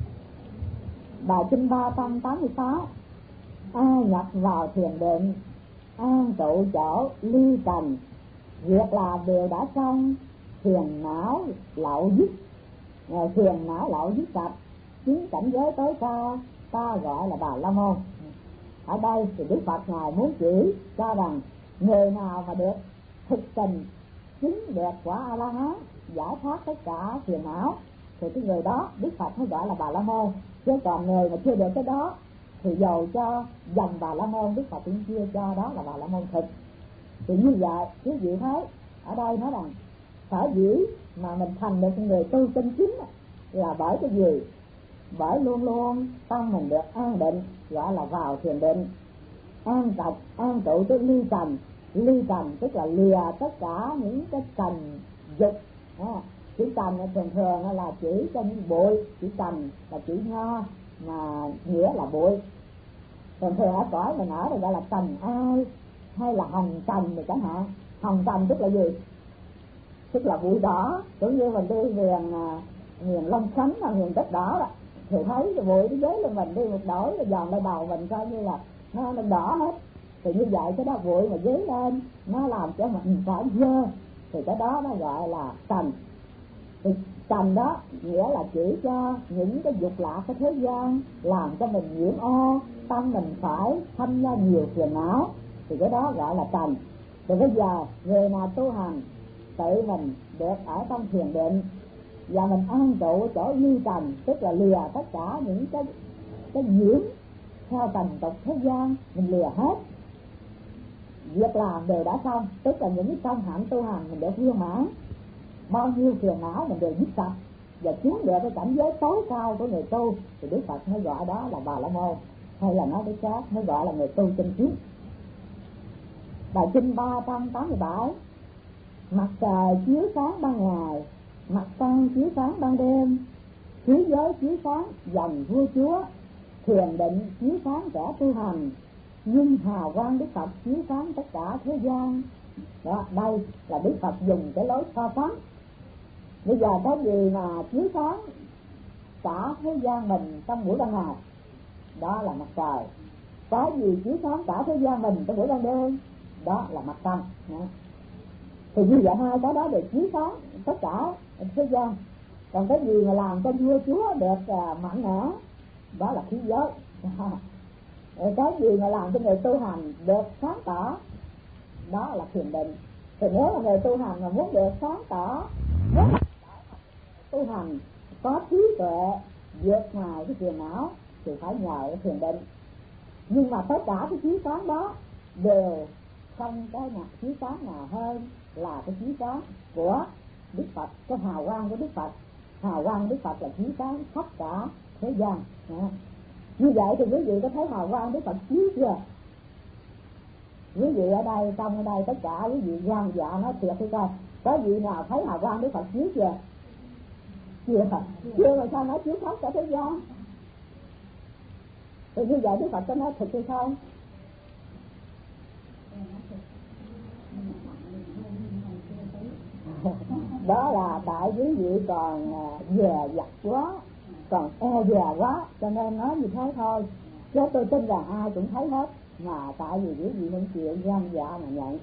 [SPEAKER 4] Bài kinh ba trăm tám mươi sáu: ai nhập vào thiền định, an trụ chỗ ly trần, việc làm đều đã xong, phiền não lậu dứt, phiền não lậu dứt sạch, chính cảnh giới tối cao, ta gọi là Bà La Môn. Ở đây thì Đức Phật ngài muốn chỉ cho rằng người nào mà được thực tình chứng được quả A La Hán, giải thoát tất cả phiền não, thì cái người đó Đức Phật mới gọi là Bà La Môn. Chứ còn người mà chưa được cái đó thì dầu cho dòng Bà La Môn, Đức Phật cũng chưa cho đó là Bà La Môn thực. Thì như vậy quý vị thấy ở đây nói rằng sở dĩ mà mình thành được người tu chân chính là bởi cái gì? Bởi luôn luôn tâm mình được an định, gọi là vào thiền định, an tập an trụ cái ly trần. Ly trần tức là lìa tất cả những cái trần dục. À, chữ trần thường thường là chỉ cho những bụi, chữ trần là chữ nho mà nghĩa là bụi. Thường thường ở cõi mình ở đây gọi là trần ai hay là hồng trần thì chẳng hạn. Hồng trần tức là gì? Tức là bụi đỏ. Cũng như mình đi miền miền Long Khánh là miền đất đỏ đó, thì thấy cái bụi nó dới lên mình đi một đổi, rồi dòm lên đầu mình coi như là nó, nó đỏ hết. Thì như vậy cái đó bụi mà dới lên nó làm cho mình phải dơ, thì cái đó nó gọi là trần. Thì trần đó nghĩa là chỉ cho những cái dục lạc cái thế gian làm cho mình nhiễm ô, tâm mình phải thâm ra nhiều phiền não, thì cái đó gọi là trần. Thì bây giờ người nào tu hành tự mình được ở trong thiền định và mình an trụ chỗ ly trần, tức là lìa tất cả những cái cái nhiễm theo trần tục thế gian, mình lìa hết, việc làm đều đã xong, tức là những cái công hạnh tu hành mình được viên mãn, bao nhiêu phiền não mình đều dứt sạch và chứng được cái cảnh giới tối cao của người tu, thì Đức Phật mới gọi đó là Bà La Môn, hay là nói cái khác mới gọi là người tu chân chính. Bài kinh ba trăm tám mươi bảy: mặt trời chiếu sáng ban ngày, mặt trăng chiếu sáng ban đêm, khí giới chiếu sáng dòng vua chúa, thiền định chiếu sáng kẻ tu hành, nhưng hào quang Đức Phật chiếu sáng tất cả thế gian. Đó, đây là Đức Phật dùng cái lối so sánh. Bây giờ có gì mà chiếu sáng cả thế gian mình trong buổi ban ngày? Đó là mặt trời. Có gì chiếu sáng cả thế gian mình trong buổi ban đêm? Đó là mặt trăng. Thì như vậy hai cái đó đều chiếu sáng tất cả thế gian. Còn cái gì mà làm cho vua chúa được uh, mạnh mẽ? Đó là khí giới. Cái gì mà làm cho người tu hành được sáng tỏ? Đó là thiền định. Thì nếu là người tu hành mà muốn được sáng tỏ, muốn tu hành có trí tuệ vượt ngoài cái phiền não thì phải nhờ cái thiền định. Nhưng mà tất cả cái chiếu sáng đó đều không có mặt chiếu sáng nào hơn là cái chiếu sáng của Đức Phật, cái hào quang của Đức Phật. Hào quang Đức Phật là chiếu sáng khắp cả thế gian. Như vậy thì quý vị có thấy hào quang Đức Phật chiếu chưa? Quý vị ở đây, trong ở đây tất cả quý vị gan dạ nói thiệt hay coi, có vị nào thấy hào quang Đức Phật chiếu chưa? Chưa, chưa mà sao nói chiếu khắp cả thế gian? Thì như vậy Đức Phật có nói thực hay không? Đó là tại quý vị còn dè dặt quá, còn e dè quá, cho nên nói như thế thôi. Chứ tôi tin rằng ai cũng thấy hết, mà tại vì quý vị không chịu gan dạ mà nhận.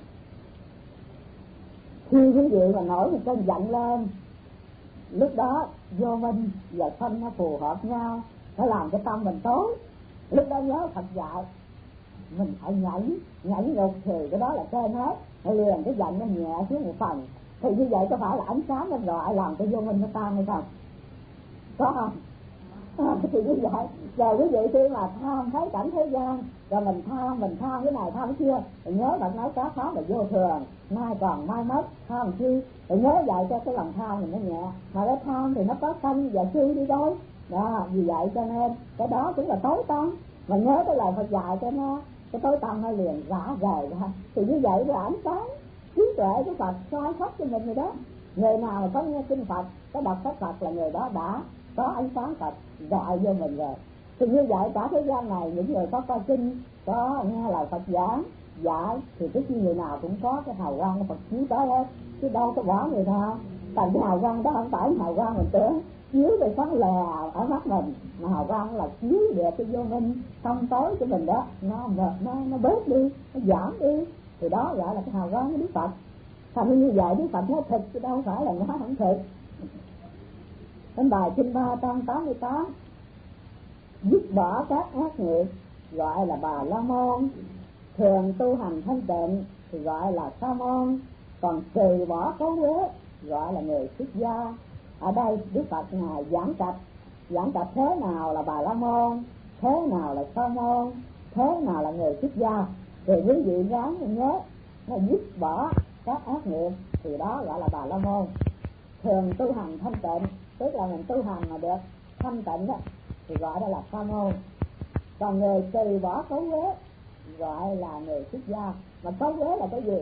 [SPEAKER 4] Khi quý vị mà nổi một cơn giận lên, lúc đó vô minh và sân nó phù hợp nhau, nó làm cho tâm mình tối. Lúc đó nhớ Phật dạy mình phải nhảy, nhảy ngược thì cái đó là trên hết, nó liền cái giận nó nhẹ xuống một phần. Thì như vậy có phải là ánh sáng nó gọi làm cho vô minh nó tan hay không? Có không? À, thì như vậy, rồi quý vị khi mà tham thấy cảnh thế gian, rồi mình tham, mình tham cái này tham cái kia, rồi nhớ bạn nói cá khó là vô thường, mai còn mai mất, tham chi, rồi nhớ vậy cho cái lòng tham mình nó nhẹ, mà cái tham thì nó có sanh và chi đi đôi. Đó, vì vậy cho nên cái đó cũng là tối tâm, mà nhớ cái lời Phật dạy cho nó, cái tối tâm nó liền rã rời ra. Thì như vậy là ánh sáng trí tuệ của Phật soi khắp cho mình rồi đó. Người nào mà có nghe kinh Phật, có đọc sách Phật là người đó đã có ánh sáng Phật gọi vô mình rồi. Thì như vậy cả thế gian này, những người có coi kinh, có nghe lời Phật giảng dạy, thì cái người nào cũng có cái hào quang của Phật chiếu tới hết, chứ đâu có bỏ người nào. Thành cái hào quang đó không phải hào quang mình tưởng chiếu về sáng lè ở mắt mình, mà hào quang là chiếu về cái vô minh tâm tối của mình đó, nó nó nó bớt đi, nó giảm đi, thì đó gọi là cái hào quang của Đức Phật. Thành như vậy Đức Phật nói thực chứ đâu phải là nói không thực. Đến bài kinh ba trăm tám mươi tám: dứt bỏ các ác nghiệp gọi là Bà La Môn, thường tu hành thanh tịnh thì gọi là Sa Môn, còn từ bỏ cấu uế gọi là người xuất gia. Ở đây Đức Phật ngài giảng trạch, giảng trạch thế nào là Bà La Môn, thế nào là Sa môn, thế nào là người xuất gia. Thì quý vị ráng nhớ, nó dứt bỏ các ác nghiệp thì đó gọi là Bà La Môn. Thường tu hành thanh tịnh, tức là mình tu hành mà được thanh tịnh đó, thì gọi đó là Sa môn. Còn người từ bỏ cấu uế gọi là người xuất gia. Mà cấu uế là cái gì?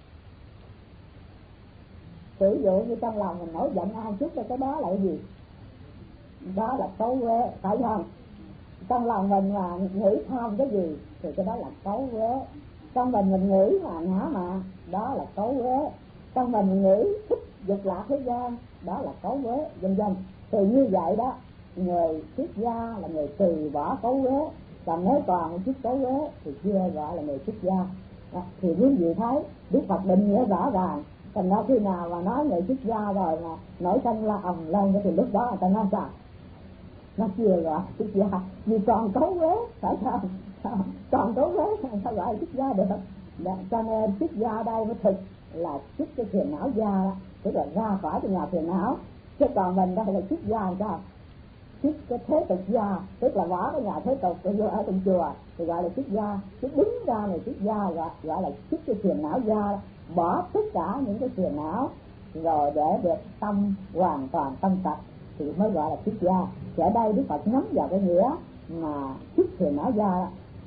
[SPEAKER 4] Sử dụ như trong lòng mình nổi giận ai chút, cái đó là cái gì? Đó là cấu uế, phải không? Trong lòng mình mà nghĩ tham cái gì thì cái đó là cấu uế. Trong mình mình nghĩ mà ngã mạn, đó là cấu uế. Trong mình mình nghĩ thích dục lạc thế gian, đó là cấu uế, vân vân. Thì như vậy đó, người xuất gia là người từ bỏ cấu uế. Còn nếu còn một chút cấu uế thì chưa gọi là người xuất gia. Đó, thì quý vị thấy Đức Phật định nghĩa rõ ràng. Thành ra khi nào mà nói người xuất gia rồi mà nổi sân la ầm lên thì lúc đó người ta nói sao? Nó chưa gọi xuất gia, vì còn cấu uế, phải không? Còn cấu uế sao gọi xuất gia được? Đó, cho nên xuất gia đây mới thực là xuất cái phiền não gia đó, tức là ra khỏi cái nhà phiền não. Chứ còn mình đây là xuất gia sao? Xuất cái thế tục gia, tức là bỏ cái nhà thế tục rồi vô ở trong chùa thì gọi là xuất gia. Chứ đứng ra này xuất gia gọi, gọi là xuất cái phiền não gia, bỏ tất cả những cái phiền não rồi để được tâm hoàn toàn tâm sạch thì mới gọi là xuất gia. Thì ở đây Đức Phật nhắm vào cái nghĩa mà xuất phiền não gia.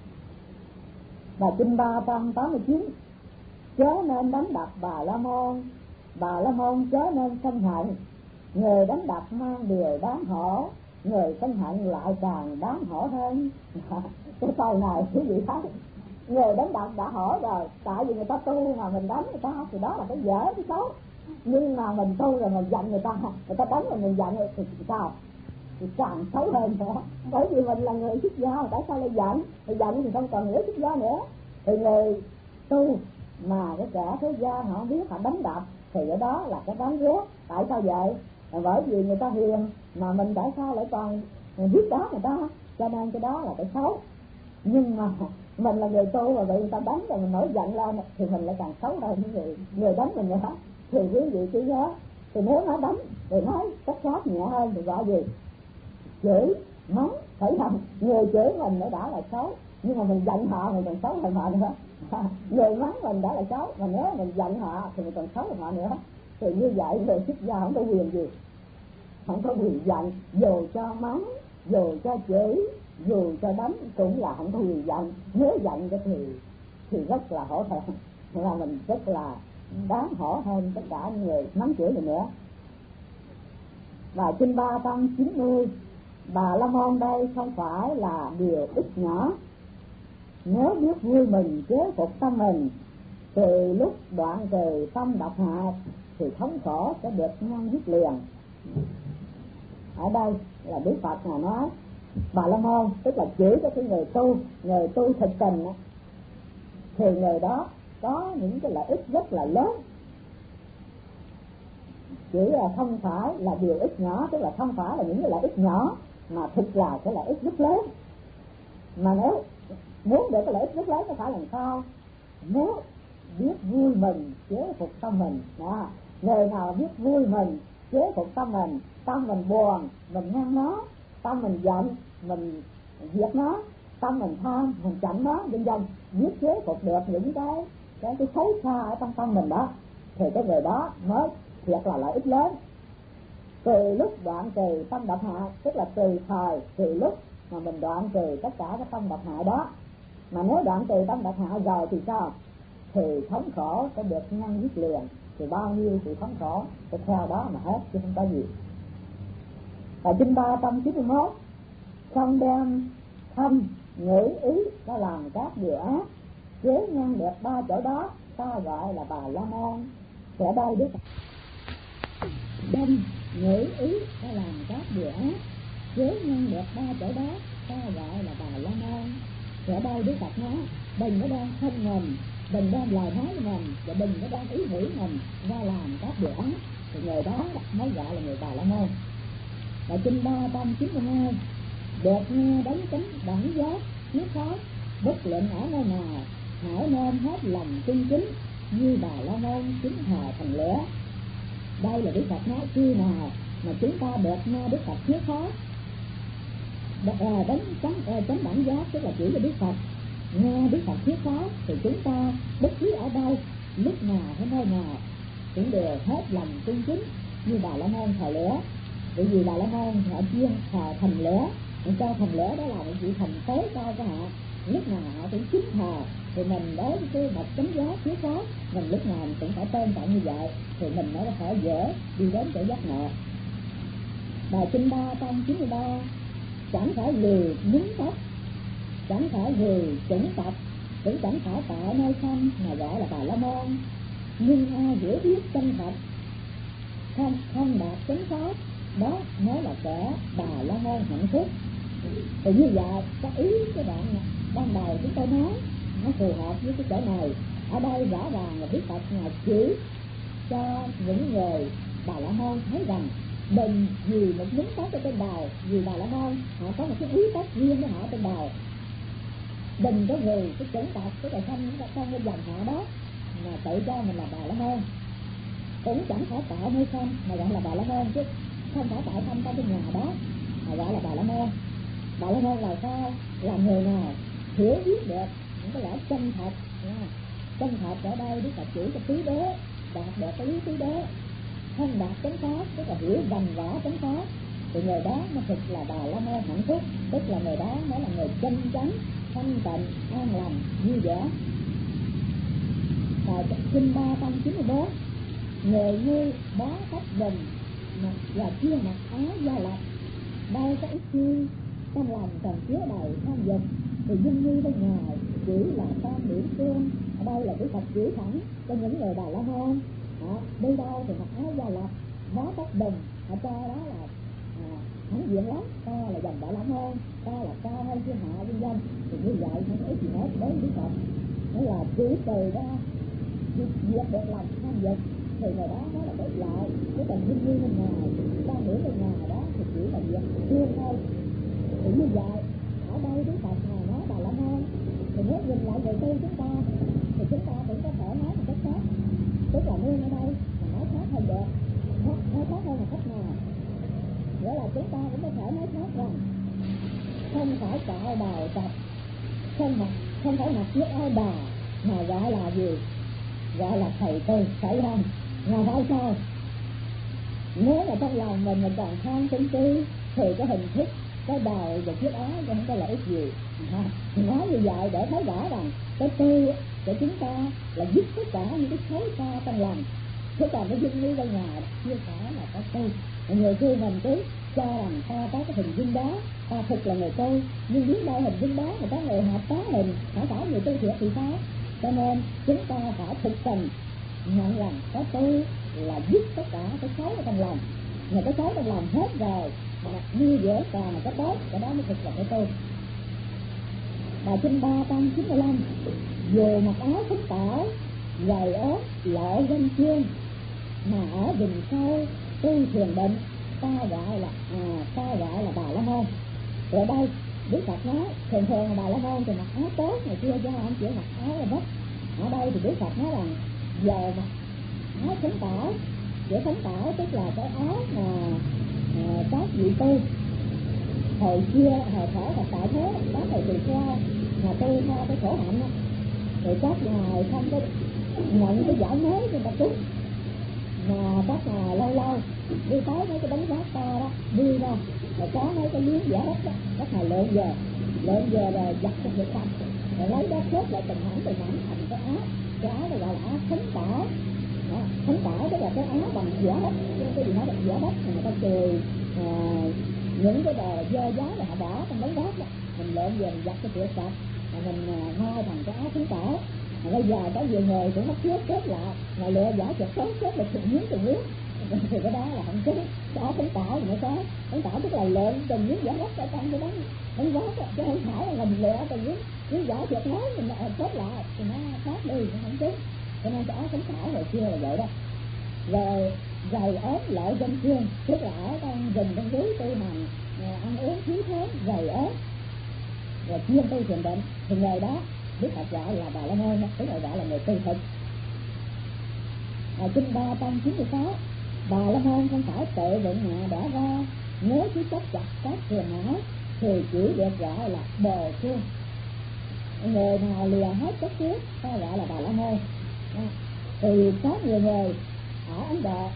[SPEAKER 4] Và kinh ba trăm tám mươi chín: chớ nên đánh đập Bà La Môn, Bà La Môn chớ nên sân hận. Người đánh đập mang điều đáng hổ, người sân hận lại càng đáng hổ hơn. Cái câu này quý vị thấy, người đánh đập đã hổ rồi, tại vì người ta tu mà mình đánh người ta thì đó là cái dở cái xấu. Nhưng mà mình tu rồi mình giận người ta, người ta đánh rồi mình giận thì sao? Thì càng xấu hơn nữa. Bởi vì mình là người xuất gia, tại sao lại giận? Thì giận thì không còn nghĩa xuất gia nữa. Thì người tu mà cái kẻ thế gian họ biết họ đánh đập thì cái đó là cái đáng ghét. Tại sao vậy? Bởi vì người ta hiền mà mình tại sao lại còn biết đó người ta, cho nên cái đó là cái xấu. Nhưng mà mình là người tu mà bị người ta đánh rồi mình nổi giận lên thì mình lại càng xấu hơn những người người đánh mình nữa. Thì quý vị chỉ nhớ, thì nếu nó đánh thì nói cách khác nhẹ hơn thì gọi gì? Chửi, mắng, phải không? Người chửi mình nó đã là xấu, nhưng mà mình giận họ thì mình xấu hơn họ nữa. Người mắng mình đã là xấu, mà nếu mình giận họ thì mình còn xấu hơn họ nữa. Thì như vậy người xuất gia không có quyền gì, không có quyền giận, dù cho mắng, dù cho chửi, dù cho đánh cũng là không có quyền giận. Nếu giận thì thì rất là hổ thẹn, là mình rất là đáng hổ hơn tất cả những người mắng chửi mình nữa. Và kinh ba trăm chín mươi: Bà La Môn đây không phải là điều ích nhỏ. Nếu biết vui mình chế phục tâm mình, từ lúc đoạn trừ tâm độc hại thì thống khổ sẽ được ngăn dứt liền. Ở đây là Đức Phật là nói Bà La Môn, tức là chỉ cho cái người tu, người tu thực tình thì người đó có những cái lợi ích rất là lớn. Chỉ là không phải là điều ích nhỏ, tức là không phải là những cái lợi ích nhỏ, mà thực là cái lợi ích rất lớn. Mà nếu muốn được cái lợi ích rất lớn nó phải làm sao? Nếu biết vui mình chế phục tâm mình đó. Người nào biết vui mình chế phục tâm mình, tâm mình buồn mình ngăn nó, tâm mình giận mình diệt nó, tâm mình tham mình chặn nó, vân vân, biết chế phục được những cái cái cái xấu xa ở trong tâm mình đó thì cái người đó mới thiệt là lợi ích lớn. Từ lúc đoạn trừ tâm độc hại, tức là từ thời từ lúc mà mình đoạn trừ tất cả các tâm độc hại đó. Mà nếu đoạn trừ tâm độc hại rồi thì sao? Thì thống khổ sẽ được ngăn dứt liền. Thì bao nhiêu sự thống khổ sẽ theo đó mà hết, chứ không có gì. Và kinh ba trăm chín mươi mốt: không đem thâm ngữ ý đã làm các điều ác, chế ngăn được ba chỗ đó, ta gọi là Bà La Môn. Thì ở đây Đức đem ngữ ý đã làm các điều ác, chế ngăn được ba chỗ đó, ta gọi là Bà La Môn. Thì ở đây Đức Phật nói đừng có đem thân mình, đừng đem lời nói mình, và đừng có đem ý nghĩ mình ra làm các điều ác, thì người đó mới gọi là người Bà La Môn. Và kinh ba trăm chín mươi hai: được nghe đánh tính đẳng giác, chiếu thoát, bất luận ở nơi nào, hãy nên hết lòng chân chính, như Bà La Môn chính thờ thành lửa. Đây là Đức Phật nói khi nào mà chúng ta được nghe Đức Phật thuyết pháp, đánh chánh chánh bản giác, tức là chỉ cho Đức Phật nghe Đức Phật thuyết pháp, thì chúng ta bất cứ ở đâu, lúc nào hay nơi nào cũng đều hết lòng trung chính như Bà La Môn thờ lửa. Bởi vì Bà La Môn họ chuyên thờ thành lửa, cho thành lửa đó là một vị thần tối cao của họ, lúc nào họ cũng chính thờ. Thì mình đối với cái bậc chánh giác thuyết pháp, mình lúc nào mình cũng phải tôn trọng như vậy, thì mình mới có thể dễ đi đến chỗ giác ngộ. Bài kinh ba trăm chín mươi ba: chẳng phải người nhúng tóc, chẳng phải người chủng tộc, cũng chẳng phải tại nơi xanh mà gọi là Bà La Môn. Nhưng ai hiểu biết chân thật, không không đạt chánh pháp, đó mới là kẻ Bà La Môn hạnh phúc. Thì như vậy cái ý cái đoạn ban đầu chúng tôi nói nó phù hợp với cái chỗ này. Ở đây rõ ràng là Đức Phật ngài chỉ cho những người Bà La Môn thấy rằng đừng vì một nhúng tóc ở trên đầu, vì Bà La Môn họ có một cái ý tóc riêng với họ trên đầu, đừng có vì cái chủng tộc, cái tài thân chúng ta không cái dòng họ đó mà tự cho mình là Bà La Môn. Cũng chẳng phải tạo nơi xanh mà gọi là Bà La Môn, chứ không phải tạo thân trong cái nhà đó mà gọi là Bà La Môn. Bà La Môn là sao? Là người nào hiểu biết được những cái lẽ chân thật. Chân thật ở đây Đức Phật chỉ cho tứ đế, đạt được cái lý tứ đế, không đạt chánh pháp, tức là hiểu rành rõ chánh pháp, thì người đó nó thực là Bà La Môn hạnh phúc, tức là người đó mới là người chân chánh, thanh tịnh, an lành, vui vẻ. Và kinh ba trăm chín mươi bốn: người như bó tóc bình mặc và chia mặc áo gia lập, đây có ít chi trong lòng còn chứa đầy tham dục, thì dung như bên ngoài chỉ là tam điểm xương. Ở đây là Đức Phật chỉ thẳng cho những người Bà La Môn à, đi đâu thì mặc áo gia lập, bó tóc bình, họ cho đó là hãnh à, diện lắm, ta là dòng Bà La Môn, ta là cao hơn thiên hạ vân vân. Thì như vậy không có ít gì hết đến Đức Phật, đó là chỉ từ ra diệt được lòng tham dục, thì người đó nó là đối lại cái tình dung như bên ngoài, tam điểm bên ngoài đó thì chỉ là diệt xương thôi. Thì như vậy ở đây Đức Phật này nói Bà La Môn, thì nếu nhìn lại người tu chúng ta thì chúng ta cũng có thể nói một cách khác, tức là nương ở đây mà nói khác hơn được. Nói khác hơn là cách nào? Nghĩa là chúng ta cũng có thể nói khác rằng không phải cạo đầu tập, không mặc không phải mặc chiếc áo bà, mà gọi là gì? Gọi là thầy tu, phải không? Mà phải sao? Nếu mà trong lòng mình mình còn tham sân si thì cái hình thức, cái đầu và chiếc áo thì không có lợi ích gì. Nói như vậy để thấy rõ rằng cái tu của chúng ta là dứt tất cả những cái xấu xa trong lòng, chứ còn cái dung như bên ngoài chưa phải là có tu. Người kia mình cứ cho rằng ta có cái hình dung đó, ta thực là người tu, nhưng biết đâu hình dung đó người ta người hợp tá hình, phải phải người tu thiệt thì sao? Cho nên chúng ta phải thực tình nhận rằng cái tu là dứt tất cả cái xấu ở trong lòng. Người cái xấu trong lòng hết rồi mà như dễ càng là cái tốt, cái đó mới thực là cái tu. Bài kinh ba trăm chín mươi lăm: dù mặc áo phấn tảo, gầy ốm lộ danh chuyên, mà ở rừng sâu tu thiền định, ta gọi là à, ta gọi là Bà La Môn. Ở đây Đức Phật nói thường thường là Bà La Môn thì mặc áo tốt, ngày xưa cho ông chỉ mặc áo là bất. Ở đây thì Đức Phật nói rằng giờ mặc áo phấn tảo, để phấn tảo tức là cái áo mà à, các vị tu hồi xưa hồi thở và tại thế các thầy từ xa mà tu theo cái khổ hạnh á, thì các ngài không có nhận cái giải mới cho ta tu, mà các ngài lâu lâu đi tới mấy cái bánh rác to đó đi ra rồi có mấy cái miếng giả đất đó, các ngài lượn về lượn về rồi giặt cho việc sạch, rồi lấy đó xếp lại từng mảnh từng mảnh thành cái áo, cái áo này gọi là áo phấn tảo. Phấn tảo tức là cái áo bằng giả đất, cái gì nói là giả đất thì người ta chùi à, những cái đồ dơ giá là họ bỏ trong bánh rác đó, mình lượn về mình giặt cho việc sạch, rồi mình ngoi thành cái áo phấn tảo. Mà bây giờ có nhiều người cũng mất xếp xếp lại, mà lựa giả chật xếp xếp được từng miếng từng miếng, thì cái đó là không chính. Cái áo phấn tảo thì nó có phấn tảo tức là lượn từng miếng giả đất ở trong cái bánh bánh rác, chứ không phải là mình lựa từng miếng miếng giả chật nói mình xếp lại thì nó khác đi, nó không chính. Cho nên cái áo phấn tảo hồi xưa là vậy đó. Rồi giày ốm lộ danh chuyên, tức là ở trong rừng trong núi tu hành ăn uống thiếu thốn giày ốm rồi chuyên tu thiền định, thì người đó Đức Phật gọi là Bà La Môn, tức là gọi là người tu thực. Và kinh ba trăm chín mươi sáu, Bà La Môn không phải tự định hạ đã ra, nếu cứ chấp chặt các phiền não thì chỉ được gọi là bồ chuông. Người nào lìa hết các trước ta gọi là Bà La Môn. Thì có nhiều người ở Ấn Độ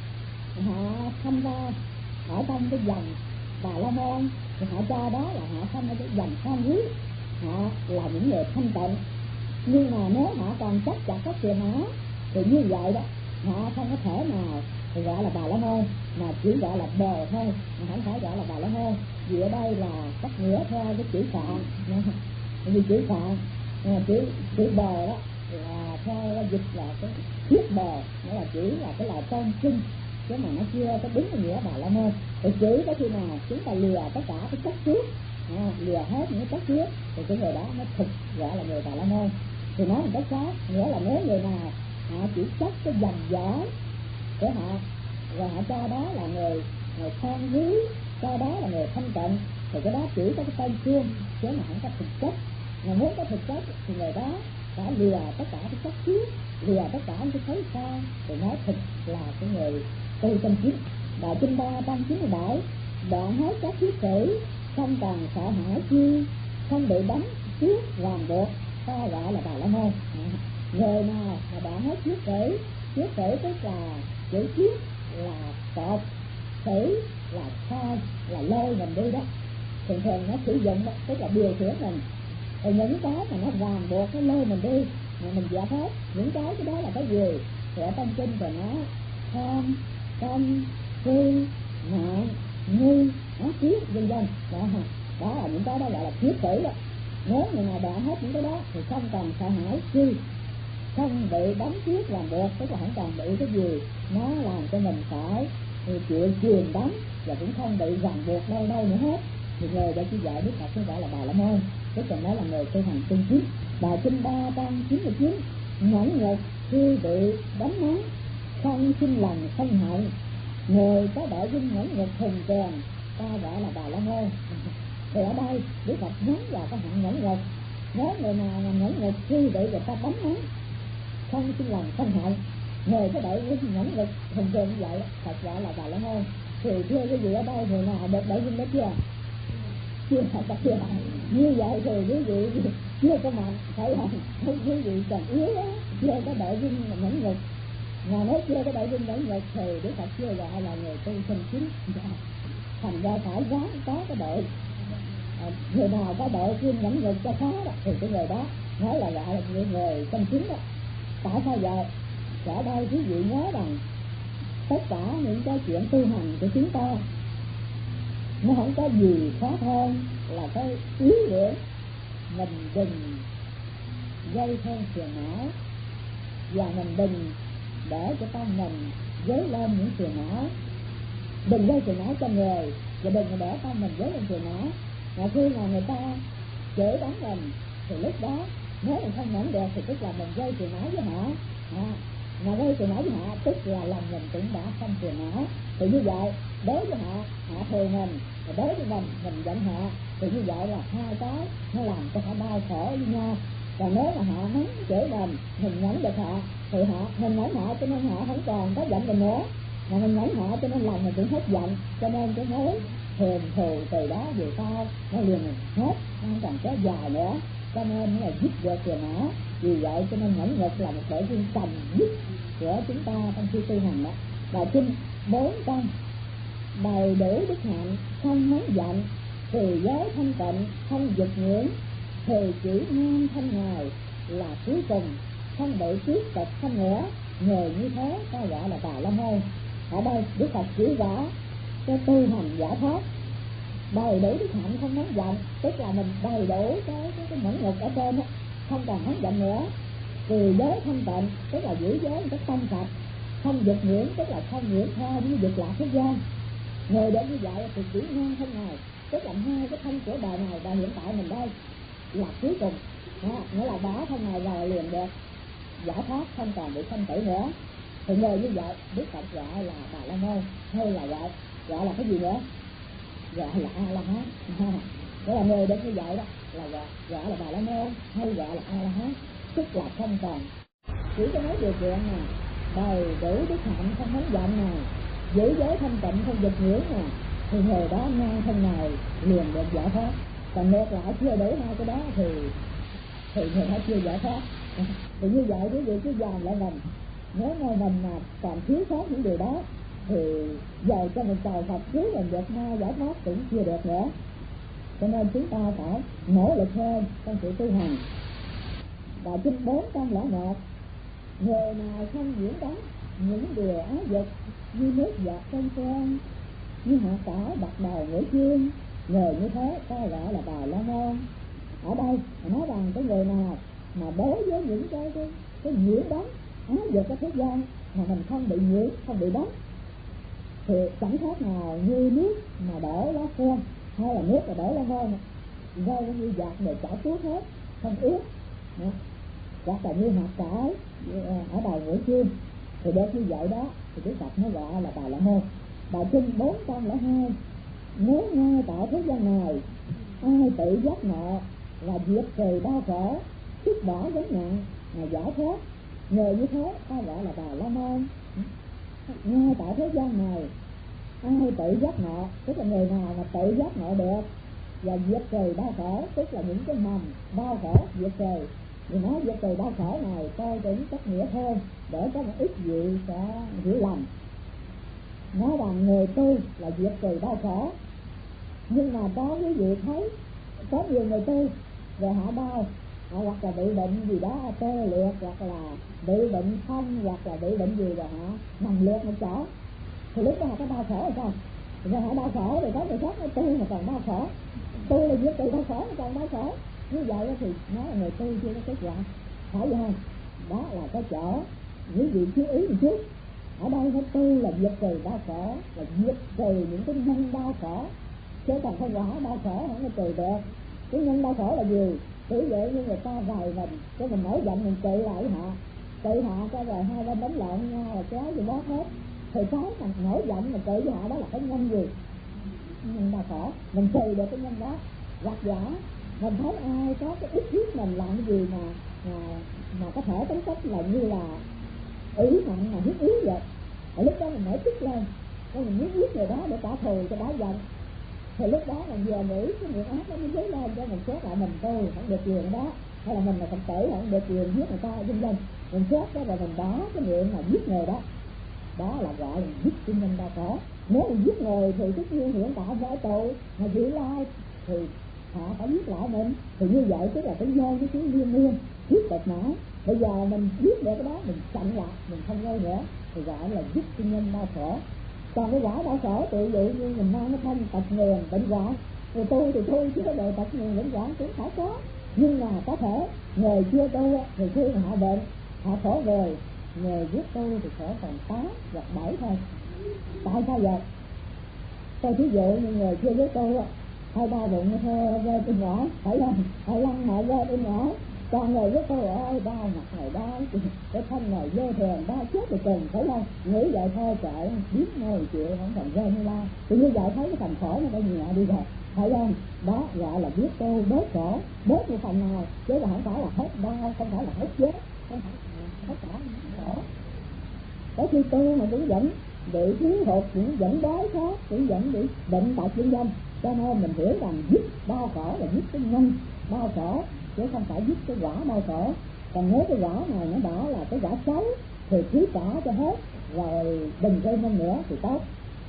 [SPEAKER 4] họ tham gia ở trong cái dòng Bà La Môn, thì họ cho đó là họ tham gia cái dòng tham quý, họ là những người thanh tịnh. Nhưng mà nếu họ còn chấp chặt các phiền não thì như vậy đó họ không có thể nào thì gọi là Bà La Môn, mà chỉ gọi là bồ thôi, mà không phải gọi là Bà La Môn. Vì ở đây là cách nghĩa theo cái chữ Phạn, vì chữ Phạn chữ chữ bồ đó là theo dịch là cái thiết bồ, nghĩa là chỉ là cái lời tôn trinh, chứ mà nó chưa có đúng cái nghĩa Bà La Môn. Thì chỉ có khi nào chúng ta lìa tất cả cái chất trước, à, lìa hết những chất trước thì cái người đó mới thực gọi là người Bà La Môn. Thì nói một cách khác, nghĩa là nếu người nào họ chỉ chấp cái dòng dõi của họ và họ cho đó là người người khoan quý, cho đó là người thanh tịnh, thì cái đó chỉ có cái tên chuông chứ mà không có thực chất. Mà muốn có thực chất thì người đó phải lìa tất cả cái chất trước, lìa tất cả cái xấu xa thì nói thực là cái người tu chân chính. Đại kinh ba trăm chín mươi bảy, đoạn hết các thiết sĩ, không còn sợ hãi chi, không bị đánh trước ràng buộc, ta gọi là Bà La Môn. Người nào mà đoạn hết thiết sĩ, thiết sĩ tức là chữ thiết là cột, sĩ là sai, là lôi mình đi đó, thường thường nó sử dụng đó, tức là điều khiển mình. Thì những cái mà nó ràng buộc, nó lôi mình đi mà mình dẹp hết những cái cái đó là cái gì? Thì ở trong kinh thì nó tham, sân, si, mạng, nghi, ác kiết, vân vân. Đó, đó là những cái đó gọi là thiết sĩ đó. Nếu người nào đã hết những cái đó thì không còn sợ hãi chi, không bị đóng kiết làm buộc, tức là không còn bị cái gì nó làm cho mình phải chịu truyền đóng, và cũng không bị ràng buộc đâu đâu nữa hết. Thì người đã chỉ dạy Đức Phật cũng gọi là Bà La Môn, tức là đó là người tu hành tinh khiết. Bài kinh ba trăm chín mươi chín, nhẫn nhục khi bị đánh mắng, không sinh lòng không hận, người có đội dung nhẫn nhục hùng tràng, ta gọi là Bà La Môn. Thì ở đây Đức Phật nhấn vào cái hạng nhẫn nhục. Nếu người nào là nhẫn nhục khi bị người ta đánh mắng, không sinh lòng không hận, người có đội dung nhẫn nhục hùng tràng như vậy, thật gọi là Bà La Môn. Thì thưa cái gì ở đây người nào được đội dung đó chưa? Chưa thật chưa. Như vậy thì quý vị chưa có mạnh, phải là quý vị còn yếu đó, chưa có đội dung nhẫn nhục. Mà nếu chưa có đội dung nhẫn nhục thì Đức Phật chưa gọi là người tu chân chính. Thành ra phải ráng có cái đội, à, người nào có đội dung nhẫn nhục cho khó đó, thì cái người đó nói là gọi là người, người chân chính đó. Tại sao vậy? Ở đây quý vị nhớ rằng tất cả những cái chuyện tu hành của chúng ta nó không có gì khó hơn là cái ý nghĩa mình đừng gây thêm phiền não, và mình đừng để cho con mình dấy lên những phiền não, đừng gây phiền não cho người, và đừng để con mình dấy lên phiền não. Mà khi mà người ta chửi đánh mình thì lúc đó nếu mình không nhẫn được thì tức là mình gây phiền não với họ, à, mà gây phiền não với họ tức là lòng mình cũng đã không phiền não. Thì như vậy đối với họ họ thù mình, và đối với mình mình giận họ, thì như vậy là hai cái nó làm cho họ đau khổ với nhau. Còn nếu mà họ mắng chửi mình, mình nhẫn được họ, thì họ mình nhẫn họ cho nên họ không còn có giận mình nữa, mà mình nhẫn họ cho nên lòng mình cũng hết giận, cho nên cái mối thèm thù từ đó về sau nó liền hết, nó không còn kéo dài nữa, cho nên là dứt được phiền não. Vì vậy cho nên nhẫn nhục là một đội viên cần nhất của chúng ta trong khi tu hành đó. Và kinh bốn trăm, đầy đủ đức hạnh, không nóng giận, từ giới thanh tịnh, không giật ngưỡng, thì chỉ nam thanh ngài là cuối cùng, không bị tiếp tục không nữa. Người như thế ta gọi là Bà La Môn. Ở đây Đức Phật chỉ rõ cái tu hành giải thoát, đầy đủ đức hạnh không nóng giận, tức là mình đầy đủ cái cái, cái nhẫn nhục ở trên đó, không còn nóng giận nữa. Từ giới thanh tịnh, tức là giữ giới một cách trong sạch, không giật ngưỡng, tức là không nhiễm theo những việc lạc thế gian. Người đến như vậy thì chỉ ngang thân này, tức là hai cái thân của đời này và hiện tại mình đây là cuối cùng, đó, nghĩa là bỏ thân này rồi liền được giải thoát, không còn bị sanh tử nữa. Thì người như vậy Đức Phật gọi là Bà La Môn, hay là gọi gọi là cái gì nữa? Gọi là A La Hán. Đó là người đến như vậy đó là gọi, gọi là Bà La Môn, hay gọi là A La Hán, tức là không còn. Chỉ có mấy điều kiện này đầy đủ đức hạnh không hấn giận nè, giữ giới thanh tịnh không giật nhiễu nè, thì người đó ngang thân này liền được giải thoát. Còn ngược lại chưa đủ hai cái đó thì thì người đó chưa giải thoát. Thì như vậy quý vị cứ dòm lại mình, nếu ngày mình mà còn thiếu sót những điều đó thì dầu cho mình cầu Phật cứu mình được ma giải thoát cũng chưa được nữa. Cho nên chúng ta phải nỗ lực hơn trong sự tu hành. Và kinh bốn trăm lẻ một, người nào không nhiễm đắm những điều ái dục như nước giọt trong sen, như hạt cỏ đặt đầu ngũ chương, người như thế ta gọi là Bà La Môn. Ở đây nói rằng cái người nào mà đối với những cái cái, cái nhiễm đắm ái dục cái thế gian mà mình không bị nhiễm, không bị đắm, thì chẳng khác nào như nước mà đổ lá sen hay là nước mà đổ lá ngô, rơi như giọt để chảy xuống hết, không ướt, hoặc là như hạt cải ở đầu ngũ chương, thì được như vậy đó thì Đức Phật nó gọi là Bà La Môn. Bài kinh bốn trăm lẻ hai, nếu ngay tại thế gian này ai tự giác ngộ và diệt trừ đau khổ, sức bỏ gánh nặng mà giải thoát, người như thế ta gọi là Bà La Môn. Ngay tại thế gian này ai tự giác ngộ, tức là người nào mà tự giác ngộ được và diệt trừ đau khổ, tức là những cái mầm đau khổ diệt trừ. Vì nói diệt trừ đau khổ này tôi cũng cách nghĩa hơn để có một ít vị sẽ hiểu lầm. Nói rằng người tu là diệt trừ đau khổ, nhưng mà có quý vị thấy có nhiều người tu rồi họ đau, họ hoặc là bị bệnh gì đó tê liệt, hoặc là bị bệnh phong, hoặc là bị bệnh gì rồi họ nằm liệt một chỗ, thì lúc đó họ có đau khổ hay không? Rồi họ đau khổ rồi có người khác nói tu mà còn đau khổ, tu là diệt trừ đau khổ mà còn đau khổ, như vậy thì nói là người tu chưa có kết quả, phải không? Đó là cái chỗ quý vị chú ý một chút. Ở đây nó tu là diệt trừ đau khổ, là diệt trừ những cái nhân đau khổ, chứ còn không có đau khổ không có trừ được. Cái nhân đau khổ là gì? Ví dụ như người ta gài mình, cái mình nổi giận mình trị lại họ, trị họ cái rồi hai bên đánh lộn nhau rồi kéo gì bóp hết, thì cái mình nổi giận mình trị với họ đó là cái nhân gì? Nhân đau khổ. Mình trừ được cái nhân đó. Hoặc giả mình thấy ai có cái ít giết mình làm cái gì mà mà, mà có thể tính cách là như là ý nặng mà hiếp ý vậy, ở lúc đó mình nổi tức lên, cái mình muốn giết người đó để trả thù cho đã giận, thì lúc đó mình vừa nghĩ cái miệng ác nó mới dấy lên cho mình xét lại mình tôi không được quyền đó, hay là mình là Phật tử không được quyền giết người ta, vân vân. Mình xét cái rồi mình đó cái miệng mà giết người đó, đó là gọi là giết tinh nhân đau khổ. Nếu mình giết người thì tất nhiên hiện tại vỡ tội mà giữ lai thì họ phải giết lại mình, thì như vậy tức là cái nhân cái tiếng liên liên giết đợt não. Bây giờ mình giết được cái đó mình chặn lại, mình không gây nữa thì gọi là giết tinh nhân đau khổ. Còn cái quả đau khổ tự dụ như mình mang cái thân tật nguyền bệnh hoạn, người tu thì thôi chứ cái đời tật nguyền bệnh hoạn cũng phải có, nhưng mà có thể người chưa tu thì khi mà họ bệnh họ khổ rồi, người giết tu thì khổ còn tám hoặc bảy thôi. Tại sao vậy? Tôi thí dụ như người chưa giết tu hay đau bụng thôi rơi trên nhỏ, phải không? Hay lăn mẹ rơi trên nhỏ. Còn người với tôi ơi đau mặt này đau, cái thân này vô thường đau chết rồi chừng, phải không? Nghĩ vậy thôi trời, biết ngồi chịu không còn rơi như la. Thì như vậy thấy cái phần khổ nó đã nhẹ đi rồi, phải không? Đó gọi là biết tu bớt khổ, bớt một phần nào, chứ là không phải là hết đau, không phải là hết chết, không phải là hết cả khổ. Có khi tu mà cũng vẫn bị thiếu hụt, cũng vẫn đói khát, cũng vẫn bị bệnh tật vân vân. Cho nên mình hiểu rằng dứt đau khổ là dứt cái nhân đau khổ, chứ không phải dứt cái quả đau khổ. Còn nếu cái quả này nó đã là cái quả xấu thì cứ trả cho hết rồi đừng gây nên nữa thì tốt.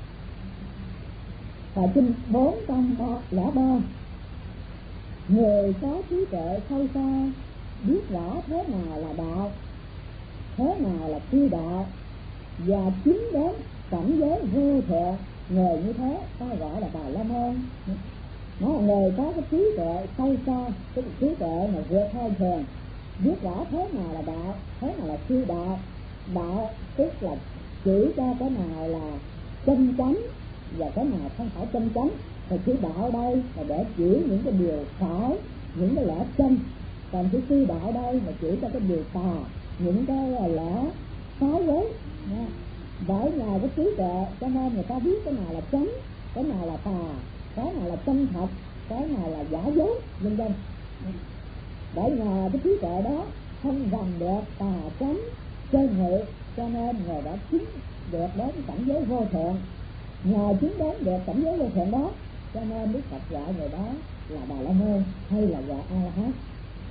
[SPEAKER 4] Và kinh bốn trăm lẻ ba, người có trí tuệ sâu xa biết rõ thế nào là đạo, thế nào là phi đạo, và chính đến cảnh giới vô thượng, người như thế ta gọi là Bà La Môn. Nó là người có cái trí tuệ sâu xa, cái trí tuệ mà vượt hơn thường, biết rõ thế nào là đạo, thế nào là phi đạo. Đạo tức là chỉ cho cái nào là chân chánh và cái nào không phải chân chánh. Thì chữ đạo đây là để chỉ những cái điều phải, những cái lẽ chân. Còn chữ phi đạo đây là chỉ cho cái điều tà, những cái lẽ trái với. Bởi nhờ cái trí tuệ cho nên người ta biết cái nào là chánh, cái nào là tà, cái nào là chân thật, cái nào là giả dối, vân vân. Bởi nhờ cái trí tuệ đó không gần được tà chánh chân ngự, cho nên người đã chứng được đến cảnh giới vô thượng. Nhờ chứng đến được cảnh giới vô thượng đó cho nên Đức Phật gọi người đó là Bà La Môn hay là gọi A La Hán.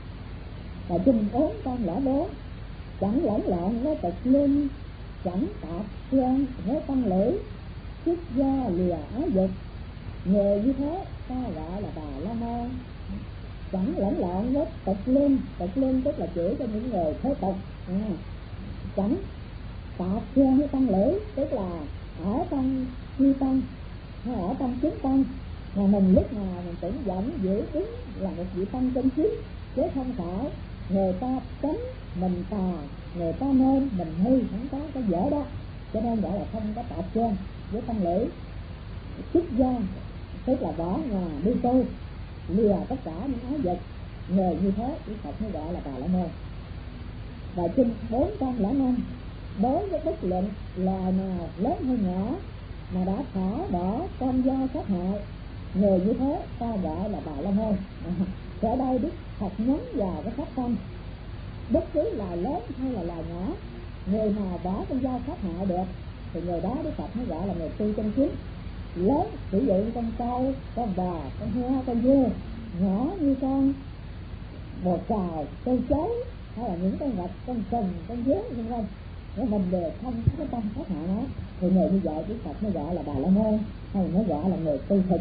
[SPEAKER 4] Và chung bốn con lẽ bốn, chẳng lẫn lộn với tịch linh, chẳng tạp xương với tăng lữ, xuất gia lìa ái dục, người như thế ta gọi là Bà La Môn. Chẳng lẫn lộn với tịch linh, tịch linh tức là chỉ cho những người thế tục. À, chẳng tạp xương với tăng lữ tức là ở trong chư tăng hay ở trong chúng tăng mà mình lúc nào mình cũng vẫn giữ đứng là một vị tăng chân chính, chứ không phải người ta tránh mình tà, người ta nên mình hư, không có cái dở đó. Cho nên gọi là không có tạp xương với tăng lữ. Xuất gia tức là bỏ nhà đi tu, lìa tất cả những ái dục, người như thế Đức Phật mới gọi là Bà La Môn. Và trên bốn trăm lẻ năm, đối với bất luận loài nào lớn hay nhỏ mà đã thả bỏ con dao sát hại, người như thế ta gọi là Bà La Môn. Ở đây Đức Phật nhấn vào cái pháp tâm, bất cứ loài lớn hay là loài nhỏ, người nào bỏ con dao sát hại được thì người đó Đức Phật mới gọi là người tu chân chính. Lớn sử dụng con trâu, con bò, con heo, con dê, nhỏ như con bò cào, con cháy hay là những con ngạch, con sừng, con dế vân vân, nếu mình đều không có cái tâm sát hại nó thì người như vậy Đức Phật mới gọi là Bà La Môn hay mới gọi là người tu thực.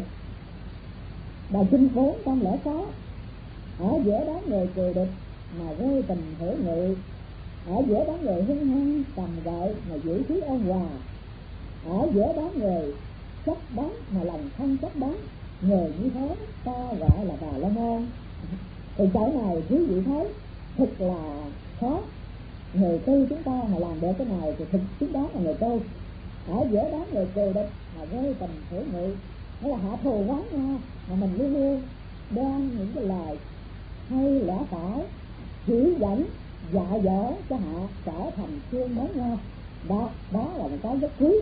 [SPEAKER 4] Bài kinh bốn trăm lẻ sáu, ở giữa đám người cười địch mà gây tình hữu nghị, ở giữa đám người hung hăng cầm gậy mà giữ khí ôn hòa, ở giữa đám người chấp đắng mà lòng không chấp đắng, người như thế ta gọi là Bà La Môn. Thì chỗ này quý vị thấy thật là khó, người tu chúng ta mà làm được cái này thì thực chính đó là người tu. Ở giữa đám người cười địch mà gây tình hữu nghị, đó là hạ thù quán nhau mà mình luôn luôn đoan những cái lời hay lẽ phải chỉ dẫn dạy dỗ cho họ trở thành thương mến nhau, đó đó là một cái rất quý.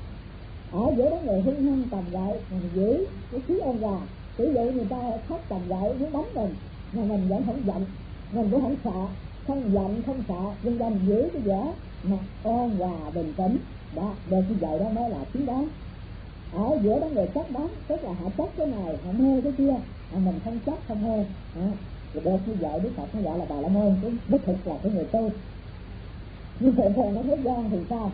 [SPEAKER 4] Ở giữa đám người hung hăng cầm gậy mình giữ cái khí ôn hòa, ví dụ người ta khóc cầm gậy muốn đánh mình mà mình vẫn không giận, mình cũng không sợ, không giận không sợ, nhưng mình giữ cái vẻ mặt ôn hòa bình tĩnh, đó được như vậy đó mới là chính đáng. Ở giữa đám người chấp đắng tức là họ chấp cái này họ mê cái kia mà mình không chấp không mê, à, thì được như vậy Đức Phật nó gọi là Bà La Môn, cái đích thực là cái người tu. Nhưng thường thường nó thế gian thì sao?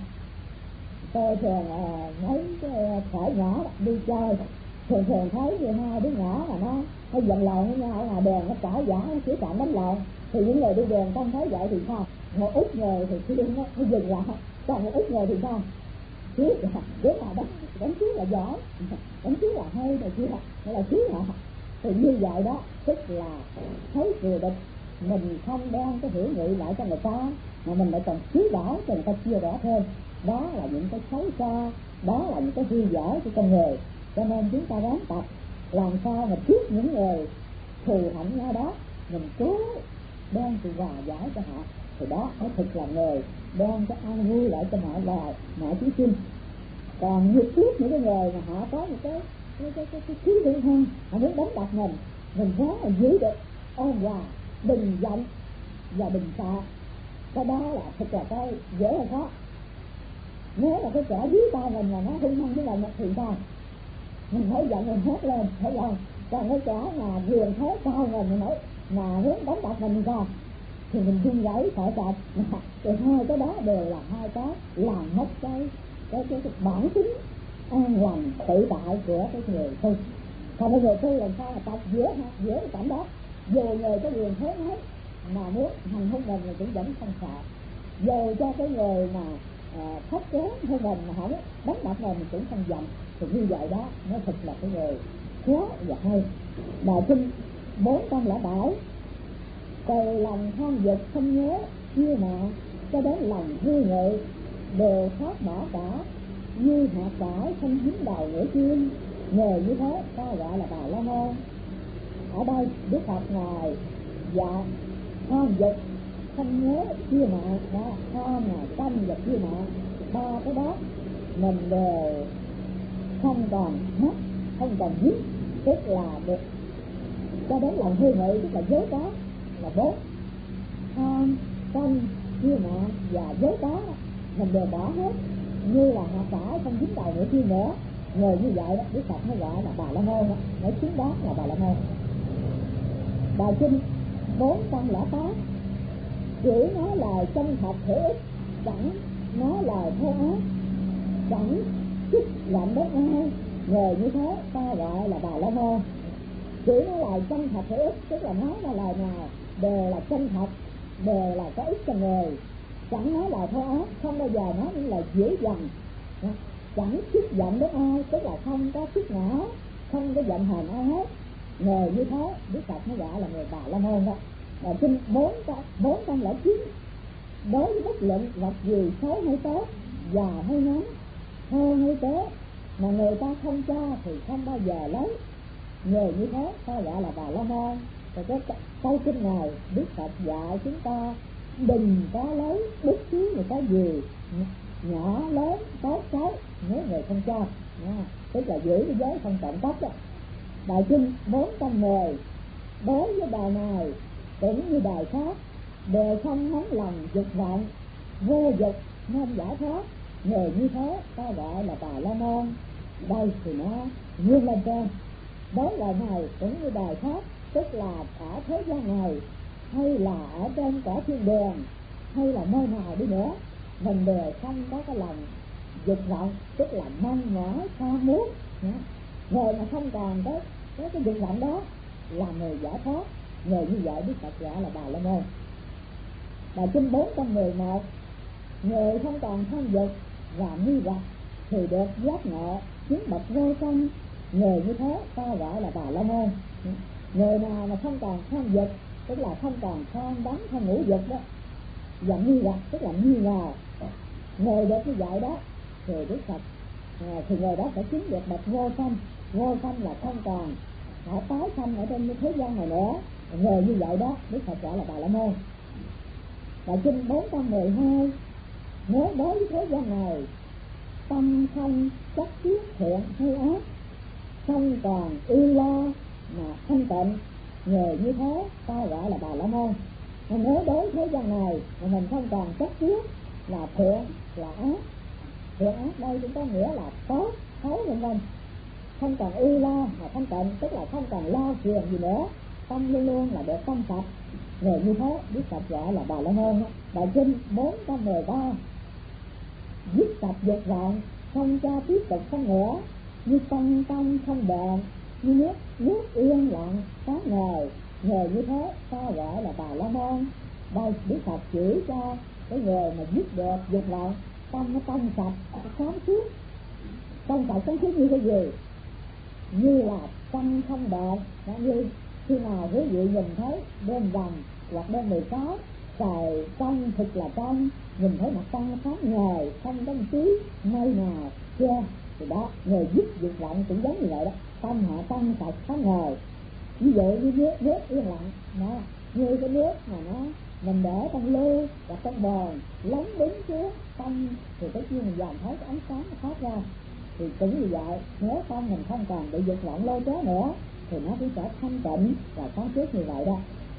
[SPEAKER 4] Tôi thường uh, mấy cái khỏi nhỏ đi chơi, thường thường thấy như hai đứa nhỏ mà nó nó giận lộn với nhau ở ngoài đường, nó cãi vã, nó chửi chạm đánh lộn, thì những người đi đường không thấy vậy thì sao? Một ít người thì khi nó, nó dừng lại, còn một ít người thì sao? Chứ đứa nào đánh đánh chứ là giỏi, đánh chứ là hay này kia, hay là chứ hả? Thì như vậy đó tức là thấy người địch mình không đem cái hiểu nghị lại cho người ta mà mình lại còn chiếu đảo cho người ta chia rõ thêm, đó là những cái xấu xa, đó là những cái hư dở của con người. Cho nên chúng ta ráng tập làm sao mà trước những người thù hận nhau đó mình cố đem sự hòa giải cho họ, thì đó mới thực là người đem cái an vui lại cho mọi loài mọi chúng sinh. Còn như trước những cái người mà họ có một cái cái cái cái, cái khí hung hăng, họ muốn đánh đập mình, mình ráng là giữ được ôn hòa, đừng giận và đừng sợ, cái đó là thực là cái dễ hay khó. Nếu là cái kẻ dưới tay mình mà nó hung hăng với mình thì sao? Mình thấy giận mình hét lên, thấy không? Còn cái kẻ mà vừa thế cao mình mình nói mà muốn đánh đập mình ra thì mình run rẩy sợ sệt. Thì hai cái đó đều là hai cái làm mất cái cái cái, cái bản tính an lành tự tại của cái người tu. Còn cái người tu làm sao mà tập giữa giữa cái cảnh đó, dù người có quyền thế ấy mà muốn hành hung mình thì cũng vẫn không sợ, dù cho cái người mà à, thấp kém hơn mình mà không đánh đập mình cũng không giận, thì như vậy đó nó thật là cái người khó và hay. Bài kinh bốn trăm lẻ bảy, từ lòng tham dục không nhớ chia mạng cho đến lòng hư nghị đều thoát bỏ cả, như hạt cải không dính đầu nửa chim, nhờ như thế ta gọi là Bà La Môn. Ở đây Đức Phật ngài dạ tham dục không nhớ chia mạng, đó tham là tâm và chia mạng, ba cái đó mình đều không còn mất, không còn dính, tức là được cho đến lòng hư nghị, tức là giới đó là bốn tham tâm chia mạng và giới đó mình đều bỏ hết, như là hạt cải không dính đầu nữa kia nữa. Người như vậy đó Đức Phật mới gọi là Bà La Môn đó, mới xứng đáng là Bà La Môn. Bài kinh bốn trăm lẻ tám chỉ nói lời chân thật hữu ích, chẳng nói lời thô ác, chẳng xúc giận đến ai. Người như thế ta gọi là Bà La Môn. Chỉ nói lời chân thật hữu ích, tức là nói ra lời nào đều là chân thật, đều là có ích cho người. Chẳng nói lời thô ác, không bao giờ nói những lời dễ dàng. Chẳng xúc giận đến ai, tức là không có xúc ngã, không có giận hờn ai hết. Người như thế Đức Phật mới gọi là người Bà La Môn đó. Và kinh bốn trăm lẻ chín đối với bất luận vật gì xấu hay tốt, già hay ngắn, thô hay tế, mà người ta không cho thì không bao giờ lấy. Người như thế ta gọi là Bà La Môn. Và cái câu kinh này Đức Phật dạy chúng ta đừng có lấy bất cứ một cái gì nhỏ lớn tốt xấu nếu người không cho, tức là giữ cái giới không trộm cắp đó. Bài kinh bốn trăm mười đối với bài này cũng như bài khác đều không nóng lòng dục vọng, vô dục nên giải thoát. Người như thế ta gọi là Bà La Môn. Đây thì nó vươn lên trên. Đối lời này cũng như bài khác, tức là ở thế gian này hay là ở trên cõi thiên đường hay là nơi nào đi nữa, mình đều không có cái lòng dục vọng, tức là mong mỏi tham muốn. Người mà không còn cái cái, cái dục vọng đó là người giải thoát. Người như vậy Đức Phật gọi là Bà La Môn. Bài kinh bốn trăm mười một người không còn tham dục và nghi hoặc thì được giác ngộ chứng bậc vô sanh. Người như thế ta gọi là Bà La Môn. Người nào mà không còn tham dục, tức là không còn tham đắm tham ngũ dục đó, và nghi hoặc tức là nghi ngờ, người được như vậy đó thì Đức Phật à, thì người đó phải chứng được bậc vô sanh. Vô sanh là không còn phải tái sanh ở trên thế gian này nữa. Người như vậy đó Đức Phật gọi là Bà La Môn. Bài kinh bốn trăm mười hai nếu đối với thế gian này tâm không chấp trước thiện hay ác, không còn ưu lo mà thanh tịnh, người như thế ta gọi là Bà La Môn. Nếu đối với thế gian này mà mình không còn chấp trước là thiện là ác, thiện ác đây chúng ta nghĩa là tốt xấu vân vân, không còn ưu lo mà thanh tịnh, tức là không còn lo phiền gì nữa, tâm luôn luôn là được tâm sạch. Người như thế Đức Phật gọi là Bà La Môn. Bài kinh bốn trăm mười ba dứt sạch dục vọng, không cho tiếp tục không nữa, như tâm tâm không bền, như nước nước yên lặng sáng ngời. Người như thế ta gọi là Bà La Môn. Đây Đức Phật chỉ cho cái người mà dứt được dục vọng, tâm nó tâm sạch, nó sáng suốt. Tâm sạch sáng suốt như cái gì? Như là tâm không bền, như khi nào quý vị nhìn thấy đêm rằm hoặc đêm mười sáu trời trong thực là trong, nhìn thấy mặt trăng sáng ngời, không có tí mây nào che, thì đó người dứt dục vọng cũng giống như vậy đó, tâm họ tâm sạch sáng ngời. Ví dụ như nước, nước yên lặng đó, như cái nước mà nó mình để trong lưu hoặc trong bồn lóng đứng xuống tâm thì tất nhiên mình dòm thấy cái ánh sáng nó phát ra. Thì cũng như vậy, nếu tâm mình không còn bị dục vọng lôi kéo nữa thì nó cũng sẽ thanh tịnh và sáng suốt như vậy đó.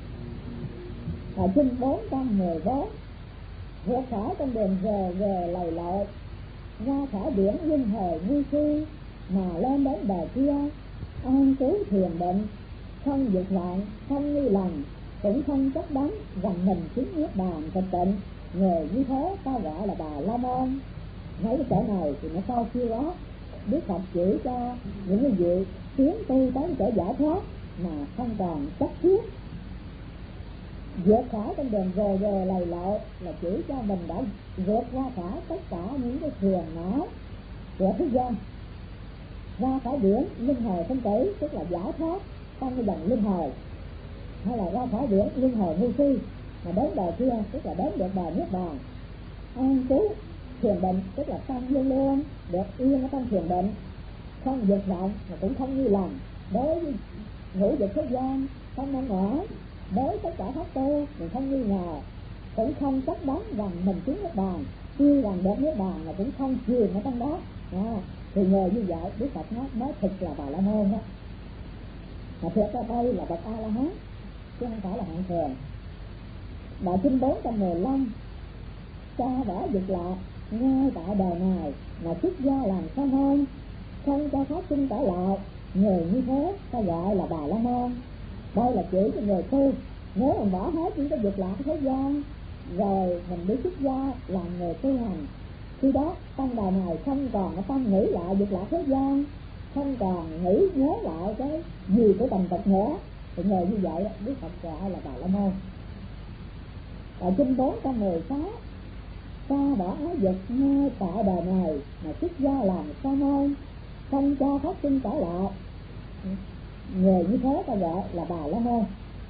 [SPEAKER 4] Ở kinh bốn trăm mười bốn vượt khỏi con đường về về lầy lội, ra khỏi biển linh hề nguy si mà lên đến bờ kia, an trú thiền định, không dục vọng, không nghi lầm, cũng không chấp đắm, rằng mình chứng niết bàn tịch tịnh. Người như thế ta gọi là Bà La Môn. Mấy cái chỗ này thì nó sau khi đó Đức Phật chỉ cho những cái vị tiến tu tới chỗ giải thoát mà không còn chấp trước. Vượt khỏi con đường về về lầy lội là chỉ cho mình đã vượt ra khỏi tất cả những cái phiền não của thế gian, ra khỏi biển luân hồi sinh tử, tức là giải thoát trong cái dòng luân hồi, hay là ra khỏi biển luân hồi ngu si mà đến bờ kia, tức là đến được bờ niết bàn. An trú thiền định, tức là tâm luôn luôn được yên ở trong thiền định, không dục vọng mà cũng không nghi lầm. Đối với ngũ dục thế gian không mong mỏi, đối tất cả pháp tu mình không nghi ngờ, cũng không chấp đắm rằng mình chứng niết bàn, tuy rằng được niết bàn mà cũng không chìm ở trong đó. À, thì người như vậy Đức Phật nói mới thực là Bà La Môn đó. Mà thiệt ra đây là bậc A La Hán chứ không phải là hạng thường. Bài kinh bốn trăm mười lăm xa bỏ dục lạc, ngay tại đời này mà xuất gia làm sa môn, không cho phát sinh trở lại. Người như thế ta gọi là Bà La Môn. Đây là chỉ cho người tu. Nếu mình bỏ hết những cái việc lạc thế gian rồi mình đi xuất gia làm người tu hành, khi đó trong đời này không còn cái tâm nghĩ lại việc lạc thế gian, không còn nghĩ nhớ lại cái gì của tầm tật nữa, thì người như vậy Đức Phật gọi là Bà La Môn. Ở kinh bốn trăm mười sáu, ta bỏ ái dục ngay tại đời này mà xuất gia làm sa môn, không cho phát sinh trở lại. Người như thế ta gọi là Bà La Môn.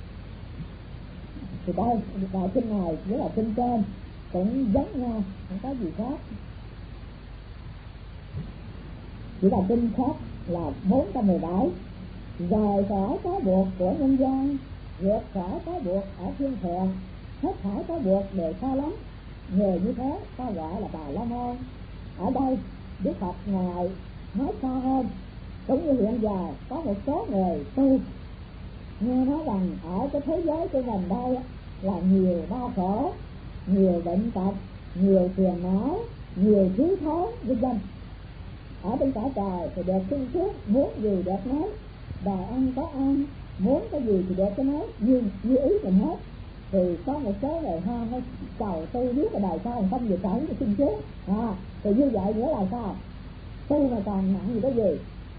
[SPEAKER 4] Thì đây, bài kinh này với là kinh trên cũng giống nhau, không có gì khác. Chỉ là kinh khác là bốn trăm mười bảy. Rời khỏi cái buộc của nhân gian, vượt khỏi cái buộc ở thiên thượng, hết thảy cái buộc đều xa lắm. Người như thế ta gọi là Bà La Môn. Ở đây Đức Phật Ngài nói xa hơn. Cũng như hiện giờ có một số người tu nghe nói rằng ở cái thế giới của mình đây là nhiều đau khổ, nhiều bệnh tật, nhiều phiền não, nhiều thiếu thốn vân vân. Ở bên cõi trời thì được sung sướng, muốn gì được nói, đòi ăn có ăn, muốn cái gì thì được cái nói, như, như ý mình hết. Thì có một số người ha nó cầu tu biết cái đời sau không gì cả cái sung sướng, à, thì như vậy nghĩa là sao? Tu mà còn nặng gì cái gì?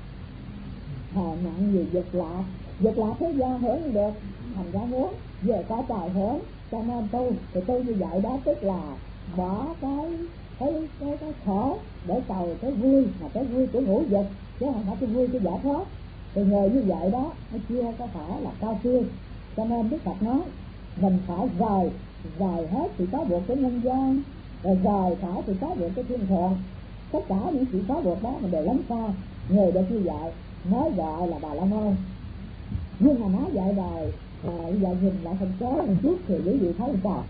[SPEAKER 4] À, nặng gì dục lạc, dục lạc thế gian hưởng được, thành ra muốn về có trời hưởng, cho nên tu. Thì tu như vậy đó tức là bỏ cái cái cái, cái khổ để cầu cái vui, mà cái vui của ngũ dục chứ không phải cái vui của giải thoát. Thì người như vậy đó nó chưa có phải là cao siêu. Cho nên Đức Phật nói mình phải rời rời hết sự có buộc của nhân gian, rồi rời khỏi sự có buộc của thiên thượng. Tất cả những sự có buộc đó mình đều lánh xa. Người được như vậy nói gọi là Bà La Môn. Nhưng mà nói vậy rồi bây giờ nhìn lại thành số một chút thì quý vị thấy sao?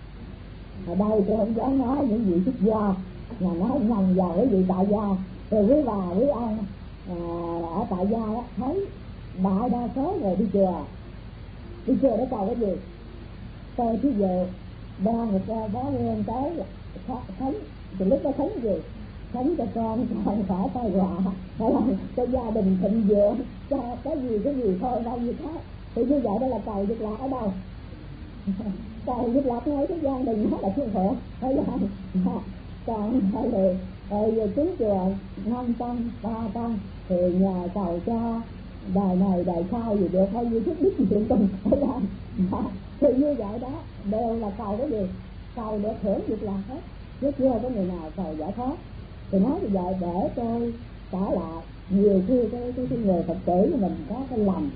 [SPEAKER 4] Ở đây tôi không dám nói những vị xuất gia, mà nói nhầm vào quý vị tại gia. Rồi quý bà quý ông à, ở tại gia đó thấy đại đa số người đi chùa, đi chùa để cầu cái gì? Tôi chứ về ba một bó nguyên tới thấy thì lúc đó thấy cái gì? Thấy cho con còn phải tay quà, hay là cho gia đình thịnh vượng, cho cái gì cái gì thôi đâu gì khác. Thì như vậy đó là cầu việc lạc ở đâu? Cầu việc lạc ngay cái gian đình nó là thiên thượng, thấy không? Còn phải là về chính chùa năm trăm ba trăm thì nhờ cầu cho đời này đời sau gì được hay như thích đức gì chuyện tình, thấy không? Thì như vậy đó đều là cầu cái gì? Cầu để hưởng việc lạc hết, chứ chưa có người nào cầu giải thoát. Thì nói như vậy để tôi trả lại nhiều khi cái, cái, cái người Phật tử của mình có cái lầm,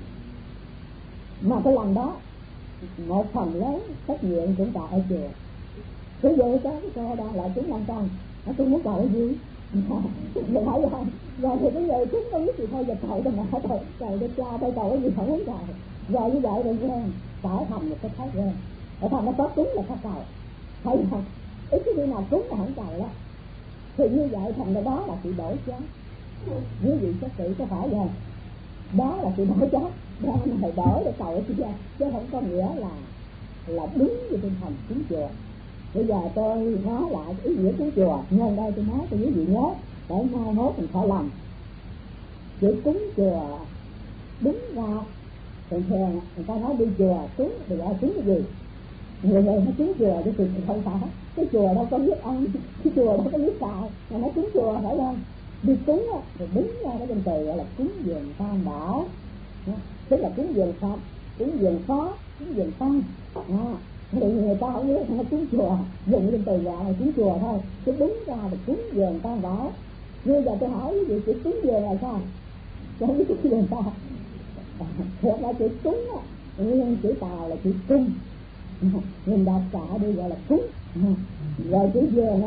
[SPEAKER 4] mà cái lầm đó một phần lớn trách nhiệm cũng tại ở chùa. Cứ vậy có cái cô đang lại chúng năm trăm, tôi muốn cầu cái gì? Mình thấy không? Rồi thì cái người chúng không biết gì thôi, giờ cầu cho mẹ thôi, cầu cho cha thôi, cầu cái gì không muốn cầu. Rồi như vậy rồi quen, phải thành một cái thói quen. Ở thành nó có cúng là có cầu, thấy không? Ít cái gì nào cúng là không cầu đó. Thì như vậy thành ra đó là sự đổi chác. Như vậy chắc tự có phải không? Đó là sự đổi chác. Đó là phải đổi để cầu chứ, chứ không có nghĩa là là đúng như tinh thần cúng chùa. Bây giờ tôi nói lại ý nghĩa cúng chùa, nhân đây tôi nói cho quý vị nhớ để mai mốt mình khỏi lầm. Chữ cúng chùa đúng ra thường thường người ta nói đi chùa cúng thì gọi cúng cái gì? Người người nó cúng chùa chứ thì không phải. Cái chùa đâu có biết ăn, cái chùa đâu có biết xài, mà nó cúng chùa phải không? Đi cúng á, thì đúng ra cái danh từ gọi là cúng dường tam bảo, tức là cúng dường Phật, cúng dường Phó, cúng dường Tăng. À, thì người ta không biết nó cúng chùa, dùng danh từ gọi là cúng chùa thôi, chứ đúng ra là cúng dường tam bảo. Như giờ tôi hỏi quý vị chữ cúng dường là sao? Tôi không biết cúng dường sao. Thật ra chữ cúng á, nguyên chữ Tàu là chữ cung, mình đọc cả đi gọi là cúng. Rồi chữ dường á,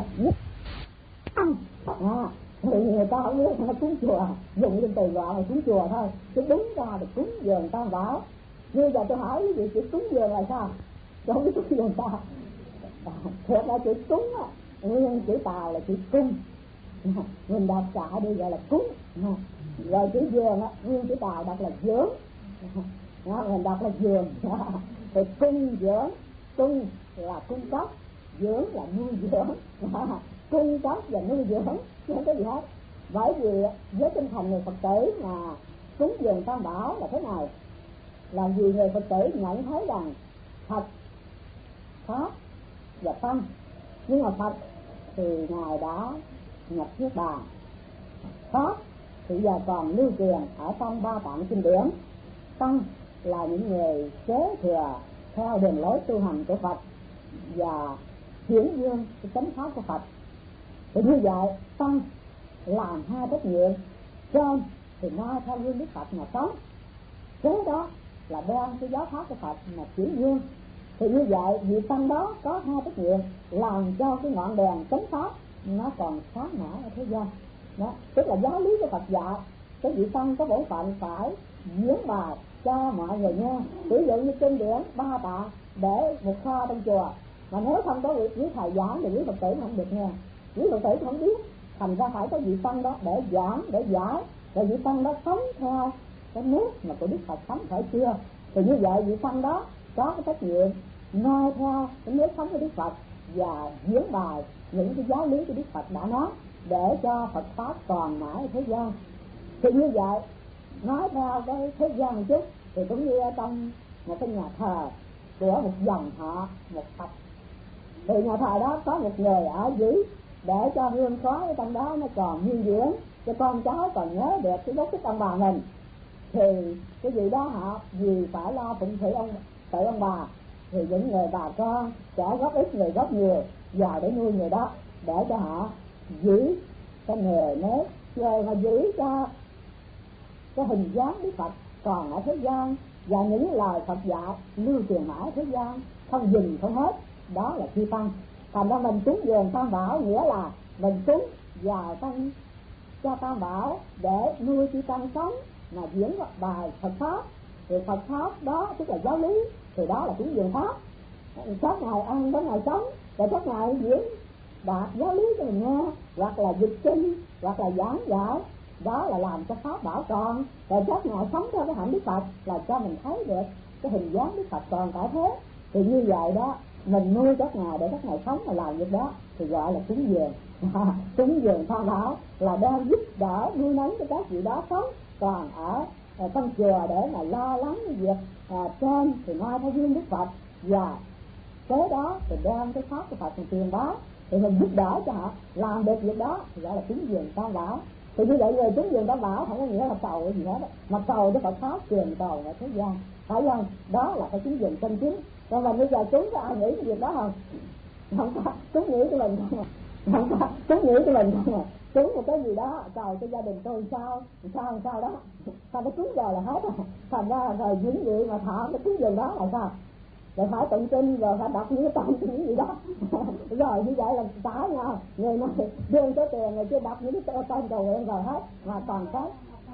[SPEAKER 4] à, thì người ta không biết nó cúng chùa, dùng danh từ gọi là cúng chùa thôi, chứ đúng ra là cúng dường tam bảo. Như giờ tôi hỏi quý vị chữ cúng dường là sao? Tôi không biết cúng dường sao. Thật ra chữ cúng á, nguyên chữ Tàu là chữ cung, mình đọc cả đi gọi là cúng. Rồi chữ dường á, nguyên chữ Tàu đọc là dưỡng, đó, mình đọc là giường. Thì cung dưỡng, cung là cung cấp, dưỡng là nuôi dưỡng. Cung cung cấp và nuôi dưỡng, không có gì hết. Bởi vì với tinh thần người Phật tử mà cúng dường tam bảo là thế này, là vì người Phật tử nhận thấy rằng Phật, Pháp và Tăng, nhưng mà Phật thì Ngài đã nhập Niết Bàn, Pháp thì giờ còn lưu truyền ở trong ba tạng kinh điển, Tăng là những người kế thừa theo đường lối tu hành của Phật và hiển dương cái chánh pháp của Phật. Thì như vậy Tăng làm hai trách nhiệm, trên thì noi theo gương Đức Phật mà sống, kế đó là đem cái giáo pháp của Phật mà chuyển dương. Thì như vậy vị Tăng đó có hai trách nhiệm, làm cho cái ngọn đèn chánh pháp nó còn sáng mãi ở thế gian. Đó, tức là giáo lý của Phật dạy, cái vị Tăng có bổn phận phải diễn bài cho mọi người nghe. Ví dụ như kinh điển ba tạng để một kho trong chùa, mà nếu không có quý, quý thầy giảng thì quý Phật tử không được nghe, quý Phật tử không biết, thành ra phải có vị Tăng đó để giảng, để giải, rồi vị Tăng đó sống theo cái nét mà của Đức Phật sống phải chưa. Thì như vậy vị Tăng đó có cái trách nhiệm noi theo cái nếp sống của Đức Phật và diễn bài những cái giáo lý của Đức Phật đã nói để cho Phật pháp còn mãi ở thế gian. Thì như vậy nói theo cái thế gian một chút thì cũng như ở trong một cái nhà thờ của một dòng họ, một Phật, thì nhà thờ đó có một người ở dưới để cho hương khói ở trong đó nó còn nguyên diễn, cho con cháu còn nhớ được cái gốc tích ông bà mình. Thì cái gì đó họ vì phải lo phụng sự ông tự ông bà, thì những người bà con sẽ góp ít người góp nhiều vào để nuôi người đó, để cho họ giữ cái nghề nếp, rồi mà giữ cho cái hình dáng Đức Phật còn ở thế gian, và những lời Phật dạy lưu truyền mãi ở thế gian, không dừng không hết. Đó là chư Tăng. Thành ra mình cúng dường tam bảo nghĩa là mình cúng vào tăng cho tam bảo để nuôi chư Tăng sống mà diễn bài Phật pháp. Thì Phật pháp đó tức là giáo lý, thì đó là cúng dường pháp. Các ngài ăn có ngày sống, rồi các ngài diễn đạt giáo lý cho mình nghe, hoặc là dịch kinh, hoặc là giảng giải, đó là làm cho pháp bảo tròn. Rồi các ngài sống theo cái hạnh Đức Phật là cho mình thấy được cái hình dáng Đức Phật còn tại thế. Thì như vậy đó, mình nuôi các ngài để các ngài sống mà làm việc đó thì gọi là cúng dường. Cúng dường tam bảo là đang giúp đỡ nuôi nấng cho các vị đó sống, còn ở trong chùa để mà lo lắng việc à, trên thì noi theo duyên Đức Phật, và kế đó thì đem cái pháp của Phật mình truyền bá, thì mình giúp đỡ cho họ làm được việc đó thì gọi là cúng dường tam bảo. Thì như vậy người cúng dường tam bảo không có nghĩa là cầu gì hết, mà cầu cho Phật pháp truyền cầu ở thế gian, phải không? Đó là cái cúng dường chân chính. Còn mình bây giờ cúng có ai nghĩ cái việc đó không? Không có, cúng nghĩ cho mình không à. Không có, cúng nghĩ cho mình không à. Cúng một cái gì đó cầu cho gia đình tôi sao sao sao đó, sao nó cúng giờ là hết rồi. Thành ra rồi những gì mà thọ cái cúng dường đó là sao? Rồi phải tụng kinh, rồi phải đọc những cái tông những gì đó. Rồi như vậy là tả nhau, người này đưa số tiền, người chưa đọc những cái tông cầu nguyện rồi hết, mà còn cái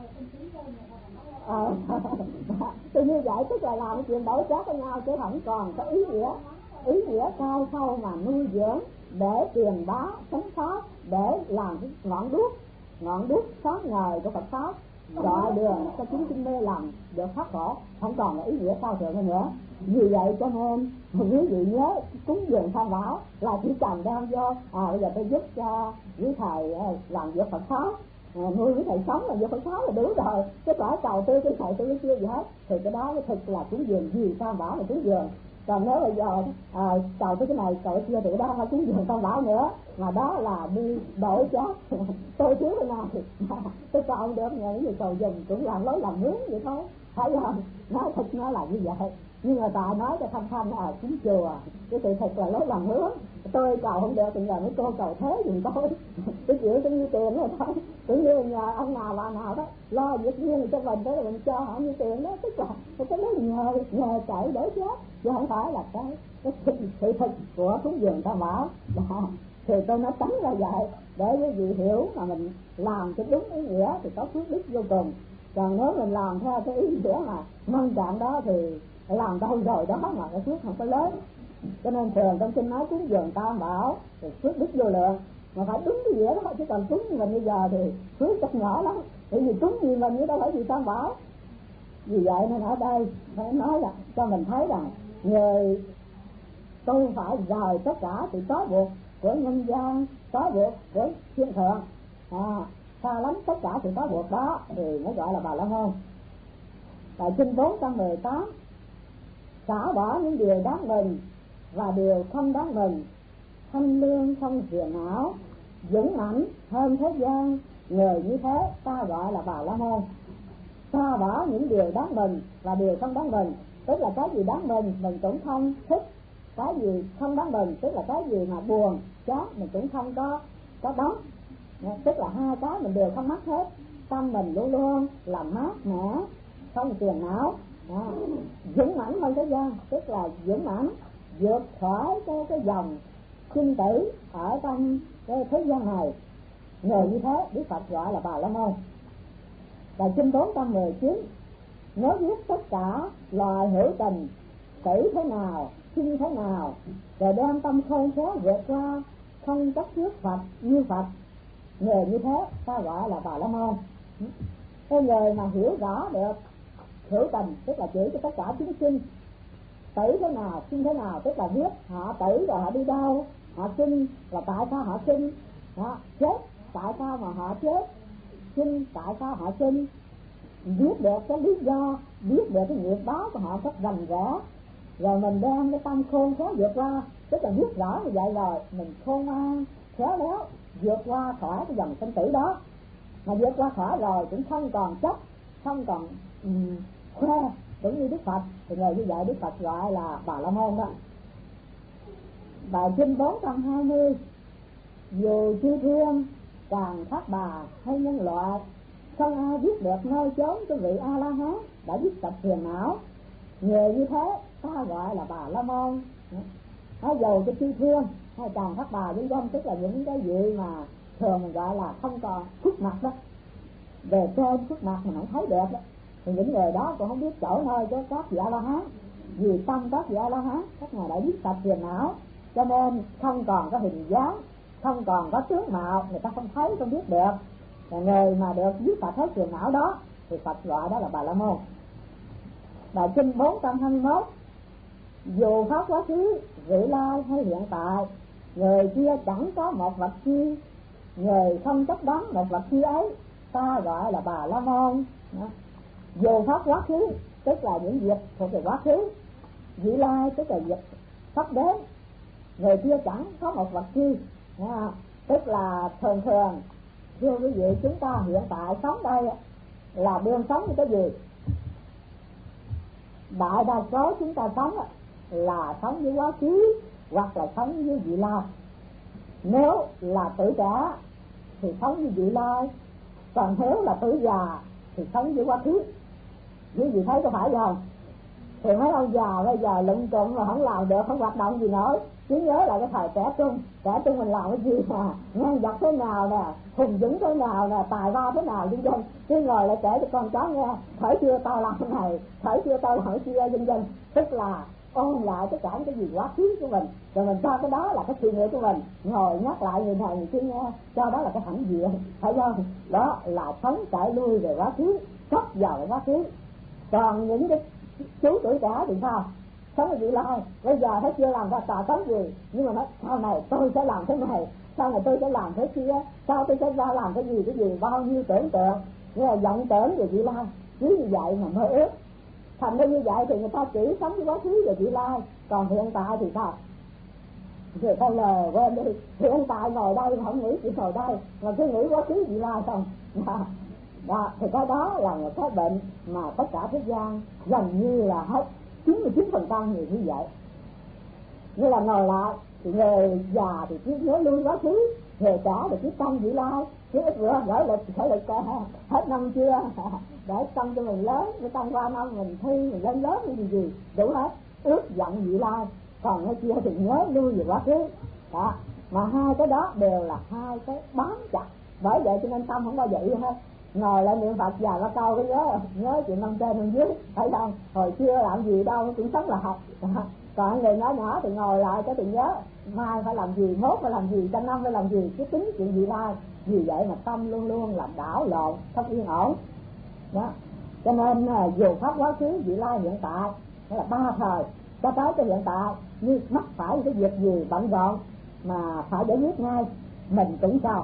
[SPEAKER 4] ờ thì như vậy tức là làm chuyện đổi trác với nhau, chứ không còn có ý nghĩa ý nghĩa cao sâu mà nuôi dưỡng để truyền bá chánh pháp, để làm cái ngọn đuốc ngọn đuốc sáng ngời của Phật pháp, gọi đường cho chúng sinh mê lầm được thoát khổ, không còn là ý nghĩa cao thượng nữa. Vì vậy cho nên quý vị nhớ cúng dường tam bảo là chỉ cần đem vô à bây giờ tôi giúp cho quý thầy làm việc Phật pháp, à, nuôi quý thầy sống là việc Phật pháp là đủ rồi, cái quả cầu tư cái thầy tôi cái chưa gì hết, thì cái đó mới thực là cúng dường gì tam bảo là cúng dường. Còn nếu bây giờ à, cầu tới cái này cầu cái kia thì đó là cúng dường tam bảo nữa, mà đó là đi đổi chác. Tôi thiếu cái nào thì tôi cầu không được, những người cầu dùm cũng làm lối làm mướn vậy thôi, phải không? Nói thật nó là như vậy. Nhưng mà ta nói cho thanh thanh ở chính chùa cái sự thật là lối làm hứa. Tôi cầu không được thì giờ mấy cô cầu thế dùm tôi. Tôi chịu tôi như tiền rồi thôi. Cũng như nhờ ông nào bà nào đó lo việc riêng cho mình, đó là mình cho họ như tiền đó. Tức là cái đó nhờ nhờ chạy đổi chết, chứ không phải là cái cái sự, sự thật của cúng dường tam bảo. Thì tôi nói tánh ra vậy để quý vị hiểu mà mình làm cho đúng ý nghĩa thì có phước đức vô cùng. Còn nếu mình làm theo cái ý nghĩa mà nâng trạng đó thì làm đâu rồi đó mà cái phước không có lớn. Cho nên thường trong kinh nói cúng dường tam bảo thì phước đức vô lượng, mà phải đúng cái nghĩa đó, chứ còn cúng như mình bây giờ thì phước rất nhỏ lắm. Bởi vì cúng như mình như đâu phải gì tam bảo. Vì vậy nên ở đây phải nói là cho mình thấy rằng người tu phải rời tất cả sự trói buộc của nhân gian, có vượt với thiên thượng, à, xa lánh tất cả sự có vượt đó thì mới gọi là Bà La Môn. Tại kinh bốn trăm mười tám, xả bỏ những điều đáng mừng và điều không đáng mừng, thanh lương không phiền não, vững mạnh hơn thế gian, người như thế ta gọi là Bà La Môn. Xả bỏ những điều đáng mừng và điều không đáng mừng, tức là cái gì đáng mừng mình cũng không thích, cái gì không đáng mừng tức là cái gì mà buồn chán mình cũng không có có đóng, tức là hai cái mình đều không mắc hết. Tâm mình luôn luôn làm mát mẻ, không phiền não, à, vững mãnh hơn thế gian, tức là vững mãnh vượt khỏi cái cái dòng sinh tử ở trong cái thế gian này. Người như thế Đức Phật gọi là Bà La Môn. Và kinh bốn trăm mười chín, nếu biết tất cả loài hữu tình tử thế nào, sinh thế nào, rồi đem tâm khôn khéo vượt qua, không chấp trước Phật như Phật, người như thế ta gọi là Bà La Môn. Cái người mà hiểu rõ được hữu tình tức là chỉ cho tất cả chúng sinh, tử thế nào sinh thế nào tức là biết họ tử rồi họ đi đâu, họ sinh là tại sao họ sinh, đó, chết tại sao mà họ chết, sinh tại sao họ sinh, biết được cái lý do, biết được cái nghiệp báo của họ rất rành rẽ, rồi mình đem cái tâm khôn khéo vượt qua, tức là biết rõ như vậy rồi mình khôn ngoan khéo léo vượt qua khỏi cái dòng sinh tử đó. Mà vượt qua khỏi rồi cũng không còn chấp, không còn um, khoe cũng như Đức Phật, thì người như vậy Đức Phật gọi là Bà La Môn đó. Bài kinh bốn trăm hai mươi, dù chư thiên càng thác bà hay nhân loại, không ai biết được nơi chốn của vị A La Hán đã dứt sạch phiền não, người như thế ta gọi là Bà La Môn. Hay dầu cho chư thiên hay càng thác bà với vân, tức là những cái vị mà thường mình gọi là không còn khuất mặt đó, về trên khuất mặt mình không thấy được đó, thì những người đó cũng không biết chỗ nơi cho các vị A La Hán, vì tâm các vị A La Hán các ngài đã dứt sạch phiền não, cho nên không còn có hình dáng, không còn có tướng mạo, người ta không thấy không biết được. Là người mà được dứt sạch hết phiền não đó thì Phật gọi đó là Bà La Môn. Bài kinh bốn trăm hai mươi mốt, dù pháp quá khứ vị lai hay hiện tại, người kia chẳng có một vật chi, người không chấp đắm một vật chi ấy ta gọi là Bà La Môn. Đó. Dù pháp quá khứ tức là những việc thuộc về quá khứ, vị lai tức là việc sắp đến, người kia chẳng có một vật chi. Đó. Tức là thường thường thưa quý vị, chúng ta hiện tại sống đây là đương sống như cái gì? Đại đa số chúng ta sống là sống với quá khứ hoặc là sống với vị lai. Nếu là tuổi trẻ thì sống với vị lai, còn nếu là tuổi già thì sống với quá khứ. Quý vị thấy có phải không? Thì mấy ông già bây giờ lụng trụng mà không làm được, không hoạt động gì nữa, chứ nhớ lại cái thời trẻ trung, trẻ trung mình làm cái gì mà ngang dọc thế nào nè, hùng dũng thế nào nè, tài ba thế nào vân vân, chứ ngồi lại kể cho con cháu nghe, thời xưa tao làm cái này, thời xưa tao làm cái kia vân vân, tức là ôn lại tất cả cái gì quá khứ của mình, rồi mình cho cái đó là cái suy nghĩ của mình, ngồi nhắc lại người này người kia nghe, cho đó là cái hãnh diện, phải không? Đó là sống trải lui về quá khứ, cấp vào quá khứ. Còn những cái chú tuổi trẻ thì sao? Sống ở vị lai, bây giờ thấy chưa làm ra tà sống gì, nhưng mà nói sau này tôi sẽ làm thế này, sau này tôi sẽ làm thế kia, sau tôi sẽ ra làm cái gì cái gì, bao nhiêu tưởng tượng, nhưng mà vọng tưởng về vị lai, cứ như vậy mà mơ ước. Thành ra như vậy thì người ta chỉ sống với quá khứ về vị lai, còn hiện tại thì sao? Rồi thôi lờ quên đi, hiện tại ngồi đây mà không nghĩ chỉ ngồi đây, mà cứ nghĩ quá khứ vị lai không. Đó, thì cái đó là một cái bệnh mà tất cả thế gian gần như là hết chín mươi chín phần trăm người như vậy. Như là ngồi lại thì người già thì cứ nhớ lui quá khứ, người trẻ thì cứ tâm vị lai, cứ ít bữa gửi lịch gửi lịch hết năm chưa để tâm cho mình lớn, để tâm qua năm mình thi mình lên lớn cái gì gì đủ hết, ước vọng vị lai. Còn cái kia thì nhớ lui về quá khứ. Đó, mà hai cái đó đều là hai cái bám chặt, bởi vậy cho nên tâm không bao giờ yêu hết. Ngồi lại niệm Phật già ra câu cái nhớ nhớ chuyện năm trên năm dưới, thấy không? Hồi xưa làm gì đâu cũng sống là học. Còn người nhỏ nhỏ thì ngồi lại cái thì nhớ mai phải làm gì, mốt phải làm gì, trăm năm phải làm gì, cứ tính chuyện gì lai. Vì vậy mà tâm luôn luôn làm đảo lộn, không yên ổn. Đó. Cho nên dù pháp quá khứ vị lai hiện tại, đó là ba thời cho tới cái hiện tại, như mắc phải cái việc gì bận rộn mà phải giải quyết ngay mình cũng sao.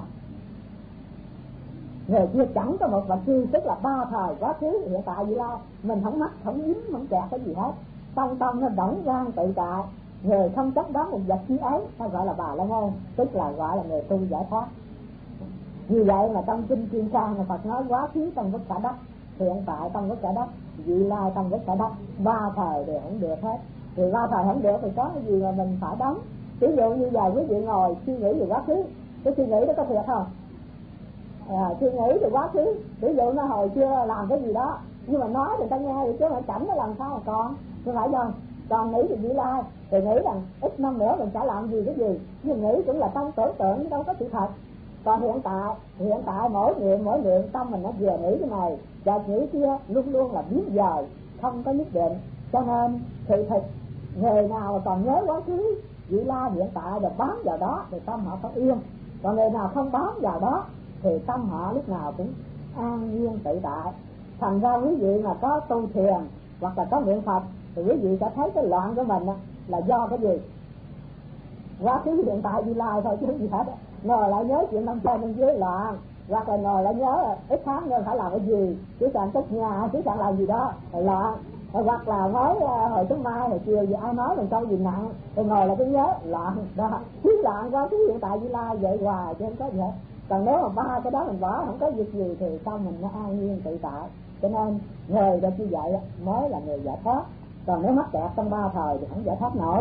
[SPEAKER 4] Người kia chẳng có một vật chi, tức là ba thời quá khứ hiện tại vị lai, mình không mắc không dính không kẹt cái gì hết, tâm tâm nó đỏng rang tự tại. Người không chấp đón một vật chi ấy ta gọi là Bà La Môn, tức là gọi là người tu giải thoát. Như vậy mà trong kinh Kim Cang là Phật nói quá khứ trong tất cả đất, hiện tại trong tất cả đất, vị lai trong tất cả đất, ba thời đều không được hết. Thì ba thời không được thì có cái gì mà mình phải đóng. Ví dụ như giờ quý vị ngồi suy nghĩ về quá khứ, cái suy nghĩ đó có thiệt không? À, suy nghĩ về quá khứ, ví dụ nó hồi chưa làm cái gì đó, nhưng mà nói người ta nghe thì chứ mà chẳng nó làm sao mà còn, không phải đâu. Còn nghĩ về vị lai thì nghĩ rằng ít năm nữa mình sẽ làm gì cái gì, nhưng nghĩ cũng là trong tưởng tượng chứ đâu có sự thật. Còn hiện tại, hiện tại mỗi niệm mỗi niệm tâm mình nó vừa nghĩ cái này, chợt nghĩ kia, luôn luôn là biến dời, không có nhất định. Cho nên sự thật, người nào mà còn nhớ quá khứ, vị lai hiện tại được bám vào đó thì tâm họ có yên. Còn người nào không bám vào đó thì tâm họ lúc nào cũng an nhiên tự tại. Thành ra quý vị mà có tu thiền hoặc là có niệm Phật thì quý vị sẽ thấy cái loạn của mình là do cái gì? Quá khứ hiện tại vị lai thôi chứ gì hết. Ngồi lại nhớ chuyện năm trên bên dưới loạn, hoặc là ngồi lại nhớ ít tháng nữa phải làm cái gì, chứ chẳng cất nhà, chứ chẳng làm gì đó là loạn. Hoặc là nói uh, hồi tối mai hồi chiều gì ai nói mình câu gì nặng thì ngồi lại cứ nhớ loạn đó, cứ loạn quá khứ hiện tại vị lai vậy hoài chứ không có gì hết. Còn nếu mà ba cái đó mình bỏ không có việc gì thì sao mình nó an nhiên tự tại. Cho nên người đã như vậy mới là người giải thoát. Còn nếu mắc kẹt trong ba thời thì không giải thoát nổi.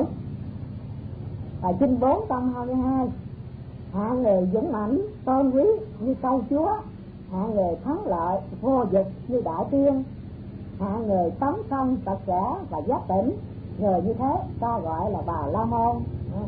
[SPEAKER 4] Bài kinh bốn trăm hai mươi hai, hạng người dũng mãnh tôn quý như câu chúa, hạng người thắng lợi vô dục như đại tiên, hạng người tấm công tật trẻ và giác tỉnh. Người như thế ta gọi là Bà La Môn.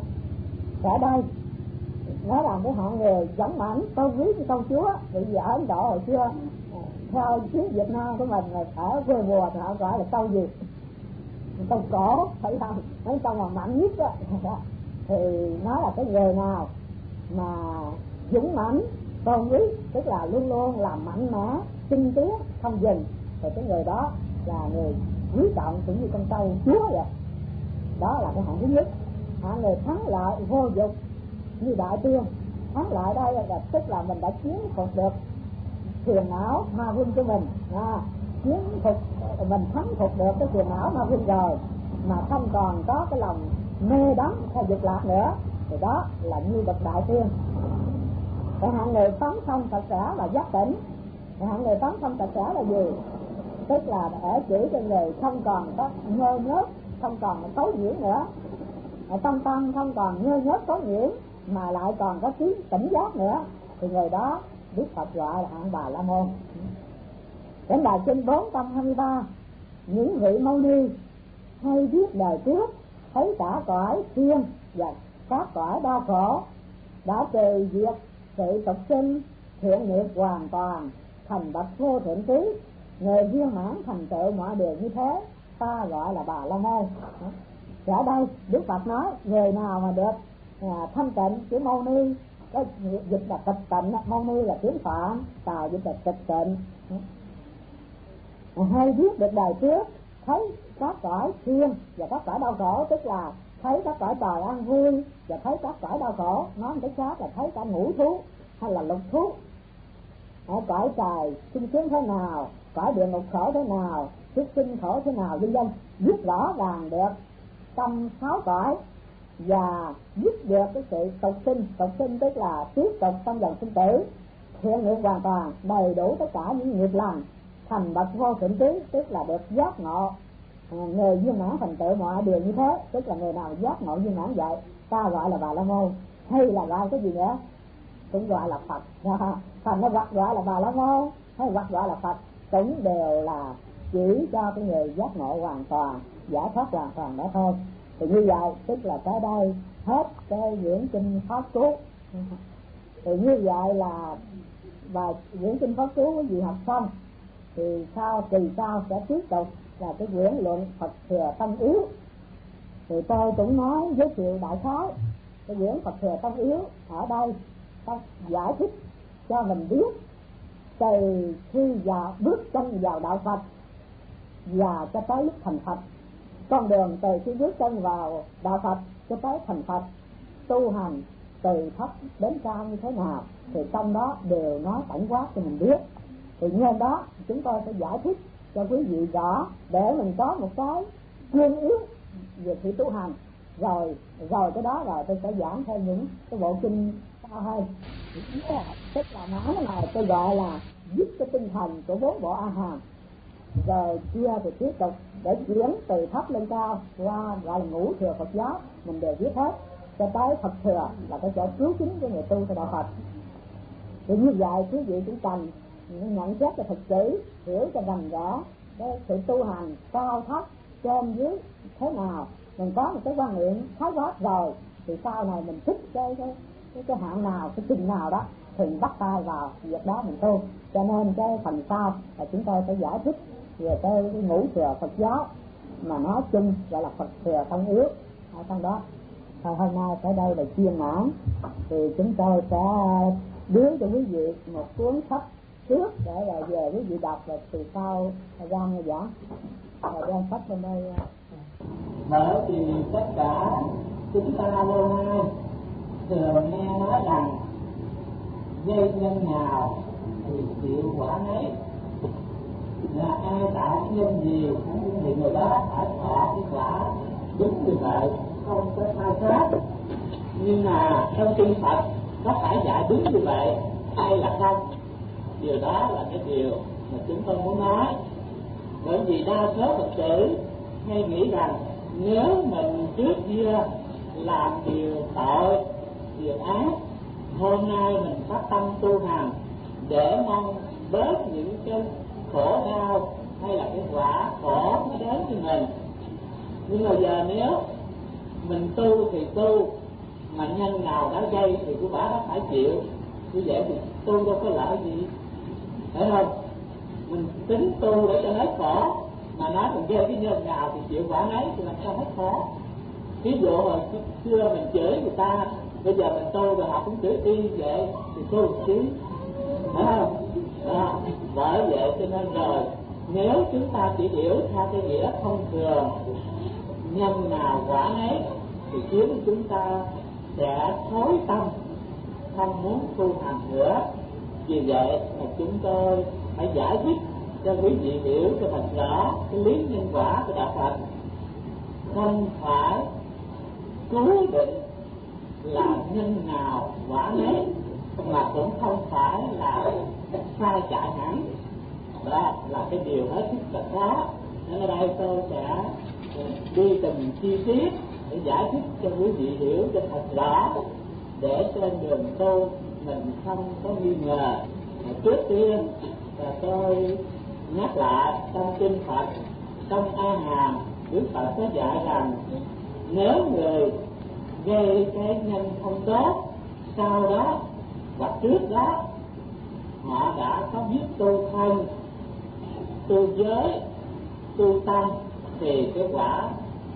[SPEAKER 4] Ở đây nói rằng cái hạng người dũng mãnh tôn quý như câu chúa, vì vì ở Ấn Độ hồi xưa theo chiến Việt Nam của mình ở quê mùa thì họ gọi là câu gì? Câu cổ, phải không? Nói câu mà mạnh nhất đó. Thì nói là cái người nào mà dũng mãnh tôn quý, tức là luôn luôn làm mạnh mẽ tinh tiến không dừng, thì cái người đó là người quý trọng cũng như con trâu chúa vậy. Đó là cái hạng thứ nhất. Hạng người thắng lợi vô dục như đại tiên. Thắng lợi đây là tức là mình đã chiến phục được phiền não ma vương của mình, à, chiến phục mình thắng phục được cái phiền não ma vương rồi mà không còn có cái lòng mê đắm hay dục lạc nữa, thì đó là như bậc đại tiên. Cái hạng người tấn thông thật sẽ là giác tỉnh. Cái hạng người tấn thông thật sẽ là gì? Tức là để chỉ cho người không còn có nhơ nhớt, không còn tối nhiễm nữa, ở trong tâm không còn nhơ nhớt tối nhiễm mà lại còn có trí tỉnh giác nữa, thì người đó Đức Phật gọi là hạng Bà La Môn. Đến bài kinh bốn trăm hai mươi ba, những vị mâu ni hay biết đời trước, thấy cả cõi thiên và các cõi đau khổ, đã trừ diệt sự tục sinh, thiện nghiệp hoàn toàn, thành bậc vô thượng trí, người viên mãn thành tựu mọi điều như thế, ta gọi là Bà La Môn. Ở đây Đức Phật nói người nào mà được à, thanh tịnh, chữ mâu ni có dịch là tịch tịnh, mâu ni là tiếng Phạn, tào dịch là tịch tịnh, hay biết được đời trước, thấy các cõi thiên và các cõi đau khổ, tức là thấy các cõi trời an vui và thấy các cõi đau khổ. Nói một cái khác là thấy cả ngũ thú hay là lục thú. Ở cõi trời sung sướng thế nào, cõi địa ngục khổ thế nào, xuất sinh khổ thế nào, vân vân, biết rõ ràng được trong sáu cõi và biết được cái sự tục sinh. Tục sinh tức là tiếp tục trong dòng sinh tử, thiện nghiệp hoàn toàn, đầy đủ tất cả những nghiệp lành, thành bậc vô thượng trí, tức là được giác ngộ. À, người viên mãn thành tựu mọi điều như thế, tức là người nào giác ngộ viên mãn vậy, ta gọi là Bà La Môn. Hay là gọi cái gì nữa cũng gọi là Phật. Thành nó hoặc gọi là Bà La Môn hay hoặc gọi là Phật cũng đều là chỉ cho cái người giác ngộ hoàn toàn, giải thoát hoàn toàn đó thôi. Thì như vậy tức là tới đây hết cái quyển kinh Pháp Cú. Thì như vậy là và quyển kinh Pháp Cú quý vị học xong thì sau kỳ sau sẽ tiếp tục là cái quyển luận Phật Thừa Tâm Yếu. Thì tôi cũng nói giới thiệu đại khái cái quyển Phật Thừa Tâm Yếu ở đây, ta giải thích cho mình biết từ khi vào bước chân vào đạo Phật và cho tới lúc thành Phật, con đường từ khi bước chân vào đạo Phật cho tới thành Phật, tu hành từ thấp đến cao như thế nào, thì trong đó đều nói tổng quát cho mình biết. Thì nhân đó chúng tôi sẽ giải thích cho quý vị rõ để mình có một cái chuyên yếu về sự tu hành. Rồi rồi cái đó rồi tôi sẽ giảng thêm những cái bộ kinh cao hơn. Tức là nói là tôi gọi là giúp cái tinh thần của bốn bộ A Hàm. Rồi chia thì tiếp tục để chuyển từ thấp lên cao qua gọi là ngũ thừa Phật giáo, mình đều viết hết cho tới Phật thừa là cái chỗ cứu chính của người tu của đạo Phật. Thì như vậy quý vị cũng cần nhận xét cho thật kỹ, hiểu cho rành rõ cái sự tu hành cao thấp trên dưới thế nào, mình có một cái quan niệm khái quát rồi thì sau này mình thích cái cái cái, cái hạng nào, cái trình nào đó thì mình bắt tay vào việc đó mình tu. Cho nên cái phần sau là chúng tôi sẽ giải thích về cái, cái ngũ thừa Phật giáo mà nói chung gọi là Phật thừa thông yếu ở trong đó. Thôi hôm nay tới đây là chuyên mãn, thì chúng tôi sẽ đưa cho quý vị một cuốn sách trước để là về quý vị đọc, rồi từ sau ra nghe giảng. Rồi đem sách lên đây.
[SPEAKER 5] Bởi vì tất cả chúng ta lâu nay thường nghe nói rằng giây nhân nào thì chịu quả nấy, là ai tạo cái nhân gì thì người đó phải thọ cái quả đúng như vậy, không có sai khác. Nhưng mà trong kinh Phật có phải dạy đúng như vậy hay là không? Điều đó là cái điều mà chúng tôi muốn nói. Bởi vì đa số Phật tử hay nghĩ rằng nếu mình trước kia làm điều tội, điều ác, hôm nay mình phát tâm tu hành để mong bớt những cái khổ đau hay là cái quả khổ nó đến với mình. Nhưng mà giờ nếu mình tu thì tu, mà nhân nào đã gây thì của quả đó phải chịu. Như vậy thì tu đâu có lợi gì, phải không? Mình tính tu để cho hết khổ, mà nói mình gây cái nhân nào thì chịu quả nấy thì làm sao hết khổ. Ví dụ hồi xưa mình chửi người ta, bây giờ mình tu rồi họ cũng chửi y vậy thì tu một xíu, phải không? À, bởi vậy cho nên rồi nếu chúng ta chỉ hiểu theo cái nghĩa thông thường, nhân nào quả nấy, thì khiến chúng ta sẽ thối tâm, không muốn tu hành nữa. Vì vậy mà chúng tôi phải giải thích cho quý vị hiểu cho thật rõ cái lý nhân quả của đạo Phật. Không phải cố định là nhân nào quả nấy, mà cũng không phải là sai chạy hẳn. Đó là cái điều hết sức là khó. Nên ở đây tôi sẽ đi từng chi tiết để giải thích cho quý vị hiểu cho thật rõ, để trên đường tu mình không có nghi ngờ. Trước tiên là tôi nhắc lại trong kinh Phật, trong A Hàm, Đức Phật có dạy rằng nếu người gây cái nhân không tốt, sau đó hoặc trước đó họ đã có biết tu thân, tu giới, tu tâm, thì cái quả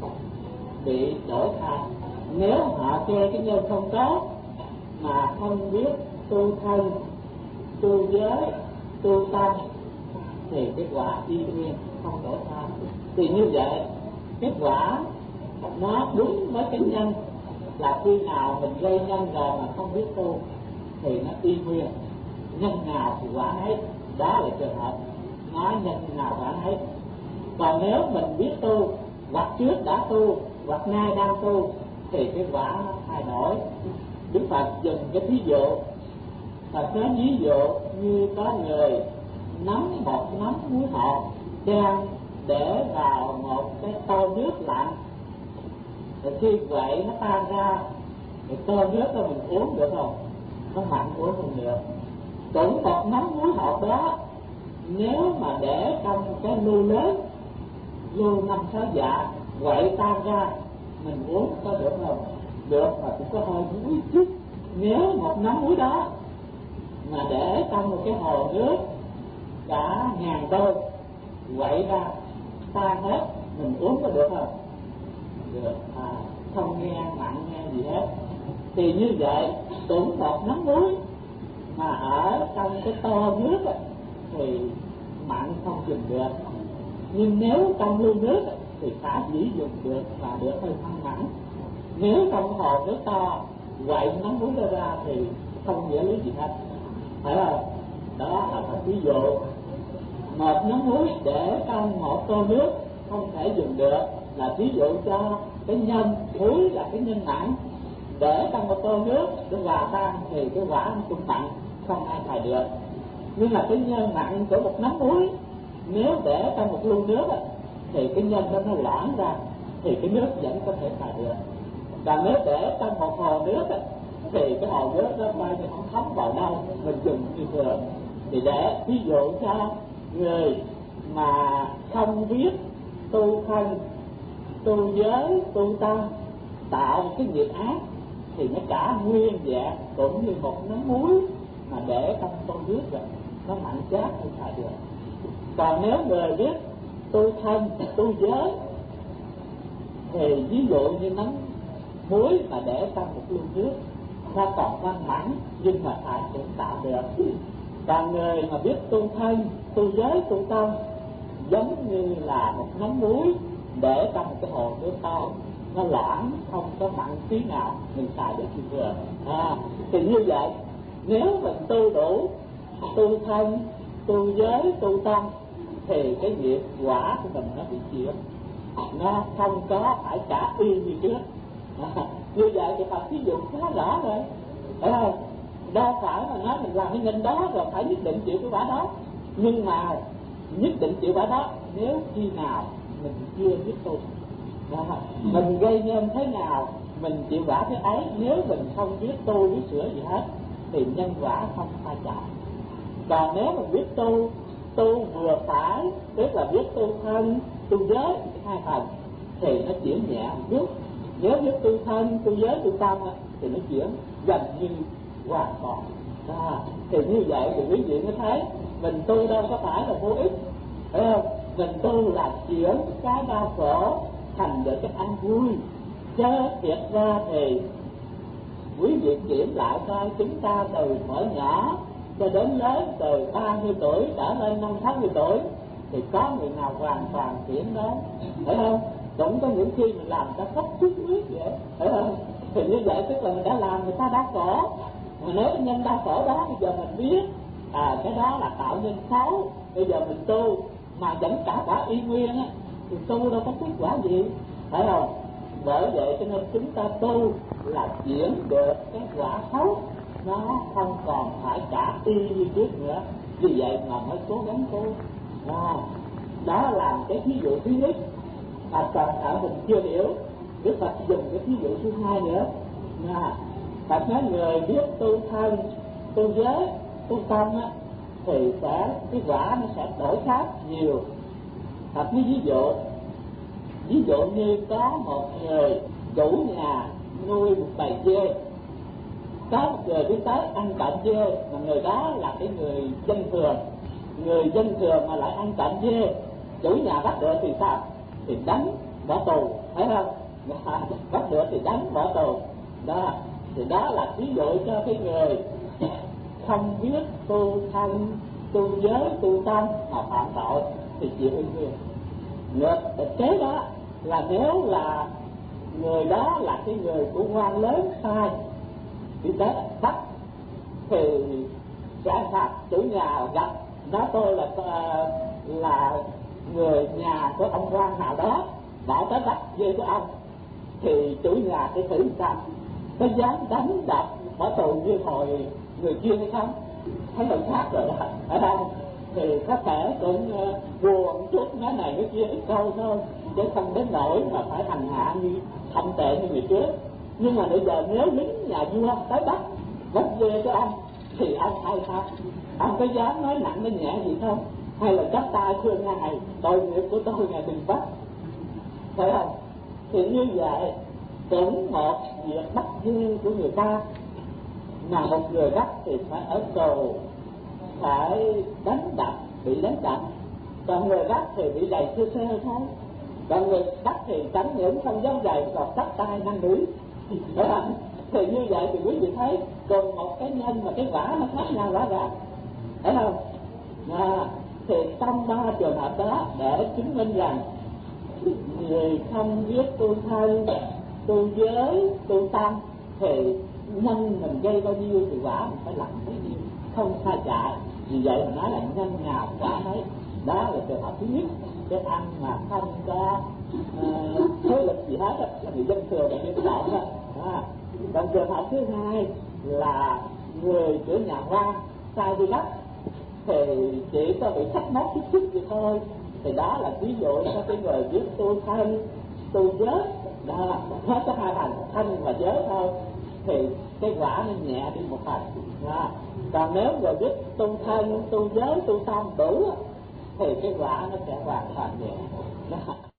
[SPEAKER 5] bị đổi thay. Nếu họ gây cái nhân không tốt mà không biết tu thân, tu giới, tu tâm, thì cái quả y nguyên không đổi thay. Thì như vậy kết quả nó đúng với cái nhân là khi nào mình gây nhân rồi mà không biết tu thì nó y nguyên, nhân nào thì quả ấy. Đó là trường hợp nói nhân nào quả ấy. Còn nếu mình biết tu, hoặc trước đã tu, hoặc nay đang tu, thì cái quả nó thay đổi. Đức Phật dùng cái thí dụ, Phật nói ví dụ như có người nắm một nắm muối hột đem để vào một cái tô nước lạnh, rồi khi vậy nó tan ra, thì tô nước đó mình uống được không? Nó mặn uống không được. Cũng một nắm muối hột đó, nếu mà để trong cái lu lớn, lu năm sáu dạ, quậy tan ra, mình uống có được không? Được, mà cũng có hơi muối chút. Nếu một nắm muối đó mà để trong một cái hồ nước cả ngàn đôi, quậy ra tan hết, mình uống có được không? Được, à, không nghe mặn nghe gì hết. Thì như vậy cũng một nắm muối mà ở trong cái tô nước ấy, thì mặn không dùng được. Nhưng nếu trong lu nước ấy, thì khả dĩ dùng được và được hơi thanh mặn. Nếu trong hồ nước to quậy nắm muối đó ra thì không nghĩa lý gì hết, phải không? Đó là một ví dụ. Một nắm muối để trong một tô nước không thể dùng được, là ví dụ cho cái nhân muối là cái nhân mặn, để trong một tô nước để hòa tan thì cái quả nó cũng mặn, không ai xài được. Nhưng mà cái nhân mặn của một nắm muối nếu để trong một lu nước thì cái nhân đó nó loãng ra thì cái nước vẫn có thể xài được. Và nếu để trong một hồ nước thì cái hồ nước đó coi như không thấm vào đâu, mình dùng như thường. Thì để ví dụ cho người mà không biết tu thân, tu giới, tu tâm, tạo một cái nghiệp ác thì nó cả nguyên vẹn cũng như một nắm muối mà để trong tô nước rồi, nó mặn chát không xài được. Còn nếu người biết tu thân, tu giới thì ví dụ như nắm muối mà để trong một lu nước nó còn văn mãn nhưng mà phải cũng tạo được. Còn người mà biết tu thân, tu giới, tu tâm giống như là một nắm muối để trong một cái hồ nước to, nó loãng không có mặn tí nào, mình xài được như vừa. À, thì như vậy nếu mình tu đủ tu thân, tu giới, tu tâm thì cái nghiệp quả của mình nó bị chịu, nó không có phải trả y như trước. À, như vậy thì Phật ví dụ khá rõ rồi, phải không? Đâu phải mà nói mình làm cái nhân đó rồi phải nhất định chịu cái quả đó, nhưng mà nhất định chịu quả đó nếu khi nào mình chưa biết tu. À, mình gây nhân thế nào mình chịu quả thế ấy, nếu mình không biết tu biết sửa gì hết thì nhân quả không phải trả. Còn nếu mình biết tu, tu vừa phải, tức là biết tu thân, tu giới hai phần thì nó chuyển nhẹ một chút. Nếu biết tu thân, tu giới, tu tâm thì nó chuyển gần như hoàn toàn. À, thì như vậy thì quý vị mới thấy mình tu đâu có phải là vô ích, phải không? Mình tu là chuyển cái đau khổ thành được cái ăn vui. Chứ thiệt ra thì quý vị kiểm lại coi, chúng ta từ mở nhỏ cho đến lớn, từ ba mươi tuổi trở lên năm sáu mươi tuổi thì có người nào hoàn toàn chuyển đó, phải không? Cũng có những khi mình làm ta khóc chút huyết vậy, phải không? Thì như vậy tức là mình đã làm người ta đau khổ. Mà nếu nhân đau khổ đó bây giờ mình biết à cái đó là tạo nhân xấu, bây giờ mình tu mà vẫn cả quả y nguyên á thì tu đâu có kết quả gì, phải không? Bởi vậy cho nên chúng ta tu là chuyển được cái quả xấu, nó không còn phải trả y như trước nữa. Vì vậy mà mới cố gắng tu. À, đó là cái ví dụ thứ nhất. À, còn ở mình chưa hiểu, Đức Phật dùng cái ví dụ thứ hai nữa. À, Phật nói người biết tu thân, tu giới, tu tâm á, thì sẽ cái quả nó sẽ đổi khác nhiều. Phật nói ví dụ, ví dụ như có một người chủ nhà nuôi một bầy dê, có một người đi tới ăn trộm dê, mà người đó là cái người dân thường, người dân thường mà lại ăn trộm dê, chủ nhà bắt được thì sao? Thì đánh bỏ tù, phải không? Bắt được thì đánh bỏ tù. Đó, thì đó là ví dụ cho cái người không biết tu thân, tu giới, tu tâm mà phạm tội thì chịu y nguyên. Ngược thực tế đó là nếu là người đó là cái người của quan lớn sai thì tới bắt thì sẽ phạt. Chủ nhà gặp nói tôi là là người nhà của ông quan nào đó bảo tới bắt dê của ông, thì chủ nhà sẽ thử sao, có dám đánh đập bỏ tù như hồi người kia hay không? Thấy người khác rồi đó, ở đây thì có thể cũng uh, buồn chút nói này nói kia ít câu thôi, chứ không đến nỗi mà phải hành hạ như thậm tệ như người trước. Nhưng mà bây giờ nếu lính nhà vua tới bắt bắt dê cho ông thì ông hay sao? Ông có dám nói nặng nói nhẹ gì không? Hay là chắp tay thưa ngài, tội nghiệp của tôi ngài đừng bắt, phải không? Thì như vậy cũng một việc bắt dê của người ta mà một người bắt thì phải ở tù, phải đánh đập, bị đánh đập. Còn người bắt thì bị đầy sơ sơ thôi. Còn người bắt thì tránh những không dám dày, còn tắt tay năn nỉ. Thì như vậy thì quý vị thấy cùng một cái nhân mà cái quả nó khác nhau rõ ràng, phải không? À, thì trong ba trường hợp đó để chứng minh rằng người không biết tu thân, tu giới, tu tâm thì nhân mình gây bao nhiêu thì quả mình phải làm bấy nhiêu, không sai chạy. Vì vậy mình nói là nhân nào quả nấy. Đó là trường hợp thứ nhất. Cái ăn mà không có uh, thế lực gì hết là người dân thường là như vậy thôi. À, còn trường hợp thứ hai là người của nhà quan sai đi lắm thì chỉ có bị thắc mắc chút chút vậy thôi. Thì đó là ví dụ cho cái người biết tu thân tu giới, đó hết có hai thành thân và giới thôi, thì cái quả nó nhẹ đi một phần. À, còn nếu người biết tu thân tu giới tu xong đủ thì cái quả nó sẽ hoàn toàn nhẹ.